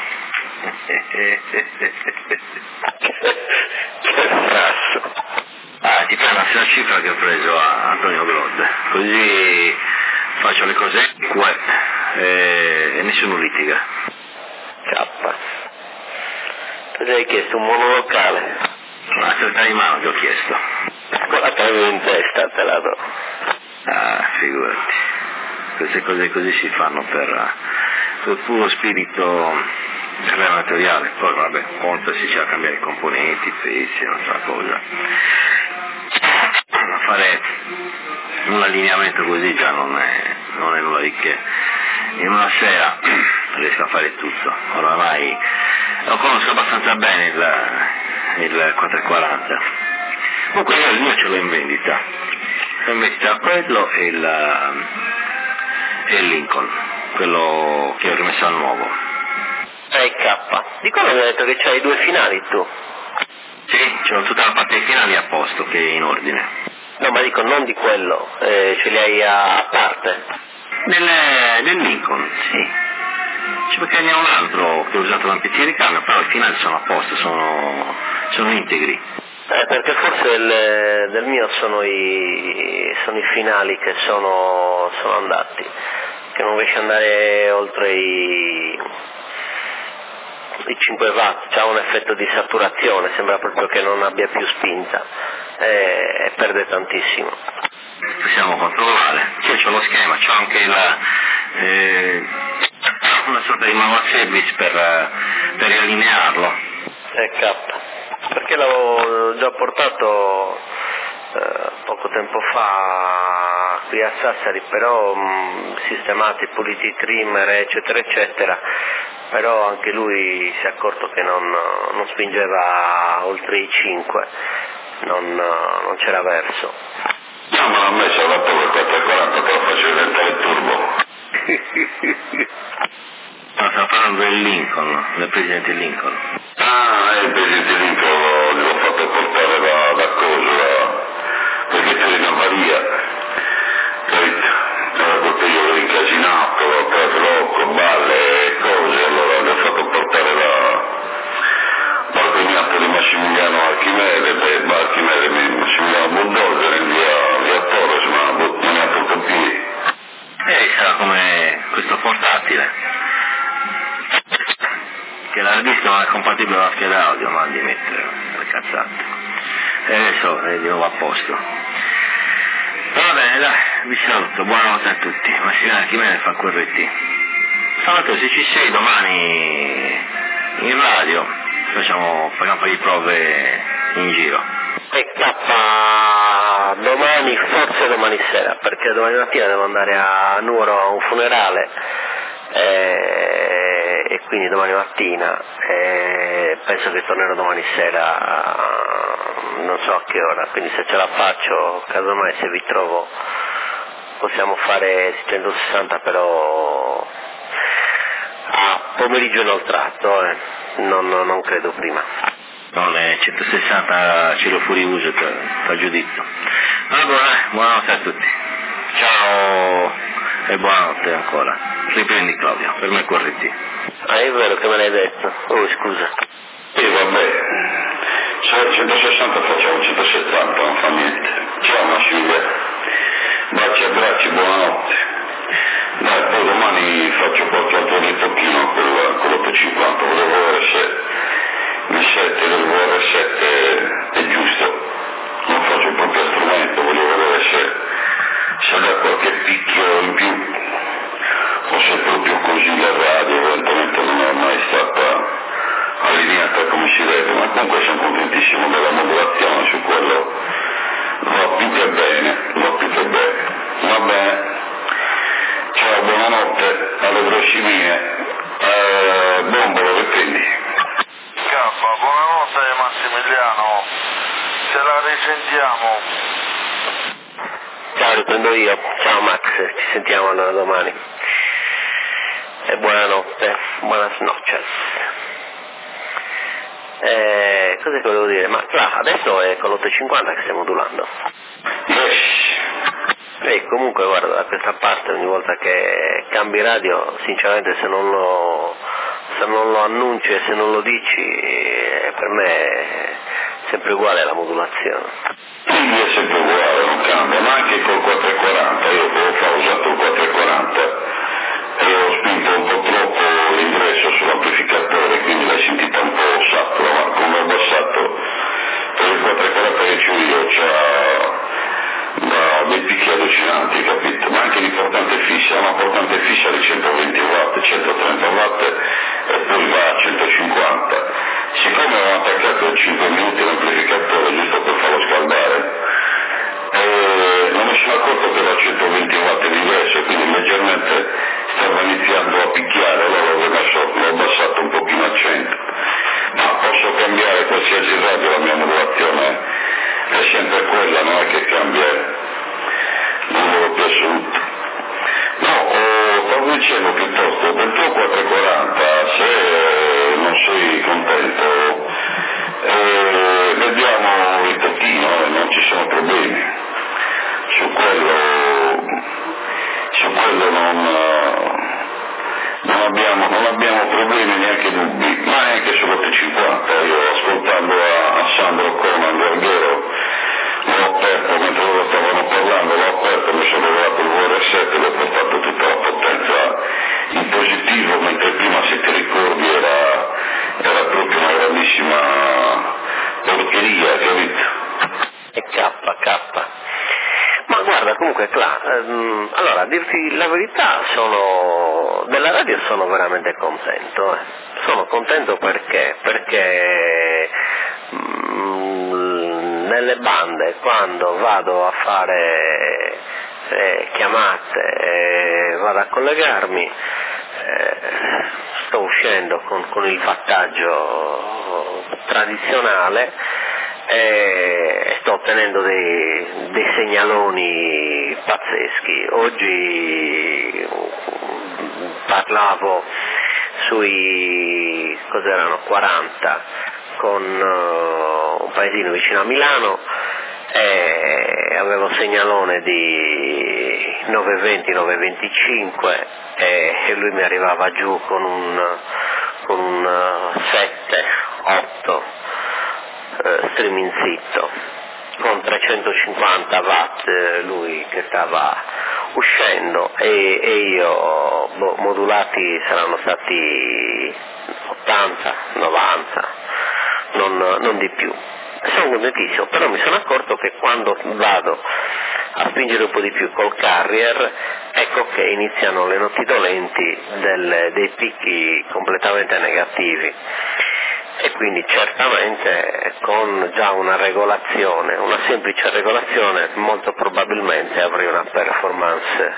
Che frasso. Ti prendo la stessa cifra che ho preso a Antonio Grodde, così faccio le cose e nessuno litiga. K. Tu gli hai chiesto un monolocale? La carta di mano che ho chiesto. Quella che avevo in testa te la do. Figurati. Queste cose così si fanno per puro spirito amatoriale. Poi vabbè, conta si c'è a cambiare i componenti, i pezzi, un'altra cosa. Fare un allineamento così già non è nulla di che. In una sera riesco a fare tutto. Oramai lo conosco abbastanza bene il 440. Comunque io il mio ce l'ho in vendita. Ho in vendita quello e il Lincoln, quello che ho rimesso al nuovo. K. Di quello mi hai detto che c'hai 2 finali tu. Sì, c'ho tutta la parte finale a posto, che è in ordine. No, ma dico non di quello, ce li hai a parte. Del Lincoln, sì. C'è perché ne ho un altro che ho usato da un pezzo di cambio, però i finali sono a posto, sono integri. Perché forse del mio sono i finali che sono andati, che non riesce ad andare oltre i 5 watt, c'ha un effetto di saturazione, sembra proprio che non abbia più spinta e perde tantissimo. Possiamo controllare, c'è lo schema, c'è anche una sorta di manual service per riallinearlo. K, perché l'avevo già portato poco tempo fa qui a Sassari, però sistemati, puliti i trimmer eccetera eccetera, però anche lui si è accorto che non spingeva oltre i 5, non c'era verso. No, ma a me ci ha dato quel 440 che lo faccio diventare il turbo. No, stiamo parlando del Lincoln, del presidente Lincoln. Ah, il presidente Lincoln l'ho fatto portare da cosa, perché c'è in avaria, capito? Era quel periodo incasinato, ho preso l'occo, balle e cose, allora l'ho fatto portare dal cognato di Massimiliano Archimede, Massimiliano Bulldozer in via Torres, ma non ha tutto piedi. Sarà come questo portatile, che l'hard disk non è compatibile con la scheda audio, ma di mettere le cazzate. E adesso è di nuovo a posto. Va bene, dai, vi saluto, buonanotte a tutti. Massimiliano Archimede fa QRT. Salvatore, se ci sei domani in radio, facciamo un po' di prove in giro. Domani, forse domani sera, perché domani mattina devo andare a Nuoro a un funerale e quindi domani mattina penso che tornerò domani sera, non so a che ora, quindi se ce la faccio, casomai se vi trovo possiamo fare 160 però a pomeriggio inoltrato, non credo prima. Non è 160 cielo fuori uso tra giudizio. Allora, buonanotte a tutti. Ciao e buonanotte ancora. Riprendi Claudio, per me QRT. Ah, è vero che me l'hai detto. Oh, scusa. Sì, vabbè. Se 160 facciamo 170, non fa niente. Ciao Massimiliano. Baci e abbracci, buonanotte. Dai, poi domani faccio qualche altro ritocchino con l'850, volevo vedere se il 7 del VR7 è giusto, non faccio proprio strumento, voglio vedere se dà qualche picchio in più o se proprio così la radio evidentemente non è mai stata allineata come si deve, ma comunque sono contentissimo della modulazione, su quello va più che bene. Va bene, ciao, buonanotte, alle prossimine, Bombolo, che prendi? Buonanotte Massimiliano, ce la risentiamo. Ciao, riprendo io. Ciao Max, ci sentiamo allora domani. E buonanotte, buenas noches. Cosa che volevo dire? Ma adesso è con l'850 che stiamo modulando. E comunque guarda, da questa parte ogni volta che cambi radio, sinceramente se non lo annunci e se non lo dici, per me è sempre uguale la modulazione. Quindi è sempre uguale, non cambia, ma anche col 440, io ho usato il 440 e ho spinto un po' troppo l'ingresso sull'amplificatore, quindi l'hai sentita un po' satura, ma come ho abbassato per il 440 che c'ho io c'ha dei picchi allucinanti, capito? Ma anche l'importante fissa, una portante fissa di 120 watt, 130 watt e poi va a 150. Siccome ho attaccato 5 minuti l'amplificatore giusto per farlo scaldare, non mi sono accorto che Comunque, allora, a dirti la verità, della radio sono veramente contento. Sono contento perché nelle bande, quando vado a fare chiamate, vado a collegarmi, sto uscendo con il wattaggio tradizionale e sto ottenendo dei segnaloni pazzeschi. Oggi parlavo sui 40 con un paesino vicino a Milano e avevo segnalone di 920, 925 e lui mi arrivava giù con un 7, 8 streaming zitto con 350 watt, lui che stava uscendo e io modulati saranno stati 80, 90, non di più. Sono contentissimo, però mi sono accorto che quando vado a spingere un po' di più col carrier, ecco che iniziano le noti dolenti dei picchi completamente negativi. E quindi certamente con già una regolazione, una semplice regolazione, molto probabilmente avrei una performance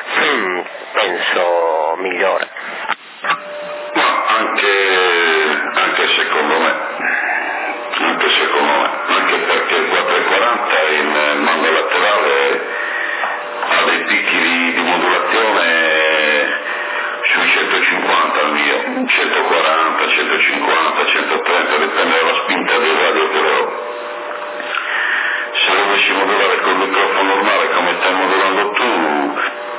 penso migliore. Ma anche secondo me, anche perché il 440 in mando laterale ha dei picchi di modulazione sui 150 al mio, 140, 150, 130, dipende dalla spinta del radio che ho. Se dovessi modulare col microfono normale come stai modulando tu,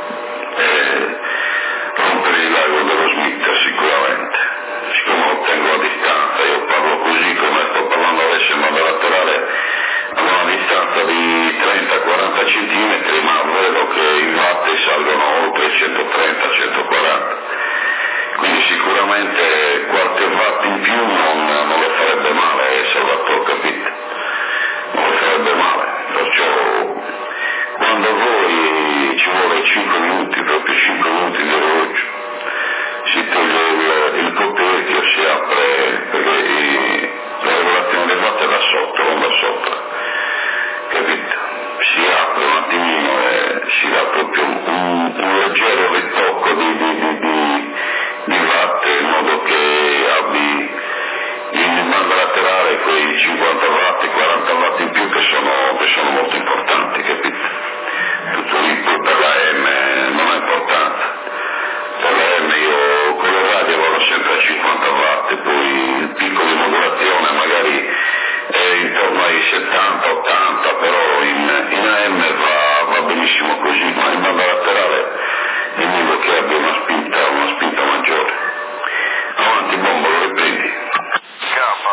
rompere il lago dello Smith sicuramente. Siccome lo tengo a distanza, io parlo così come sto parlando adesso in modo laterale, a una distanza di 30-40 cm, ma vedo che i watt salgono oltre 130-140. Quindi sicuramente qualche watt in più non le farebbe male, Salvatore, capite? Non le farebbe male, perciò quando voi ci vuole 5 minuti, proprio 5 minuti di orologio, si toglie il coperchio, si apre, perché la regolazione del watt è da sotto, non da sopra, capite? Si apre un attimino e si dà proprio un leggero ritocco di watt, in modo che abbi in banda laterale quei 50 watt, 40 watt in più che sono molto importanti, capite? Tutto l'input per la M non ha importanza. Per la M io con le radio vado sempre a 50 watt, poi il picco di modulazione magari è intorno ai 70-80, però in AM va benissimo così, ma in banda laterale è meglio che abbia una spinta maggiore. Avanti bomba, lo riprendi. Capa,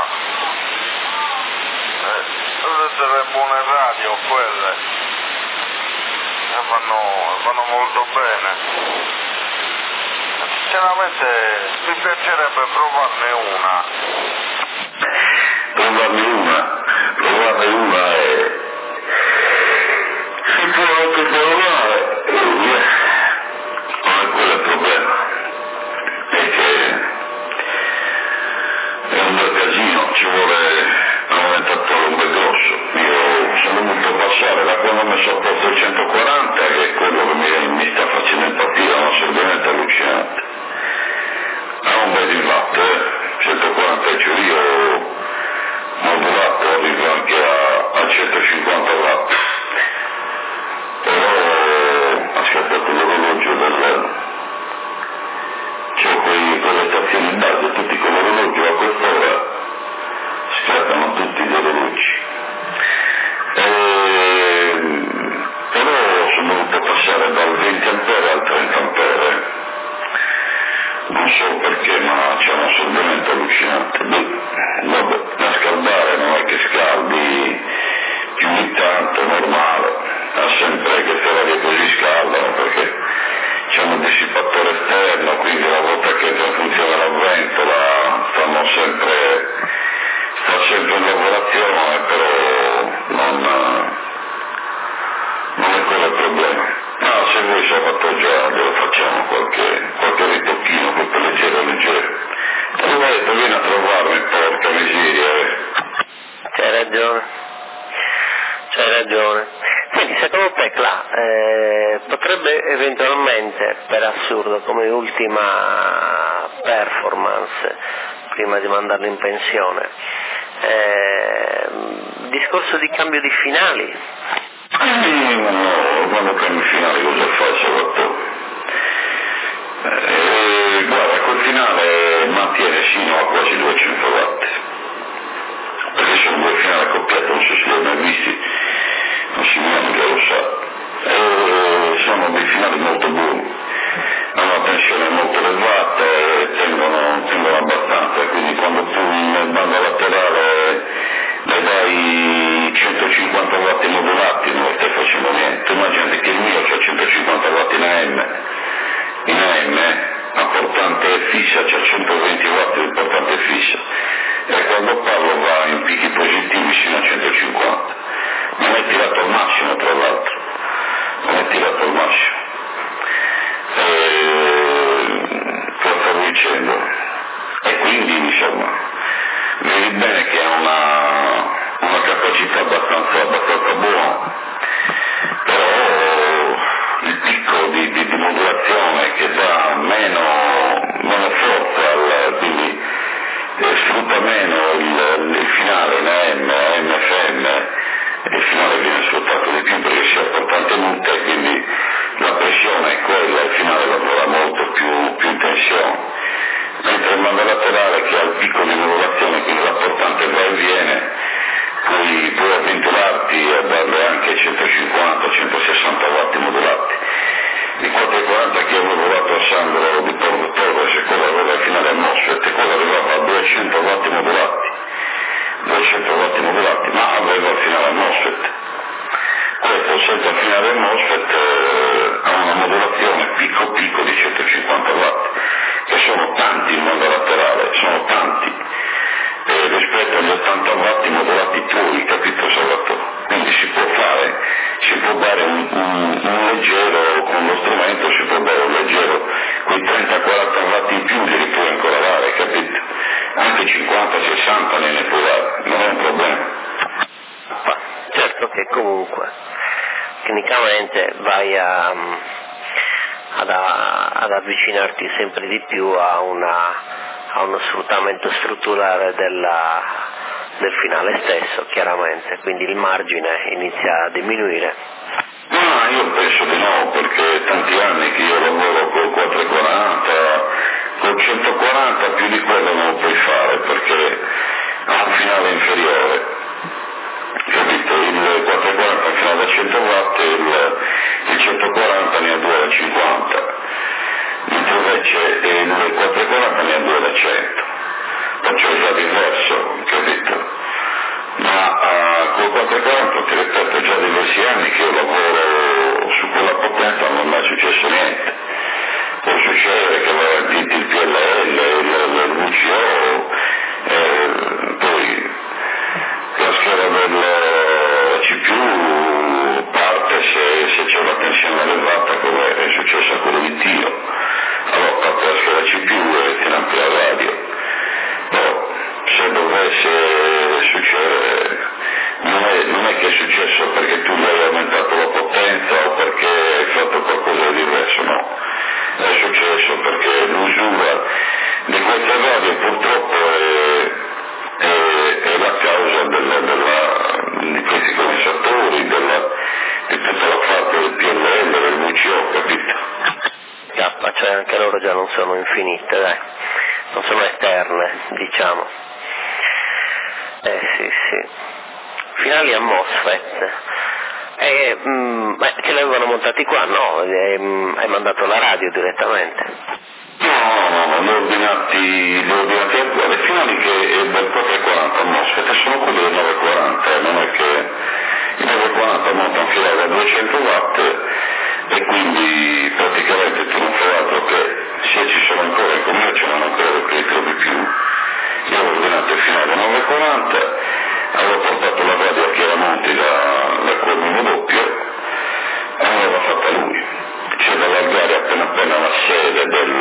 tutte le buone radio quelle vanno molto bene. Sinceramente mi piacerebbe provarne una. Provarne una e si può anche provare, ma quello è il problema, è che è un bel casino, ci vuole un aumentatore un bel grosso. Io sono dovuto passare da quando mi sono posto il 140, che è quello che mi sta facendo impazzire, una sorgente allucinante. Ha un bel watt, 140, cioè io modulato arrivo anche a 150 watt, però potrebbe eventualmente, per assurdo, come ultima performance, prima di mandarlo in pensione, discorso di cambio di finali? No, quando cambi finali cosa fa Salvatore? Guarda, quel finale mantiene sino a quasi 200 watt, perché sono due finali accoppiati, non so se li hai mai visti, Massimiliano già lo sa, sono dei finali molto buoni, hanno una tensione molto elevata e tengono abbastanza, quindi quando tu in banda laterale le dai 150 watt modulati non stai facendo niente. Immaginate che il mio c'ha 150 watt in AM, la portante fissa c'ha 120 watt di portante fissa, e quando parlo va in picchi positivi fino a 150. Non è tirato al massimo, tra l'altro, non è tirato al massimo. Cosa stavo dicendo? E quindi insomma vedi bene che ha una capacità abbastanza buona, però il picco di modulazione che dà meno forza, quindi sfrutta meno il finale in AM, FM, il finale viene sfruttato di più perché si ha portante multa e quindi la pressione è quella, il finale lavora molto più in tensione, mentre il banda laterale che ha il picco di modulazione, quindi la portante va e viene, puoi avventurarti a darle anche 150-160 watt modulati. Il 440 che avevo lavorato a Sandro di Porto Torres, e quello aveva il finale a MOSFET, e quello arrivava a 200 watt modulati, ma aveva il finale a MOSFET. Questo senza finale a MOSFET ha una modulazione picco di 150 watt, che sono tanti in banda laterale, sono tanti, rispetto agli 80 watt modulati tuoi, capito Salvatore? Quindi si può dare un leggero, con lo strumento si può dare un leggero, quei 30-40 watt in più li puoi ancora dare, capito? Anche 50-60 ne puoi dare, non è un problema. Certo che comunque tecnicamente vai ad avvicinarti sempre di più a uno sfruttamento strutturale del finale stesso, chiaramente, quindi il margine inizia a diminuire. No, io penso di no, perché tanti anni che io lavoro col 440, col 140 più di quello non lo puoi fare perché ha un finale inferiore, capito? Il 440 fino da 100 watt, il 140 ne ha 2 da 50, mentre invece il 440 ne ha 2 da 100, perciò è già diverso, capito? Ma col 440 ti ripeto, già diversi anni che io lavoro su quella potenza, non è mai successo niente. Può succedere che va avanti il PLL, il VCO, poi la scheda del CPU parte se c'è una tensione elevata, come è successo a quello di Tio, allora parte la scheda CPU e tiene ampia la radio. Però se dovesse succedere, non è che è successo perché tu hai aumentato la potenza o perché hai fatto qualcosa di diverso, no. È successo perché l'usura di queste radio purtroppo è la causa di questi condensatori, di tutta la parte del PLL, del VCO, capito? Cioè anche loro già non sono infinite, dai, non sono eterne, diciamo. Sì. Finali a MOSFET. Ce li avevano montati qua, no? Hai mandato la radio direttamente? No, li ho ordinati le finali che del 440 a MOSFET sono quelli del 940, non è che il 940 monta un filare a 200 watt e quindi praticamente tu non fai altro che, se ci sono ancora in commercio non ancora perché li trovi più. Io ho ordinato il finale 940, avevo portato la radio a Chiaramonti da quel monodoppio e me l'aveva fatta lui. C'è da allargare appena la sede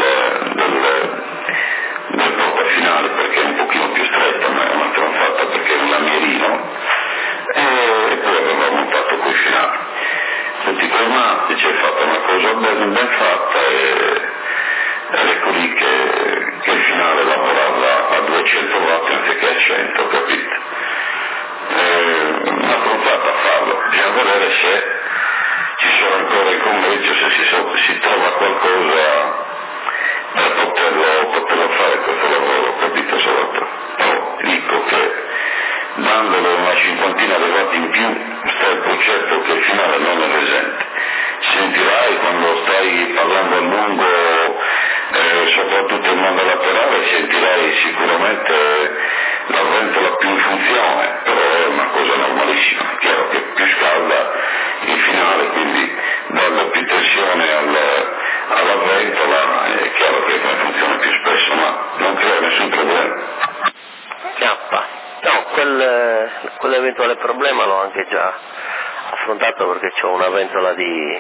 del portafinale perché è un pochino più stretta, ma non te l'ho fatta perché è un lamierino, e poi aveva montato quei finali. Tutti quei matti, ci hai fatto una cosa ancora affrontato perché c'ho una ventola di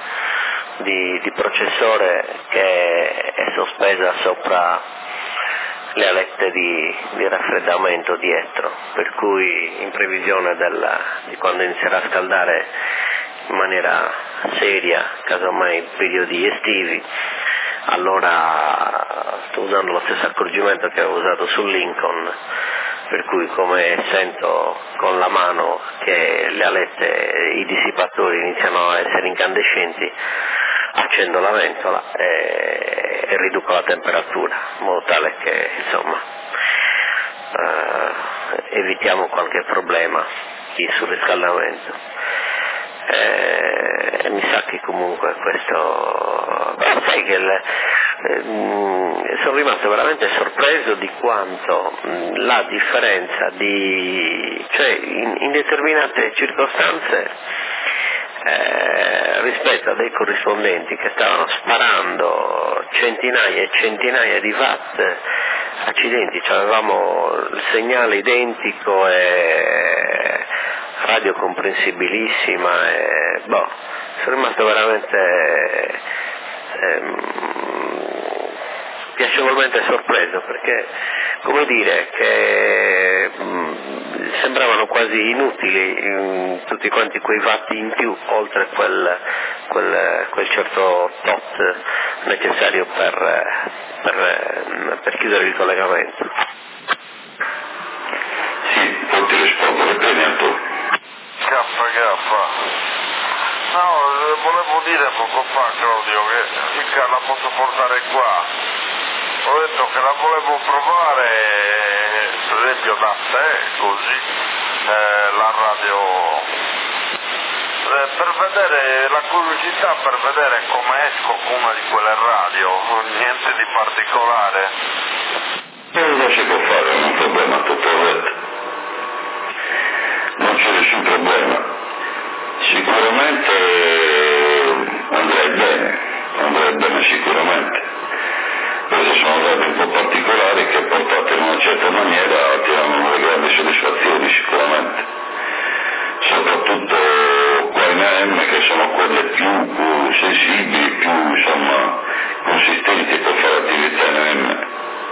processore che è sospesa sopra le alette di raffreddamento dietro, per cui in previsione di quando inizierà a scaldare in maniera seria, casomai in periodi estivi, allora sto usando lo stesso accorgimento che avevo usato sul Lincoln, per cui come sento con la mano che le alette, i dissipatori iniziano a essere incandescenti, accendo la ventola e riduco la temperatura, in modo tale che insomma evitiamo qualche problema di surriscaldamento. Mi sa che comunque questo, sai che sono rimasto veramente sorpreso di quanto la differenza cioè in determinate circostanze rispetto a dei corrispondenti che stavano sparando centinaia e centinaia di watt, accidenti, cioè avevamo il segnale identico e radio comprensibilissima e sono rimasto veramente piacevolmente sorpreso, perché come dire che sembravano quasi inutili tutti quanti quei watt in più oltre quel certo tot necessario per chiudere il collegamento. Sì, poi ti rispondo, che bene tu. No, volevo dire poco fa, Claudio, che mica la posso portare qua. Ho detto che la volevo provare, per esempio da te, così, la radio, per vedere la curiosità, per vedere come esco con una di quelle radio, niente di particolare. Non si può fare, non è un problema, tutto detto. Non c'è nessun problema. Sicuramente andrei bene sicuramente. Queste sono dati un po' particolari che portate in una certa maniera tirano delle grandi soddisfazioni sicuramente. Soprattutto qua in AM che sono quelle più sensibili, più insomma consistenti per fare attività in AM.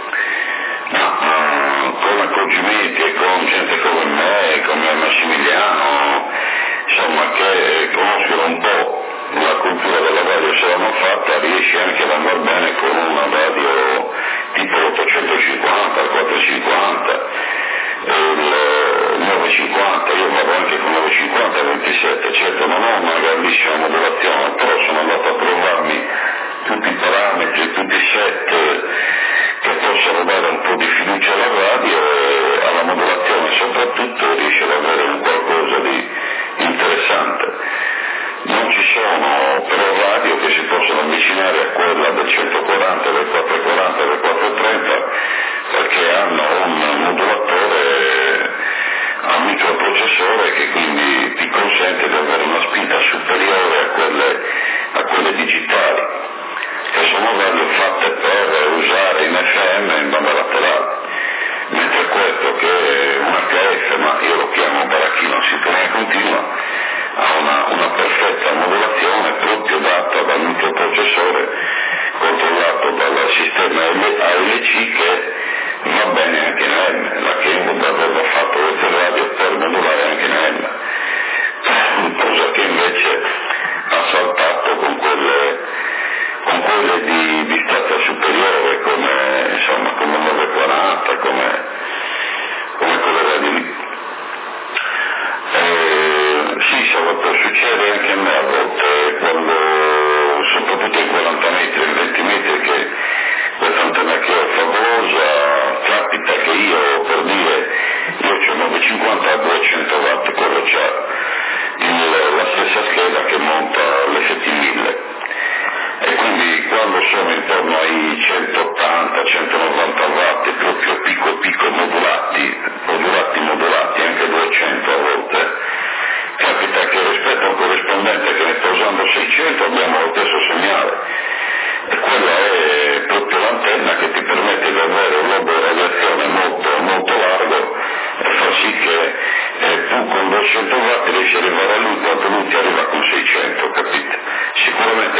Ma con accorgimenti e con gente come me, come Massimiliano, insomma che conoscono un po' la cultura della radio, se l'hanno fatta riesci anche ad andare bene con una radio tipo l'850, il 450, il 950, io vado anche con 950 e 27, certo non ho una grandissima modulazione, però sono andato a provarmi tutti i parametri, tutti i set che possono dare un po' di fiducia alla radio e alla modulazione, soprattutto riesce ad avere un qualcosa di interessante. Non ci sono però radio che si possono avvicinare a quella del 140, del 440, del 430 perché hanno un modulatore a microprocessore che quindi ti consente di avere una spinta superiore a quelle digitali, che sono radio fatte per usare in FM in banda laterale, mentre questo che è un HF, ma io lo chiamo baracchino sintonia continua, ha una perfetta modulazione proprio data dal microprocessore controllato dal sistema ALC che va bene anche in AM. La Kenwood aveva fatto queste radio per modulare anche in AM, cosa che invece ha saltato con quelle di stazza superiore come 940, come quelle radio lì. Sì, Salvatore, succede anche a me a volte, quando, soprattutto in 40 metri, in 20 metri, che questa antenna che ho favolosa, capita che io, per dire, io ho 950 a 200 watt, quello c'ha la stessa scheda che monta l'FT1000. E quindi quando sono intorno ai 180-190 watt, proprio picco modulati, anche 200 a volte, capita che rispetto a un corrispondente che ne sta usando 600 abbiamo lo stesso segnale, e quella è proprio l'antenna che ti permette di avere un lobo di radiazione molto, molto largo e fa sì che tu con 200 watt riesci a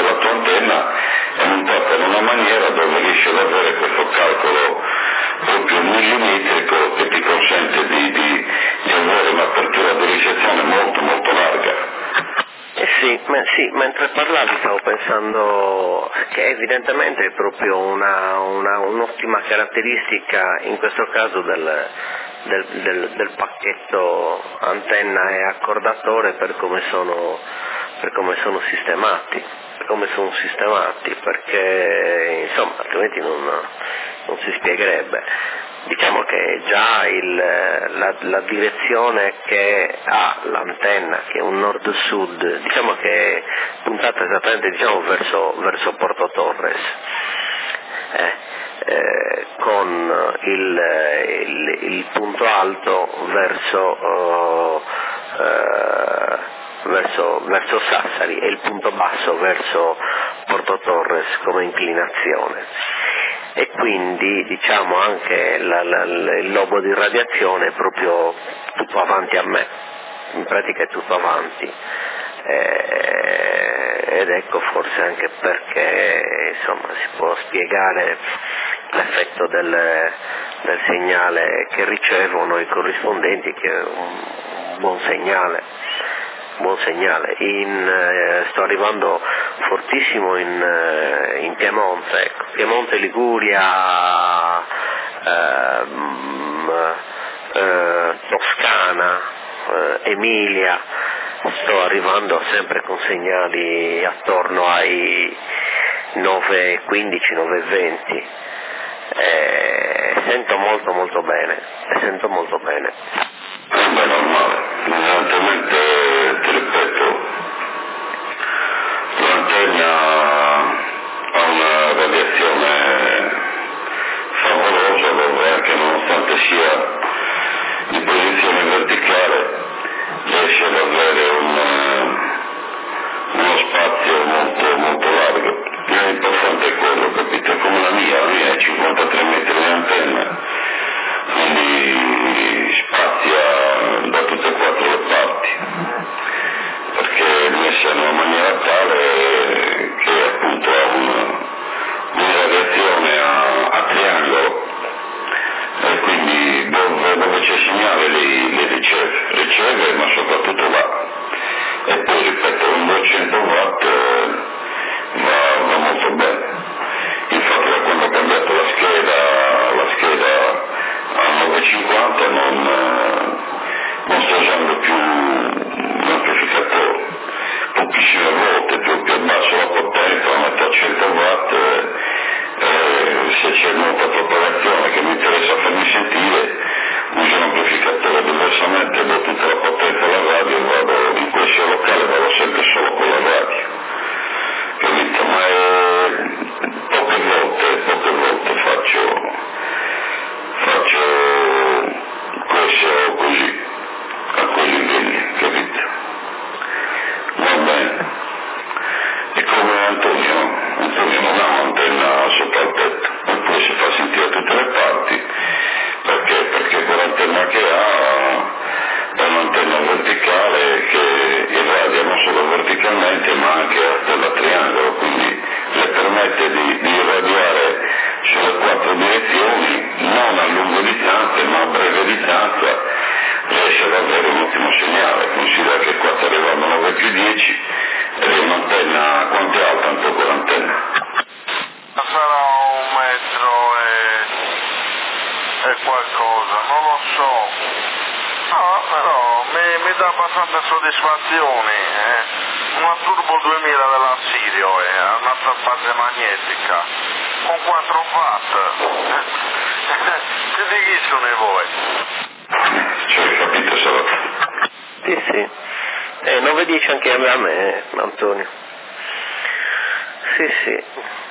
la tua antenna è montata in una maniera dove riesci ad avere questo calcolo proprio millimetrico che ti consente di avere un'apertura di ricezione molto molto larga. Sì, mentre parlavi stavo pensando che evidentemente è proprio un'ottima caratteristica in questo caso del pacchetto antenna e accordatore per come sono sistemati, perché insomma altrimenti non si spiegherebbe. Diciamo che già la direzione che ha l'antenna, che è un nord-sud, diciamo che è puntata esattamente verso Porto Torres, con il punto alto verso Sassari e il punto basso verso Porto Torres come inclinazione. E quindi diciamo anche il lobo di radiazione è proprio tutto avanti a me, in pratica è tutto avanti, ed ecco forse anche perché insomma si può spiegare l'effetto del segnale che ricevono i corrispondenti, che è un buon segnale. Sto arrivando fortissimo in Piemonte, ecco. Piemonte, Liguria, Toscana, Emilia, sto arrivando sempre con segnali attorno ai 9:15, 9:20, sento molto molto bene, Beh, normale, evidentemente ti ripeto, l'antenna ha una radiazione favolosa dove anche nonostante sia in posizione verticale riesce ad avere uno spazio molto molto largo. L'importante è quello, capite? Come la mia è 53 metri di antenna, quindi spazia da tutte e quattro le parti, perché è messa in una maniera tale che appunto ha una radiazione a triangolo, e quindi dove c'è segnale li riceve, ma soprattutto va. E poi ripeto, un 200 watt va molto bene. Infatti da quando ho cambiato la scheda a 950 non sto usando più l'amplificatore, pochissime volte, più abbasso la potenza, la metto a 100 watt, se c'è molta propagazione che mi interessa farmi sentire, uso l'amplificatore. Diversamente do tutta la potenza alla radio, vado in questo locale, vado sempre solo con la radio, capito? Ma poche volte faccio questo così, a quei livelli, capito? Va bene. E come Antonio non ha un'antenna sopra il petto, eppure si fa sentire da tutte le parti, perché quell'antenna che ha è un'antenna verticale che irradia non solo verticalmente ma anche a stella triangolo, quindi le permette di irradiare sulle quattro direzioni, non a lungo distanza ma a breve distanza, riesce ad avere un ottimo segnale. Considera che qua sta arrivando 9+10 ed è un'antenna, quanto è alta anche quell'antenna? Sarà 1 metro e qualcosa, non lo so. No, però mi dà abbastanza soddisfazioni. Una Turbo 2000 della Sirio, una base magnetica, con 4 watt. Che di chi sono voi? Cioè, capito, Salvatore? Sì. 9:10 anche a me, Antonio. Sì.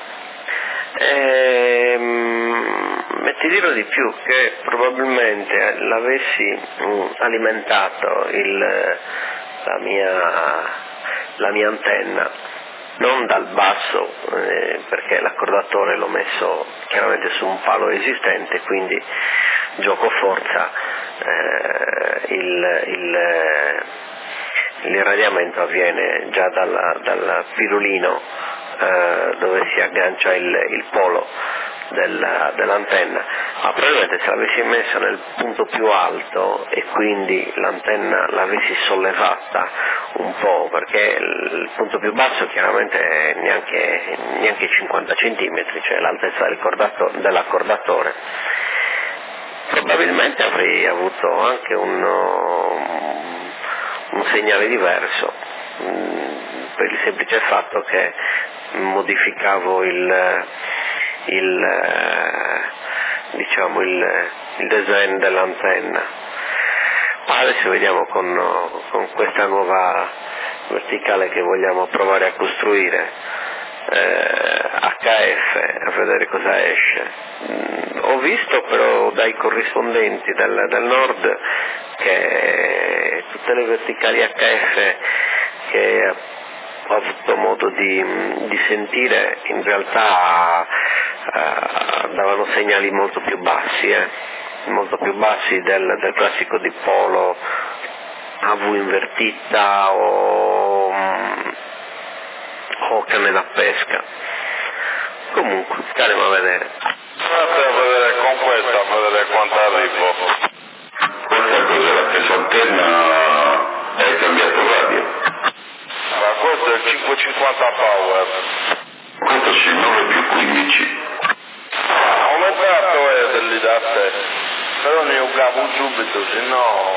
E ti dirò di più, che probabilmente l'avessi alimentato la mia antenna non dal basso, perché l'accordatore l'ho messo chiaramente su un palo esistente, quindi gioco forza, l'irradiamento avviene già dal pirulino si aggancia il polo dell'antenna, ma probabilmente se l'avessi messa nel punto più alto e quindi l'antenna l'avessi sollevata un po', perché il punto più basso chiaramente è neanche 50 cm, cioè l'altezza dell'accordatore, probabilmente avrei avuto anche un segnale diverso, per il semplice fatto che modificavo il design dell'antenna. Adesso vediamo con questa nuova verticale che vogliamo provare a costruire HF, a vedere cosa esce. Ho visto però dai corrispondenti del nord che tutte le verticali HF che ho avuto modo di sentire in realtà davano segnali molto più bassi del classico dipolo a V invertita o canne da pesca. Comunque staremo a vedere. Andate a vedere con questa, a vedere quanto arrivo. Questa cosa, la stessa antenna è cambiato radio. Ma questo è il 550 power. Questo sì, 9 più 15. Aumentato è dell'idate, però ne usavo subito, se no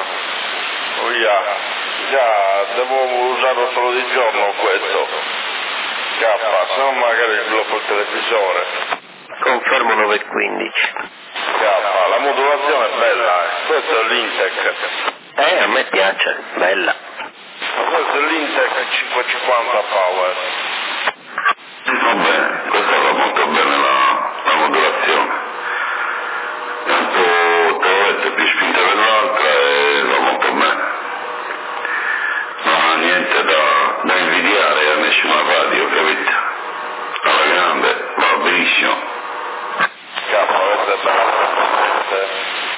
già devo usarlo solo di giorno questo. Se no magari blocco il televisore. Confermo 915. La modulazione è bella, questo è l'Intec. A me piace, bella. Questo è l'Intec 550 power. Va bene, questa va molto bene la modulazione. Tanto tavolette più spinta dell'altra e va molto bene. Non ha niente da invidiare a nessuna radio, capite? Alla grande, va benissimo. Questo è bello.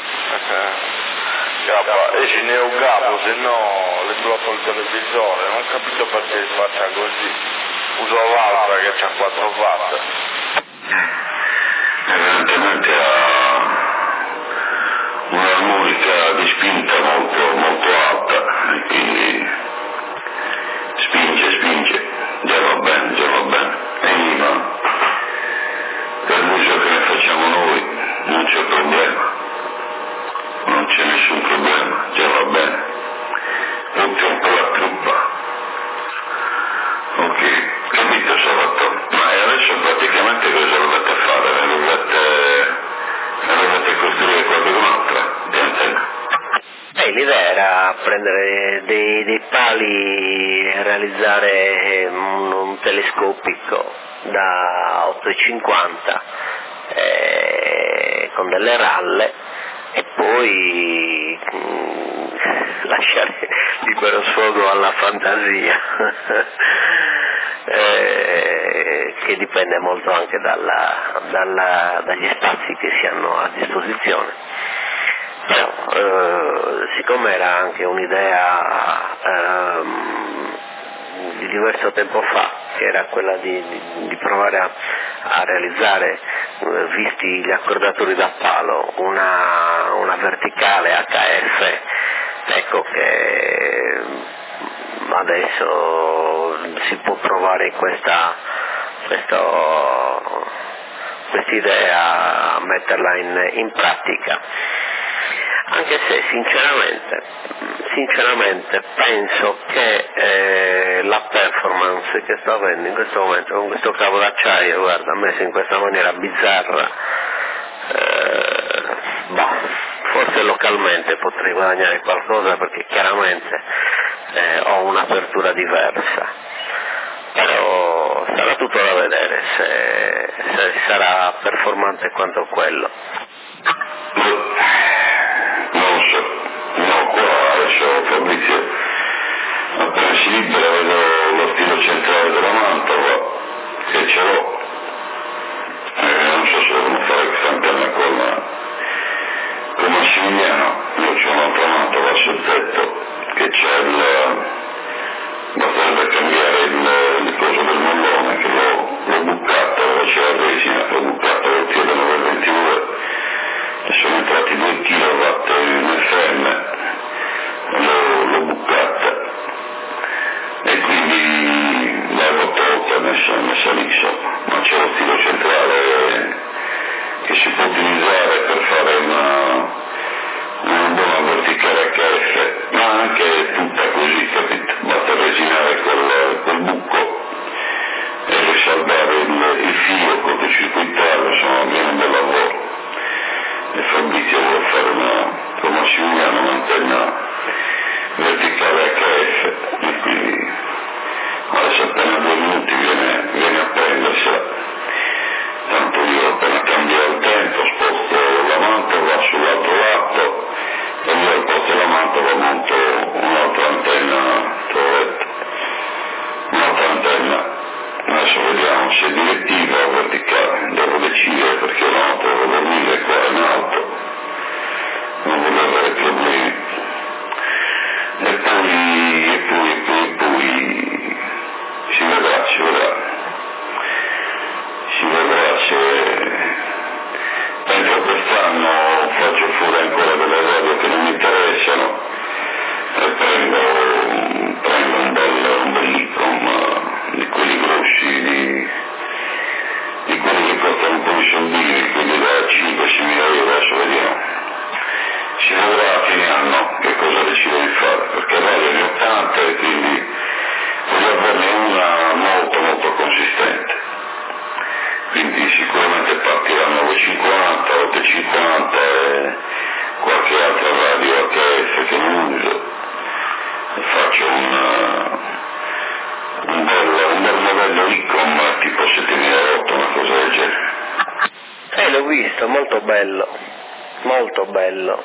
Esci ne un capo, se no le blocco il televisore, non ho capito perché faccia così. Uso l'altra che c'ha 4 watt. Evidentemente ha un'armonica di spinta molto alta e quindi spinge, già va bene. Ma per l'uso che ne facciamo noi non c'è problema. Non c'è nessun problema, già va bene. Punti un po' la truppa. Ok, capito Salvatore? Ma adesso praticamente cosa dovete fare? Dovete costruire qualcun'altra di antenna? L'idea era prendere dei pali e realizzare un telescopico da 8,50 con delle ralle e poi lasciare libero sfogo alla fantasia che dipende molto anche dagli spazi che si hanno a disposizione. Però siccome era anche un'idea di diverso tempo fa, che era quella di provare a realizzare, visti gli accordatori da palo, una verticale HF, ecco che adesso si può provare questa idea a metterla in pratica, anche se sinceramente penso che la performance che sto avendo in questo momento con questo cavo d'acciaio, guarda, messo in questa maniera bizzarra, forse localmente potrei guadagnare qualcosa perché chiaramente ho un'apertura diversa, però sarà tutto da vedere se sarà performante quanto quello. Non so, no, qua adesso Fabrizio, appena si libera vedo lo stilo centrale della Mantova, che ce l'ho, non so se devono fare questa antenna con Massimiliano, io c'ho un'altra Mantova sul tetto, che c'è basterebbe cambiare il coso del mollone, che l'ho bucato. il filo cortocircuitario, sono almeno un bel lavoro. E Fabrizio vuole fare con Massimiliano un'antenna verticale HF, e quindi adesso appena 2 minuti viene a prendersela. Tanto io appena cambio il tempo, sposto la mantova sull'altro lato e io al posto della mantova monto un'altra antenna, un'altra antenna. Adesso vediamo se è direttiva o verticale, devo decidere perché la notte devo dormire qua in alto, non voglio avere problemi. E poi si vedrà se penso quest'anno faccio fuori ancora delle radio che non mi interessano e prendo un bel Icom di quelli grossi, di quelli che costano un po' di soldini, quindi da 5-6 mila euro, adesso vediamo. Si vedrà a fine anno che cosa decido di fare, perché radio ne ho tante e quindi voglio averne una molto molto consistente. Quindi sicuramente partirà 950, 850 e qualche altra radio HF che non uso. Faccio un bel modello Icom tipo 7008, una cosa del genere. L'ho visto, molto bello, molto bello.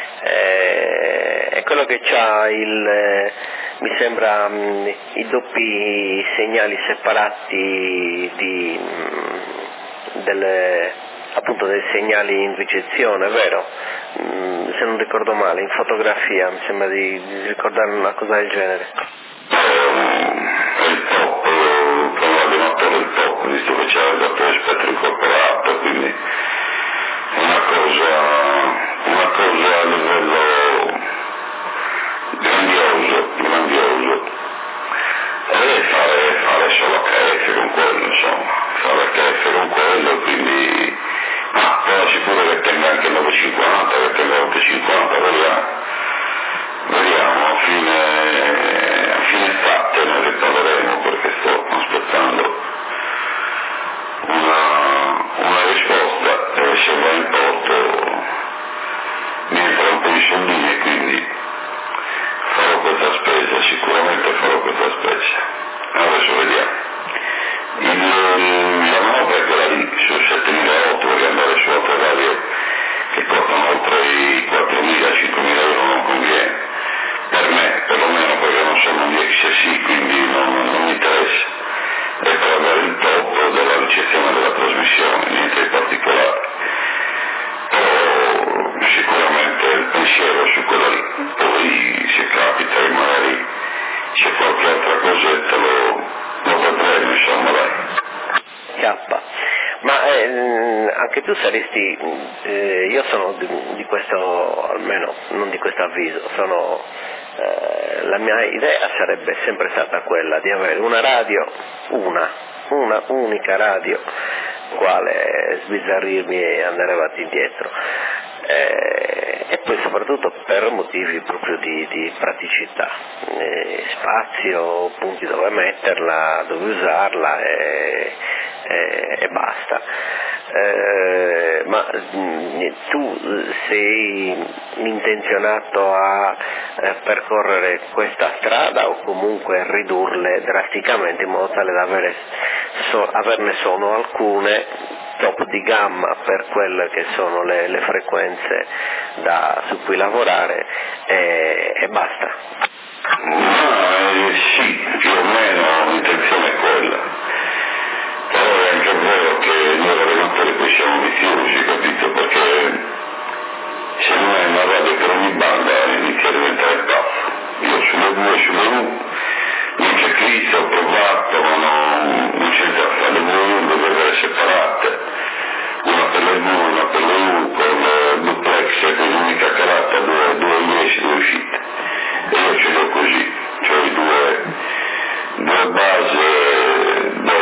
È quello che c'ha mi sembra i doppi segnali separati appunto dei segnali in ricezione, vero? Se non ricordo male, in fotografia mi sembra di ricordare una cosa del genere. Il top, con l'allenatore il top, visto che c'è il datore spettro incorporato, quindi una cosa a livello grandioso. E fare solo HF con quello, insomma, fare HF con quello, quindi però sicuro che tenga anche 950, che tenga 850, vediamo a fine estate noi riparleremo, perché sto aspettando una risposta e se va in porto mi entra un po' di soldini e quindi farò questa spesa, sicuramente farò questa spesa. Adesso vediamo. La manovra è quella lì, su 7.800, voglio andare su altre radio che costano oltre i 4.000-5.000 euro, non conviene. Per me, perlomeno, perché non sono di XSI, quindi non mi interessa. E per avere il top della ricezione della trasmissione, niente di particolare. Però sicuramente il pensiero su quella lì. Poi se capita che magari c'è qualche altra cosetta lo vedremo, insomma, dai. Ma anche tu saresti, io sono di questo, almeno non di questo avviso, la mia idea sarebbe sempre stata quella di avere una radio, una unica radio, quale sbizzarrirmi e andare avanti e indietro. E poi soprattutto per motivi proprio di praticità, spazio, punti dove metterla, dove usarla e basta. Ma tu sei intenzionato a percorrere questa strada o comunque ridurle drasticamente in modo tale da averne solo alcune top di gamma per quelle che sono le frequenze su cui lavorare e basta? Sì, più o meno l'intenzione è quella. Però è anche vero che noi allenatori poi siamo viziosi, capito? Perché se non è una radio per ogni banda inizia a diventare pazzo. Io sulle 2 e sulle 1 non c'è crisi, ho provato, ma non c'è da fare. Le 2 deve essere separate, una per le 2, una per le 1, con il duplex con l'unica calata, due ingressi, 2 uscite. E io ce l'ho così, cioè due base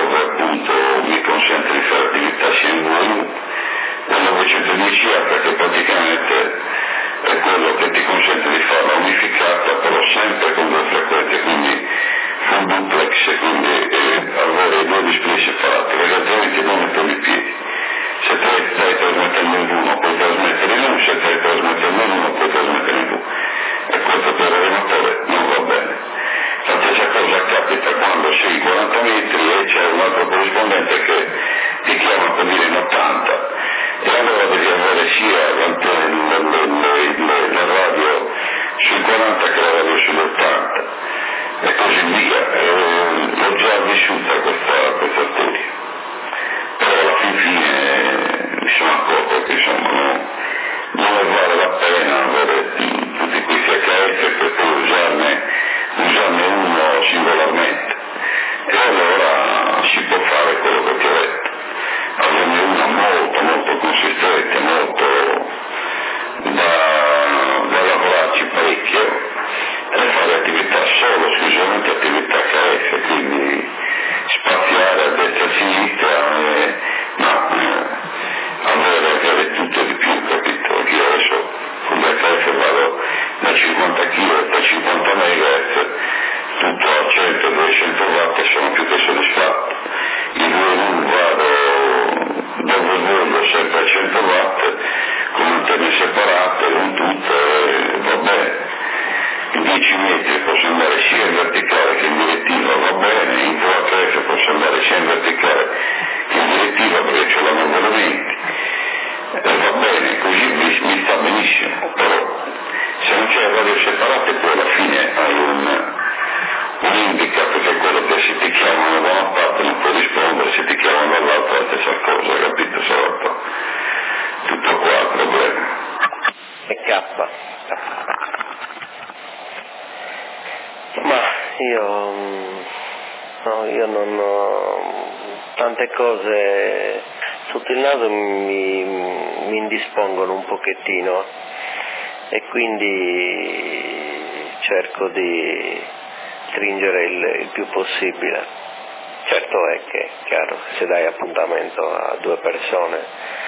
tante cose sotto il naso mi indispongono un pochettino e quindi cerco di stringere il più possibile. Certo è che, chiaro, se dai appuntamento a due persone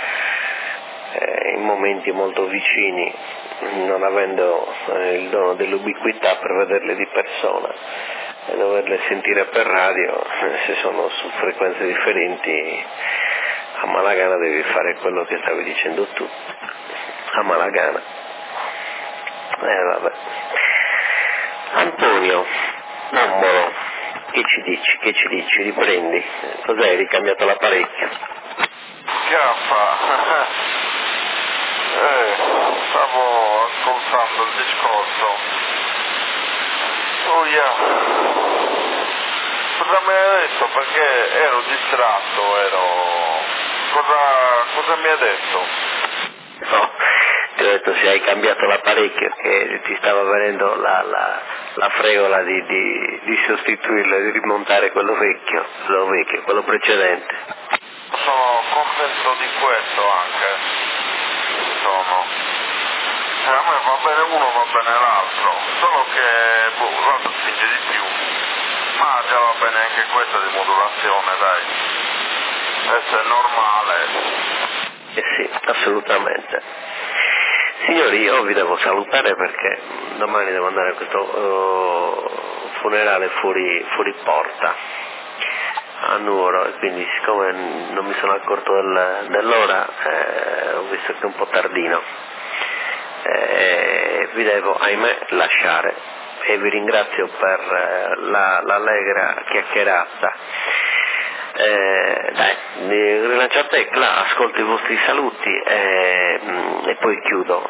in momenti molto vicini, non avendo il dono dell'ubiquità per vederle di persona e doverle sentire per radio, se sono su frequenze differenti, a malagana devi fare quello che stavi dicendo tu, a malagana. Vabbè. Antonio Mombolo, che ci dici? Riprendi? Cos'hai ricambiato l'apparecchio? Chiaffa, stavo ascoltando il discorso. Oh yeah. Cosa mi hai detto? Perché ero distratto, Cosa mi hai detto? No, ti ho detto se hai cambiato l'apparecchio, che ti stava venendo la fregola di sostituirlo e di rimontare quello vecchio, quello precedente. Sono contento di questo anche. A me va bene uno, va bene l'altro, solo che l'altro spinge di più. Ma già va bene anche questa di modulazione, dai. Questo è normale. Sì, assolutamente. Signori, io vi devo salutare perché domani devo andare a questo funerale fuori porta a Nuoro, e quindi siccome non mi sono accorto dell'ora, ho visto che è un po' tardino, vi devo ahimè lasciare e vi ringrazio per l'allegra chiacchierata. Dai, rilancia tecla, ascolto i vostri saluti e poi chiudo.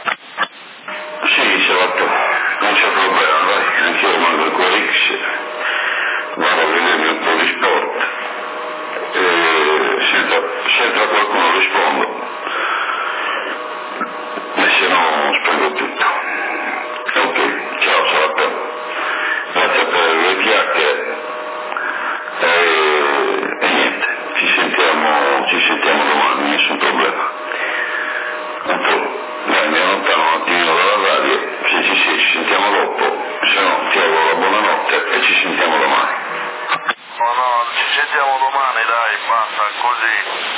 Sì, Salvatore, non c'è problema, dai, anch'io mando il QRX, vado a vedermi un po' di sport, se entra qualcuno rispondo, e se no spengo tutto. Ok, ciao Salvatore, grazie per le chiacchiere. E niente, ci sentiamo domani, nessun problema. Tanto, dai, mi allontano un attimino dalla radio, se ci sentiamo dopo, se no ti auguro la buonanotte e ci sentiamo domani. No, ci sentiamo domani, dai, basta, così.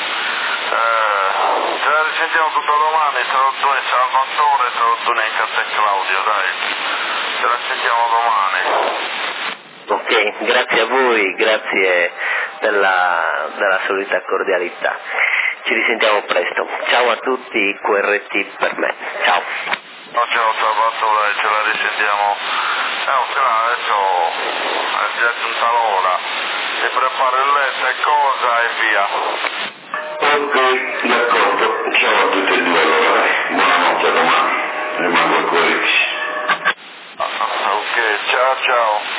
Ce la risentiamo tutta domani, saluto a Salvatore, saluto neanche a te Claudio, dai. Ce la sentiamo domani. Ok, grazie a voi, grazie della solita cordialità. Ci risentiamo presto. Ciao a tutti, QRT per me. Ciao. No, ciao Salvatore, ce la risentiamo. Adesso è già giunta l'ora. Si prepara il letto e cosa e via. Ok, d'accordo, ciao a tutti e due allora, buonanotte, a domani, rimango al QRX. Ok, ciao ciao.